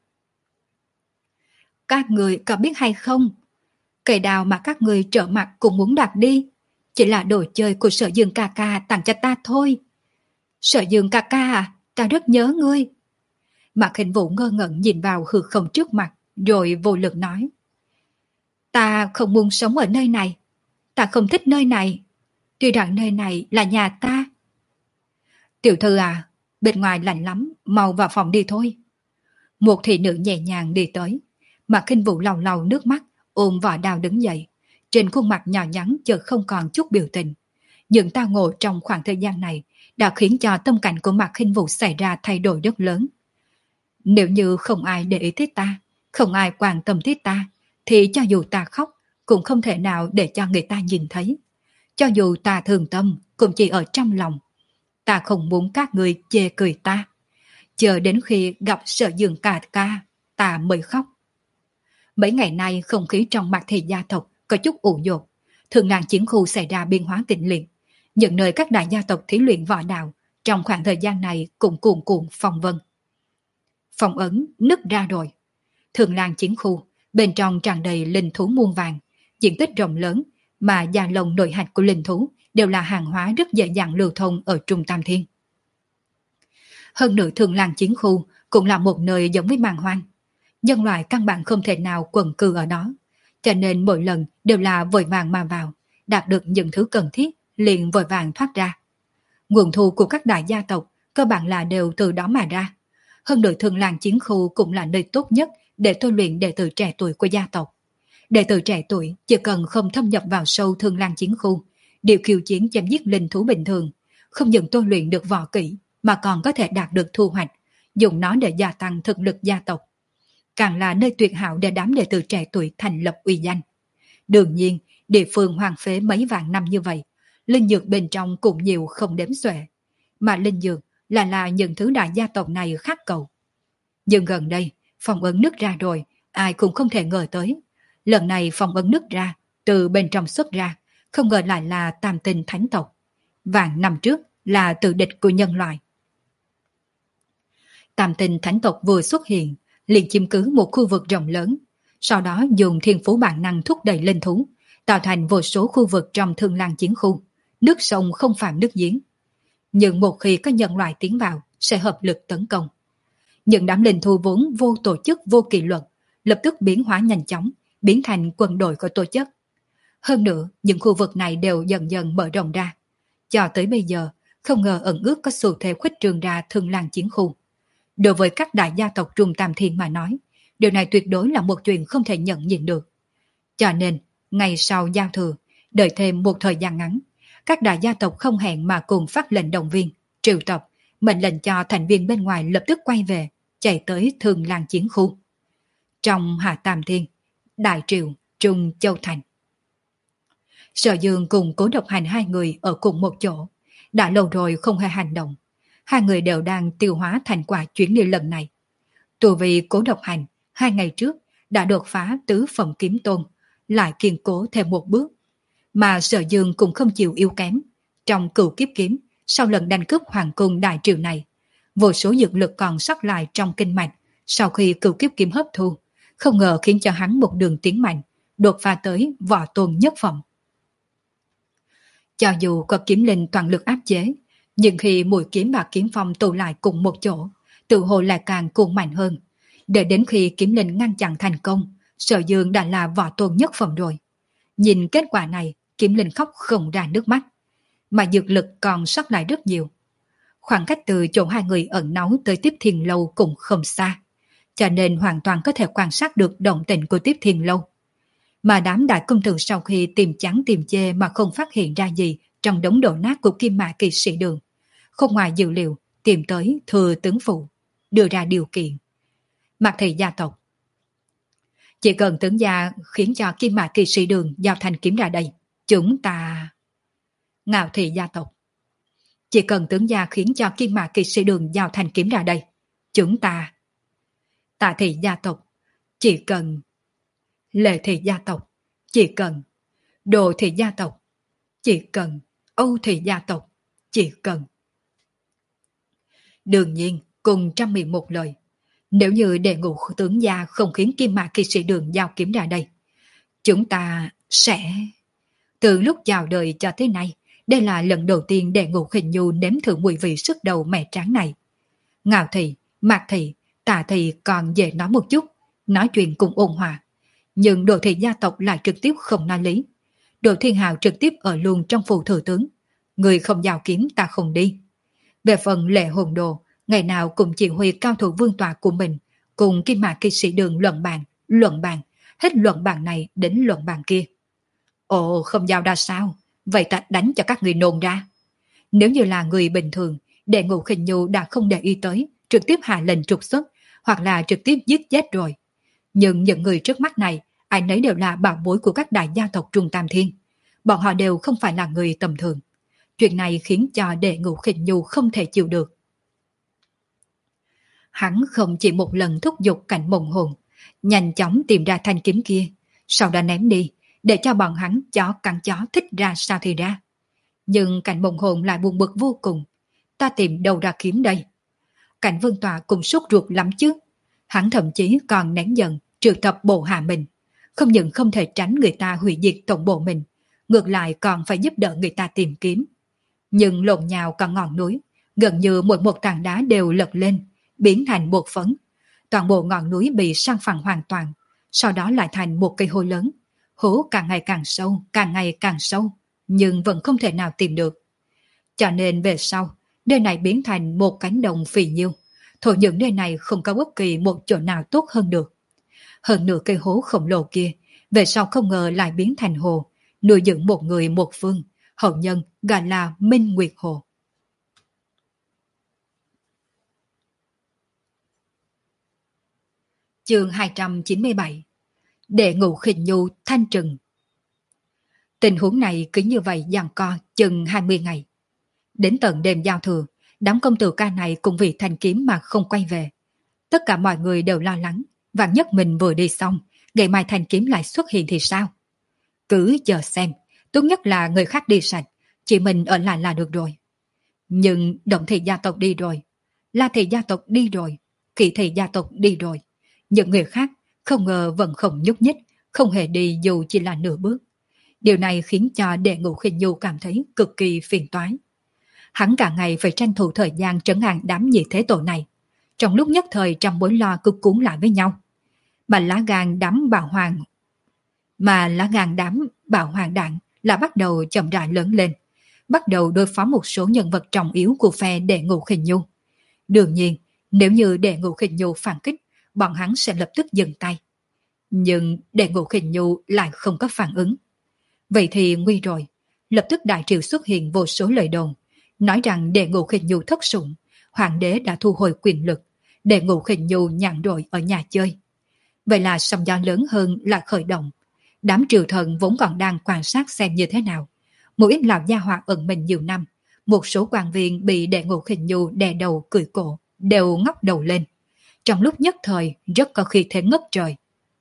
Các người có biết hay không, cây đao mà các người trở mặt cũng muốn đoạt đi chỉ là đồ chơi của Sở Dương ca ca tặng cho ta thôi. Sở Dương ca ca à, ta rất nhớ ngươi. Mạc Khinh Vũ ngơ ngẩn nhìn vào hư không trước mặt, rồi vô lực nói. Ta không muốn sống ở nơi này, ta không thích nơi này, tuy rằng nơi này là nhà ta. Tiểu thư à, bên ngoài lạnh lắm, mau vào phòng đi thôi. Một thị nữ nhẹ nhàng đi tới, Mạc Khinh Vũ lau lau nước mắt, ôm vỏ đao đứng dậy. Trên khuôn mặt nhỏ nhắn chợt không còn chút biểu tình. Những tao ngộ trong khoảng thời gian này đã khiến cho tâm cảnh của Mạc Khinh Vũ xảy ra thay đổi rất lớn. Nếu như không ai để ý tới ta, không ai quan tâm tới ta, thì cho dù ta khóc cũng không thể nào để cho người ta nhìn thấy. Cho dù ta thường tâm cũng chỉ ở trong lòng. Ta không muốn các người chê cười ta. Chờ đến khi gặp Sở Dương ca ca, ta mới khóc. Mấy ngày nay không khí trong Mạc thị gia tộc có chút ủ dột. Thường Lan chiến khu xảy ra biến hóa kịch liệt. Những nơi các đại gia tộc thí luyện võ đạo trong khoảng thời gian này cũng cuồn cuộn phong vân. Phong ấn nứt ra rồi. Thường Lan chiến khu bên trong tràn đầy linh thú muôn vàng, diện tích rộng lớn mà da lông nội hạch của linh thú đều là hàng hóa rất dễ dàng lưu thông ở Trung Tam Thiên. Hơn nữa Thường Lan chiến khu cũng là một nơi giống với màn hoang. Nhân loại căn bản không thể nào quần cư ở đó, cho nên mỗi lần đều là vội vàng mà vào, đạt được những thứ cần thiết liền vội vàng thoát ra. Nguồn thu của các đại gia tộc cơ bản là đều từ đó mà ra. Hơn nữa Thường Lan chiến khu cũng là nơi tốt nhất để tôi luyện đệ tử trẻ tuổi của gia tộc. Đệ tử trẻ tuổi chỉ cần không thâm nhập vào sâu Thường Lan chiến khu, điều khiêu chiến chém giết linh thú bình thường, không những tôi luyện được võ kỹ mà còn có thể đạt được thu hoạch, dùng nó để gia tăng thực lực gia tộc. Càng là nơi tuyệt hảo để đám đệ tử trẻ tuổi thành lập uy danh. Đương nhiên, địa phương hoang phế mấy vạn năm như vậy, linh dược bên trong cũng nhiều không đếm xuể. Mà linh dược là là những thứ đại gia tộc này khắc cầu. Nhưng gần đây, phong ấn nứt ra rồi, ai cũng không thể ngờ tới. Lần này phong ấn nứt ra, từ bên trong xuất ra, không ngờ lại là Tam Tinh Thánh tộc. Vạn năm trước là tự địch của nhân loại. Tam Tinh Thánh tộc vừa xuất hiện, liền chiếm cứ một khu vực rộng lớn, sau đó dùng thiên phú bản năng thúc đẩy linh thú, tạo thành vô số khu vực trong Thương Lan chiến khu, nước sông không phạm nước giếng. Nhưng một khi có nhân loại tiến vào, sẽ hợp lực tấn công. Những đám linh thú vốn vô tổ chức vô kỷ luật, lập tức biến hóa nhanh chóng, biến thành quân đội có tổ chức. Hơn nữa, những khu vực này đều dần dần mở rộng ra. Cho tới bây giờ, không ngờ ẩn ước có xu thế khuếch trương ra Thương Lan chiến khu. Đối với các đại gia tộc Trung Tam Thiên mà nói, điều này tuyệt đối là một chuyện không thể nhận nhìn được. Cho nên, ngày sau giao thừa, đợi thêm một thời gian ngắn, các đại gia tộc không hẹn mà cùng phát lệnh động viên, triệu tập, mệnh lệnh cho thành viên bên ngoài lập tức quay về, chạy tới Thường Lan chiến khu. Trong Hạ Tam Thiên, Đại Triều, Trung Châu Thành. Sở Dương cùng Cố Độc Hành hai người ở cùng một chỗ, đã lâu rồi không hề hành động. Hai người đều đang tiêu hóa thành quả chuyến đi lần này. Tù vì Cố Độc Hành, hai ngày trước đã đột phá tứ phẩm kiếm tôn, lại kiên cố thêm một bước. Mà Sở Dương cũng không chịu yếu kém. Trong Cửu Kiếp Kiếm, sau lần đánh cướp hoàng cung Đại Triều này, vô số dược lực còn sót lại trong kinh mạch, sau khi Cửu Kiếp Kiếm hấp thu, không ngờ khiến cho hắn một đường tiến mạnh, đột phá tới võ tôn nhất phẩm. Cho dù có kiếm linh toàn lực áp chế, nhưng khi mũi kiếm và kiếm phong tụ lại cùng một chỗ, tự hồ lại càng cuồng mạnh hơn. Để đến khi kiếm linh ngăn chặn thành công, Sở Dương đã là võ tôn nhất phẩm rồi. Nhìn kết quả này, kiếm linh khóc không ra nước mắt, mà dược lực còn sót lại rất nhiều. Khoảng cách từ chỗ hai người ẩn náu tới Tiếp Thiên Lâu cũng không xa, cho nên hoàn toàn có thể quan sát được động tĩnh của Tiếp Thiên Lâu. Mà đám đại công tử sau khi tìm trắng tìm chê mà không phát hiện ra gì trong đống đổ nát của Kim Mã Kỳ Sĩ Đường, không ngoài dự liệu tìm tới Thừa Tướng Phụ, đưa ra điều kiện. Mạc Thị gia tộc, chỉ cần tướng gia khiến cho Kim Mã Kỳ Sĩ Đường giao thanh kiếm ra đây, chúng ta... Ngạo Thị gia tộc, chỉ cần tướng gia khiến cho Kim Mã Kỳ Sĩ Đường giao thanh kiếm ra đây, chúng ta... Tạ Thị gia tộc, chỉ cần... Lệ Thị gia tộc, chỉ cần... Đồ Thị gia tộc, chỉ cần... Âu Thị gia tộc, chỉ cần... Đương nhiên, cùng trăm miệng một lời. Nếu như đệ ngũ tướng gia không khiến Kim Mã Kỳ Sĩ Đường giao kiếm ra đây, chúng ta sẽ... Từ lúc chào đời cho tới nay, đây là lần đầu tiên đệ ngũ Khinh Nhu nếm thử mùi vị sức đầu mẹ tráng này. Ngạo Thị, Mạc Thị, Tạ Thị còn dễ nói một chút, nói chuyện cũng ôn hòa. Nhưng Đồ Thị gia tộc lại trực tiếp không nói lý. Đồ Thiên Hào trực tiếp ở luôn trong phủ thừa tướng. Người không giao kiếm ta không đi. Về phần Lệ Hồn Đồ, ngày nào cũng chỉ huy cao thủ vương tọa của mình, cùng Kim Mã Kỳ Sĩ Đường luận bàn, luận bàn, hết luận bàn này đến luận bàn kia. Ồ, không giao ra sao? Vậy ta đánh cho các người nôn ra. Nếu như là người bình thường, đệ ngũ Khinh Nhu đã không để ý tới, trực tiếp hạ lệnh trục xuất, hoặc là trực tiếp giết chết rồi. Nhưng những người trước mắt này, ai nấy đều là bảo bối của các đại gia tộc Trung Tam Thiên. Bọn họ đều không phải là người tầm thường. Chuyện này khiến cho đệ ngũ Khinh Nhu không thể chịu được. Hắn không chỉ một lần thúc giục Cảnh Mộng Hồn, nhanh chóng tìm ra thanh kiếm kia, sau đó ném đi, để cho bọn hắn chó cắn chó thích ra sao thì ra. Nhưng Cảnh Mộng Hồn lại buồn bực vô cùng. Ta tìm đâu ra kiếm đây? Cảnh Vương Tọa cũng sốt ruột lắm chứ. Hắn thậm chí còn nén giận, triệu tập bộ hạ mình. Không những không thể tránh người ta hủy diệt tổng bộ mình, ngược lại còn phải giúp đỡ người ta tìm kiếm. Nhưng lộn nhào cả ngọn núi, gần như mỗi một tảng đá đều lật lên, biến thành bột phấn. Toàn bộ ngọn núi bị san phẳng hoàn toàn, sau đó lại thành một cây hố lớn. Hố càng ngày càng sâu, càng ngày càng sâu, nhưng vẫn không thể nào tìm được. Cho nên về sau, nơi này biến thành một cánh đồng phì nhiêu. Thổ nhưỡng nơi này không có bất kỳ một chỗ nào tốt hơn được. Hơn nửa cây hố khổng lồ kia, về sau không ngờ lại biến thành hồ, nuôi dưỡng một người một phương, hậu nhân gọi là Minh Nguyệt Hồ. Chương hai trăm chín mươi bảy. Đệ ngũ Khinh Nhu thanh trừng. Tình huống này cứ như vậy giằng co chừng hai mươi ngày. Đến tận đêm giao thừa, đám công tử ca này cũng vì thanh kiếm mà không quay về. Tất cả mọi người đều lo lắng, vạn nhất mình vừa đi xong, ngày mai thanh kiếm lại xuất hiện thì sao? Cứ chờ xem, tốt nhất là người khác đi sạch, chỉ mình ở lại là được rồi. Nhưng Động Thị gia tộc đi rồi, La Thị gia tộc đi rồi, Kỷ Thị gia tộc đi rồi. Những người khác không ngờ vẫn không nhúc nhích, không hề đi dù chỉ là nửa bước. Điều này khiến cho đệ ngũ Khinh Nhu cảm thấy cực kỳ phiền toái. Hắn cả ngày phải tranh thủ thời gian trấn an đám nhị thế tổ này. Trong lúc nhất thời trăm mối lo cứ cuốn lại với nhau. Mà lá gan đám bảo hoàng Mà lá gan đám bảo hoàng đạn là bắt đầu chậm rãi lớn lên. Bắt đầu đối phó một số nhân vật trọng yếu của phe đệ ngũ Khinh Nhu. Đương nhiên, Nếu như Đệ Ngũ Khinh Nhu phản kích, bọn hắn sẽ lập tức dừng tay. Nhưng Đệ Ngũ Khinh Nhu lại không có phản ứng. Vậy thì nguy rồi. Lập tức đại triều xuất hiện vô số lời đồn, nói rằng Đệ Ngũ Khinh Nhu thất sủng, hoàng đế đã thu hồi quyền lực, Đệ Ngũ Khinh Nhu nhàn rỗi ở nhà chơi. Vậy là sóng gió lớn hơn là khởi động. Đám triều thần vốn còn đang quan sát xem như thế nào. Một ít lão gia hỏa ẩn mình nhiều năm, một số quan viên bị Đệ Ngũ Khinh Nhu đè đầu cười cổ, đều ngóc đầu lên. Trong lúc nhất thời rất có khí thế ngất trời.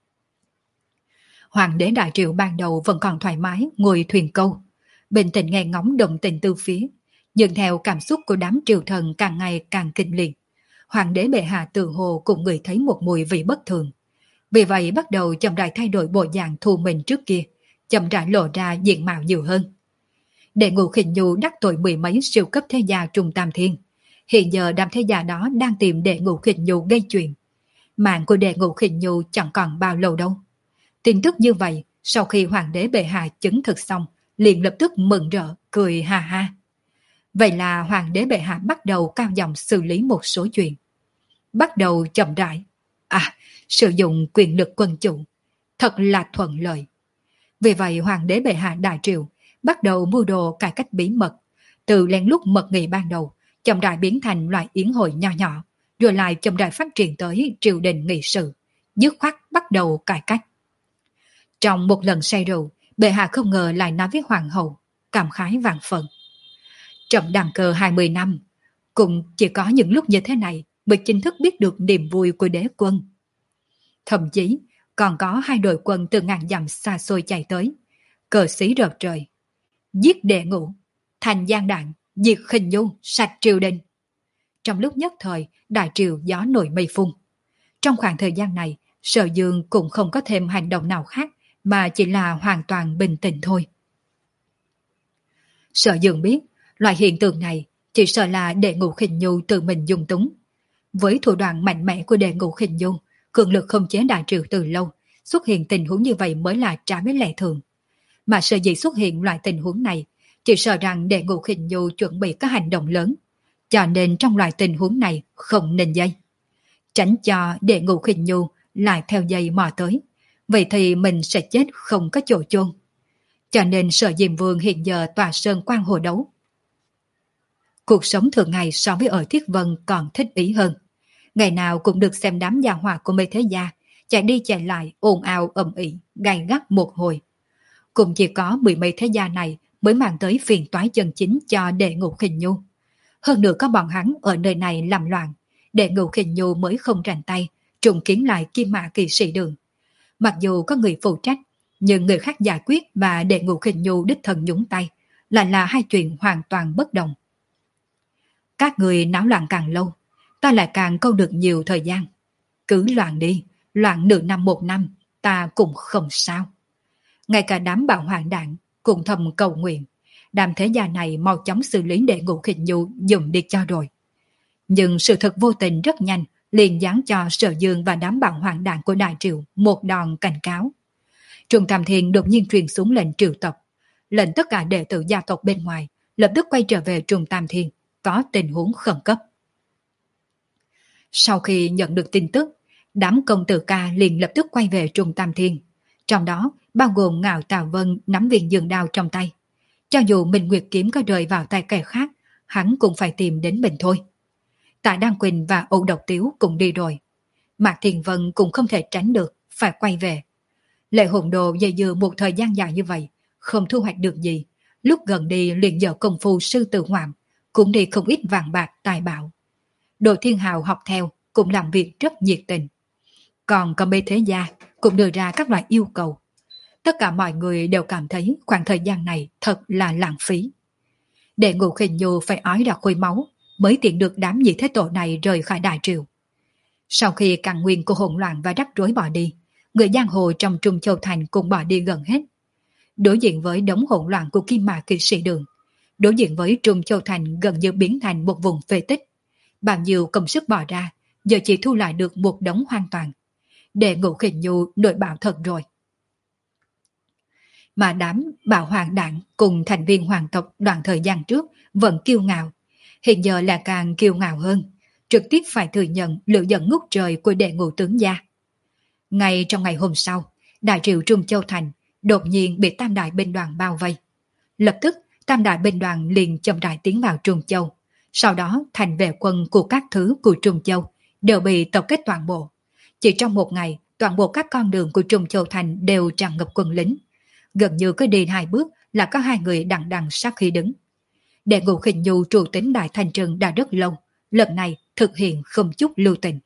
Hoàng đế đại triệu ban đầu vẫn còn thoải mái ngồi thuyền câu, bình tĩnh nghe ngóng động tình từ phía, nhưng theo cảm xúc của đám triều thần càng ngày càng kinh liệt, hoàng đế bệ hạ tự hồ cũng ngửi thấy một mùi vị bất thường. Vì vậy bắt đầu chậm rãi thay đổi bộ dạng thu mình trước kia, chậm rãi lộ ra diện mạo nhiều hơn. Đệ Ngũ Khinh Nhu đắc tội mười mấy siêu cấp thế gia Trung Tam Thiên. Hiện giờ đám thế gia đó đang tìm Đệ Ngũ Khinh Nhu gây chuyện. Mạng của Đệ Ngũ Khinh Nhu chẳng còn bao lâu đâu. Tin tức như vậy, sau khi hoàng đế bệ hạ chứng thực xong, liền lập tức mừng rỡ, cười ha ha. Vậy là hoàng đế bệ hạ bắt đầu cao giọng xử lý một số chuyện. Bắt đầu chậm rãi. À, sử dụng quyền lực quân chủ. Thật là thuận lợi. Vì vậy hoàng đế bệ hạ đại triều bắt đầu mưu đồ cải cách bí mật. Từ lén lút mật nghị ban đầu, chậm rãi biến thành loại yến hội nho nhỏ, rồi lại chậm rãi phát triển tới triều đình nghị sự, dứt khoát bắt đầu cải cách. Trong một lần say rượu, bệ hạ không ngờ lại nói với hoàng hậu, cảm khái vạn phần. Trẫm đăng cơ hai mươi năm, cũng chỉ có những lúc như thế này mới chính thức biết được niềm vui của đế quân. Thậm chí còn có hai đội quân từ ngàn dặm xa xôi chạy tới, cờ xí rợp trời. Giết Đệ Ngũ, thành gian đạn, diệt Khinh Nhu, sạch triều đình. Trong lúc nhất thời, đại triều gió nổi mây phun. Trong khoảng thời gian này, Sở Dương cũng không có thêm hành động nào khác, mà chỉ là hoàn toàn bình tĩnh thôi. Sở Dương biết, loại hiện tượng này chỉ sợ là Đệ Ngũ Khinh Nhu tự mình dung túng. Với thủ đoạn mạnh mẽ của Đệ Ngũ Khinh Nhu, cường lực không chế đại triều từ lâu, xuất hiện tình huống như vậy mới là trái với lẽ thường. Mà sở dĩ xuất hiện loại tình huống này, chỉ sợ rằng Đệ Ngũ Khinh Nhu chuẩn bị các hành động lớn, cho nên trong loại tình huống này không nên dây. Tránh cho Đệ Ngũ Khinh Nhu lại theo dây mò tới, vậy thì mình sẽ chết không có chỗ chôn. Cho nên Sở Diêm Vương hiện giờ tòa sơn quan hồ đấu. Cuộc sống thường ngày so với ở Thiết Vân còn thích ý hơn. Ngày nào cũng được xem đám gia hỏa của mấy thế gia chạy đi chạy lại ồn ào ầm ĩ, gay gắt một hồi. Cũng chỉ có mười mấy thế gia này mới mang tới phiền toái chân chính cho Đệ Ngũ Khinh Nhu. Hơn nữa có bọn hắn ở nơi này làm loạn, Đệ Ngũ Khinh Nhu mới không rành tay trùng kiến lại Kim Mã Kỵ Sĩ Đường. Mặc dù có người phụ trách, nhưng người khác giải quyết và Đệ Ngũ Khinh Nhu đích thân nhúng tay lại là hai chuyện hoàn toàn bất đồng. Các người náo loạn càng lâu, ta lại càng câu được nhiều thời gian. Cứ loạn đi, loạn nửa năm một năm, ta cũng không sao. Ngay cả đám bạo hoạn đạn cũng thầm cầu nguyện, đám thế gia này mau chóng xử lý Đệ Ngũ Khinh Nhu dùng đi cho rồi. Nhưng sự thật vô tình rất nhanh liền giáng cho Sở Dương và đám bạo hoạn đạn của đại triều một đòn cảnh cáo. Trung Tam Thiên đột nhiên truyền xuống lệnh triệu tập, lệnh tất cả đệ tử gia tộc bên ngoài lập tức quay trở về Trung Tam Thiên, có tình huống khẩn cấp. Sau khi nhận được tin tức, đám công tử ca liền lập tức quay về Trung Tam Thiên, trong đó bao gồm Ngạo Tào Vân nắm viên dương đao trong tay. Cho dù Minh Nguyệt kiếm có rơi vào tay kẻ khác, hắn cũng phải tìm đến mình thôi. Tạ Đăng Quỳnh và Âu Độc Tiếu cũng đi rồi. Mạc Thiền Vân cũng không thể tránh được, phải quay về. Lệ Hồn Đồ dây dưa một thời gian dài như vậy, không thu hoạch được gì. Lúc gần đi liền dở công phu sư tử ngoạm, cũng đi không ít vàng bạc tài bảo. Đồ Thiên Hào học theo, cũng làm việc rất nhiệt tình. Còn có mấy thế gia cũng đưa ra các loại yêu cầu. Tất cả mọi người đều cảm thấy khoảng thời gian này thật là lãng phí. Đệ Ngũ Khinh Nhu phải ói ra khối máu mới tiện được đám nhị thế tổ này rời khỏi đại triều. Sau khi căn nguyên của hỗn loạn và rắc rối bỏ đi, người giang hồ trong Trung Châu Thành cũng bỏ đi gần hết. Đối diện với đống hỗn loạn của Kim Mã Kỵ Sĩ Đường, đối diện với Trung Châu Thành gần như biến thành một vùng phế tích. Bao nhiêu công sức bỏ ra, giờ chỉ thu lại được một đống hoang toàn. Đệ Ngũ Khinh Nhu nội bạo thật rồi. Mà đám bạo hoàng đảng cùng thành viên hoàng tộc đoạn thời gian trước vẫn kiêu ngạo, hiện giờ là càng kiêu ngạo hơn. trực tiếp phải thừa nhận lửa giận ngút trời của đệ ngũ tướng gia. Ngay trong ngày hôm sau, đại triệu Trung Châu Thành đột nhiên bị tam đại binh đoàn bao vây. Lập tức, tam đại binh đoàn liền chậm rãi tiến vào Trung Châu. Sau đó, thành vệ quân của các thứ của Trung Châu đều bị tập kết toàn bộ. Chỉ trong một ngày, toàn bộ các con đường của Trung Châu Thành đều tràn ngập quân lính. Gần như cứ đi hai bước là có hai người đằng đằng sát khí đứng. Đệ ngũ Khinh Nhu trụ tính Đại Thành Trừng đã rất lâu, lần này thực hiện không chút lưu tình.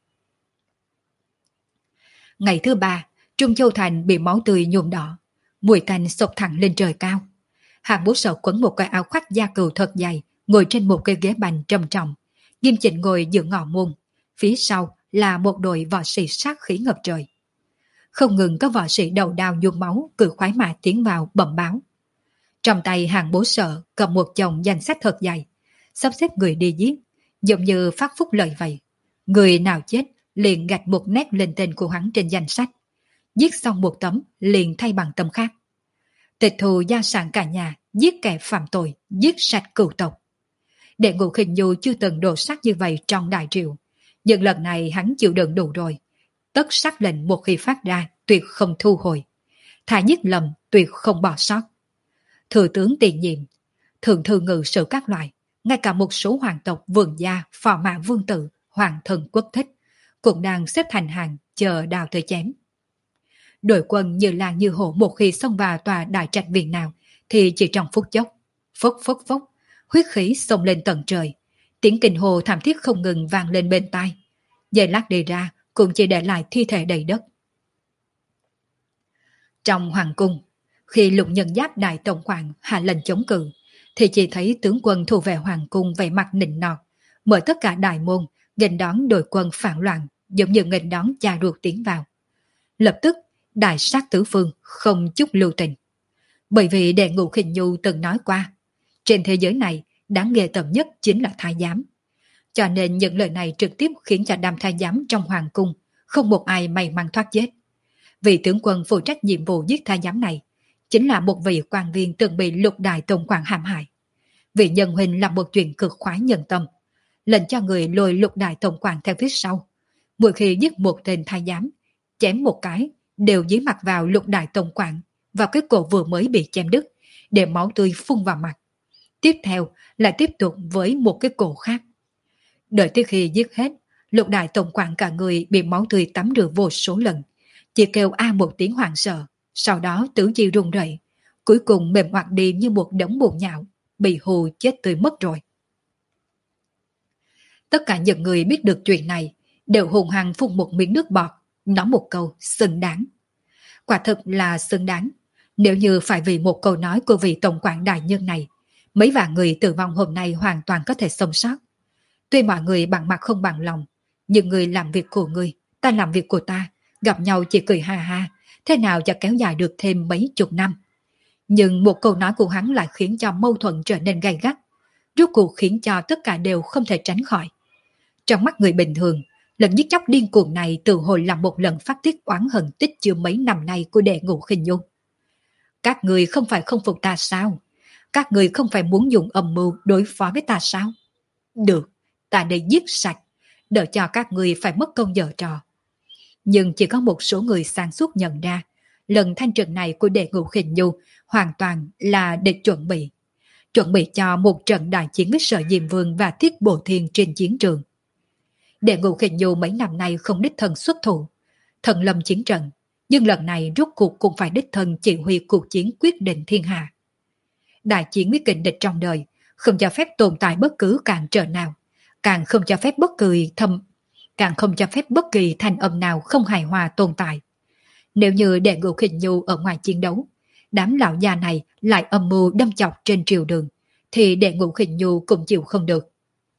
Ngày thứ ba, Trung Châu Thành bị máu tươi nhuộm đỏ, mùi tanh xộc thẳng lên trời cao. Hạng Bố Sở quấn một cái áo khoác da cừu thật dày, ngồi trên một cái ghế bành trầm trọng. Nghiêm Chỉnh ngồi giữa ngõ môn, phía sau là một đội võ sĩ sát khí ngập trời. Không ngừng có võ sĩ đầu đao nhuốm máu cự khoái mã tiến vào bẩm báo. Trong tay Hạng Bố Sở cầm một chồng danh sách thật dày, sắp xếp người đi giết, giống như phát phúc lợi vậy. Người nào chết liền gạch một nét lên tên của hắn trên danh sách. Giết xong một tấm liền thay bằng tấm khác. Tịch thu gia sản cả nhà, giết kẻ phạm tội, giết sạch cửu tộc. Đệ ngũ Khinh Nhu chưa từng đổ sát như vậy trong đại triệu, nhưng lần này hắn chịu đựng đủ rồi. Tất sắc lệnh một khi phát ra tuyệt không thu hồi, thà giết lầm tuyệt không bỏ sót. Thừa tướng tiền nhiệm, thượng thư ngự sử các loại, ngay cả một số hoàng tộc vườn gia, phò mã vương tử, hoàng thần quốc thích cũng đang xếp thành hàng chờ đào tới chém. Đội quân như là như hổ một khi xông vào tòa đại trạch viện nào thì chỉ trong phút chốc, phốc phốc phốc, huyết khí xông lên tận trời, tiếng kinh hồ thảm thiết không ngừng vang lên bên tai. Giây lát đi ra cũng chỉ để lại thi thể đầy đất. Trong hoàng cung, khi Lục Nhân Giáp đại tổng quản hạ lệnh chống cự, thì chỉ thấy tướng quân thủ vệ hoàng cung vẻ mặt nịnh nọt, mở tất cả đại môn, nghênh đón đội quân phản loạn, giống như nghênh đón cha ruột tiến vào. Lập tức, đại sát tứ phương, không chút lưu tình. Bởi vì Đệ ngũ Khinh Nhu từng nói qua, trên thế giới này, đáng ghê tởm nhất chính là thái giám. Cho nên những lời này trực tiếp khiến cho đám thái giám trong hoàng cung không một ai may mắn thoát chết. Vị tướng quân phụ trách nhiệm vụ giết thái giám này chính là một vị quan viên từng bị Lục đại tổng quản hãm hại. Vị nhân huynh làm một chuyện cực khoái nhân tâm, lệnh cho người lôi Lục đại tổng quản theo phía sau. Mỗi khi giết một tên thái giám, chém một cái đều dí mặt vào Lục đại tổng quản, vào cái cổ vừa mới bị chém đứt, để máu tươi phun vào mặt. Tiếp theo lại tiếp tục với một cái cổ khác. Đợi tới khi giết hết, Lục đại tổng quản cả người bị máu tươi tắm rửa vô số lần, chỉ kêu a một tiếng hoảng sợ, sau đó tứ chi run rẩy, cuối cùng mềm oặt đi như một đống bùn nhão, bị hù chết tươi mất rồi. Tất cả những người biết được chuyện này đều hùng hăng phun một miếng nước bọt, nói một câu xứng đáng. Quả thực là xứng đáng. Nếu như phải vì một câu nói của vị tổng quản đại nhân này, mấy vạn người tử vong hôm nay hoàn toàn có thể sống sót. Tuy mọi người bằng mặt không bằng lòng, nhưng người làm việc của người, ta làm việc của ta, gặp nhau chỉ cười ha ha, thế nào cho kéo dài được thêm mấy chục năm. Nhưng một câu nói của hắn lại khiến cho mâu thuẫn trở nên gay gắt, rốt cuộc khiến cho tất cả đều không thể tránh khỏi. Trong mắt người bình thường, lần giết chóc điên cuồng này tự hồi là một lần phát tiết oán hận tích chứa mấy năm nay của Đệ ngũ Khinh Nhu. Các người không phải không phục ta sao? Các người không phải muốn dùng âm mưu đối phó với ta sao? Được, ta để giết sạch, đỡ cho các người phải mất công giở trò. Nhưng chỉ có một số người sáng suốt nhận ra, lần thanh trừng này của Đệ ngũ Khinh Nhu hoàn toàn là để chuẩn bị. Chuẩn bị cho một trận đại chiến với Sở Diêm Vương và Thiết Bổ Thiên trên chiến trường. Đệ ngũ Khinh Nhu mấy năm nay không đích thân xuất thủ, thần lâm chiến trận, nhưng lần này rốt cuộc cũng phải đích thân chỉ huy cuộc chiến quyết định thiên hạ. Đại chiến với kình địch trong đời, không cho phép tồn tại bất cứ cản trở nào, càng không cho phép bất kỳ thâm, càng không cho phép bất kỳ thanh âm nào không hài hòa tồn tại. Nếu như Đệ ngũ Khinh Nhu ở ngoài chiến đấu, đám lão già này lại âm mưu đâm chọc trên triều đường, thì Đệ ngũ Khinh Nhu cũng chịu không được.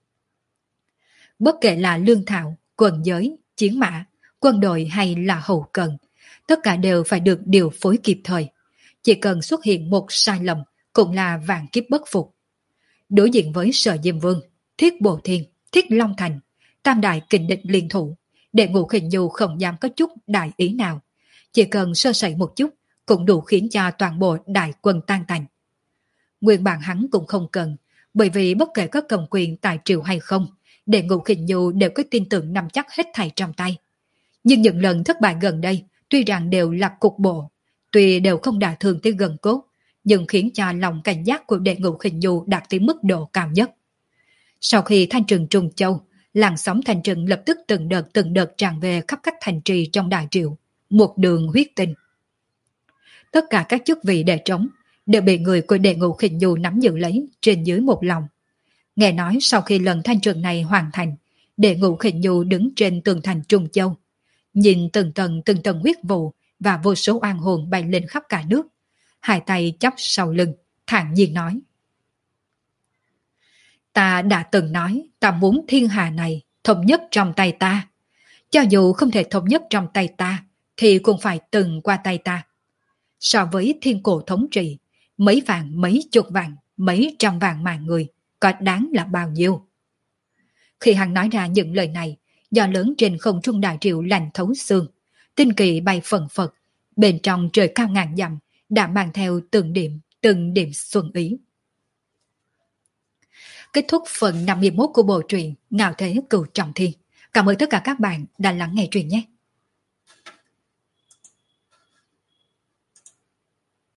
Bất kể là lương thảo, quân giới, chiến mã, quân đội hay là hậu cần, tất cả đều phải được điều phối kịp thời. Chỉ cần xuất hiện một sai lầm cũng là vạn kiếp bất phục. Đối diện với Sở Diêm Vương, Thiết Bổ Thiên, Thiết Long Thành, tam đại kình địch liên thủ, Đệ ngũ Khinh Nhu không dám có chút đại ý nào. Chỉ cần sơ sẩy một chút cũng đủ khiến cho toàn bộ đại quân tan tành. Nguyên bản hắn cũng không cần, bởi vì bất kể có cầm quyền tại triều hay không, Đệ Ngũ Khinh Nhu đều có tin tưởng nắm chắc hết thảy trong tay. Nhưng những lần thất bại gần đây tuy rằng đều là cục bộ, tuy đều không đả thương tới gần cốt, nhưng khiến cho lòng cảnh giác của Đệ Ngũ Khinh Nhu đạt tới mức độ cao nhất. Sau khi thanh trừng trùng châu, làn sóng thanh trừng lập tức từng đợt từng đợt tràn về khắp các thành trì trong Đại Triệu, một đường huyết tinh. Tất cả các chức vị đệ trống đều bị người của Đệ Ngũ Khinh Nhu nắm giữ lấy trên dưới một lòng. Nghe nói sau khi lần thanh trừng này hoàn thành, Đệ Ngũ Khinh Nhu đứng trên tường thành Trung Châu, nhìn từng tầng từng tầng huyết vụ và vô số oan hồn bay lên khắp cả nước, hai tay chắp sau lưng, thản nhiên nói: Ta đã từng nói ta muốn thiên hà này thống nhất trong tay ta. Cho dù không thể thống nhất trong tay ta, thì cũng phải từng qua tay ta. So với thiên cổ thống trị, mấy vạn, mấy chục vạn, mấy trăm vạn mạng người, có đáng là bao nhiêu? Khi hắn nói ra những lời này, gió lớn trên không trung Đại Triệu lạnh thấu xương, tinh kỳ bay phần phật, bên trong trời cao ngàn dặm đã mang theo từng điểm, từng điểm xuân ý. Kết thúc phần năm mươi mốt của bộ truyện Ngạo Thế Cửu Trọng Thiên. Cảm ơn tất cả các bạn đã lắng nghe truyện nhé.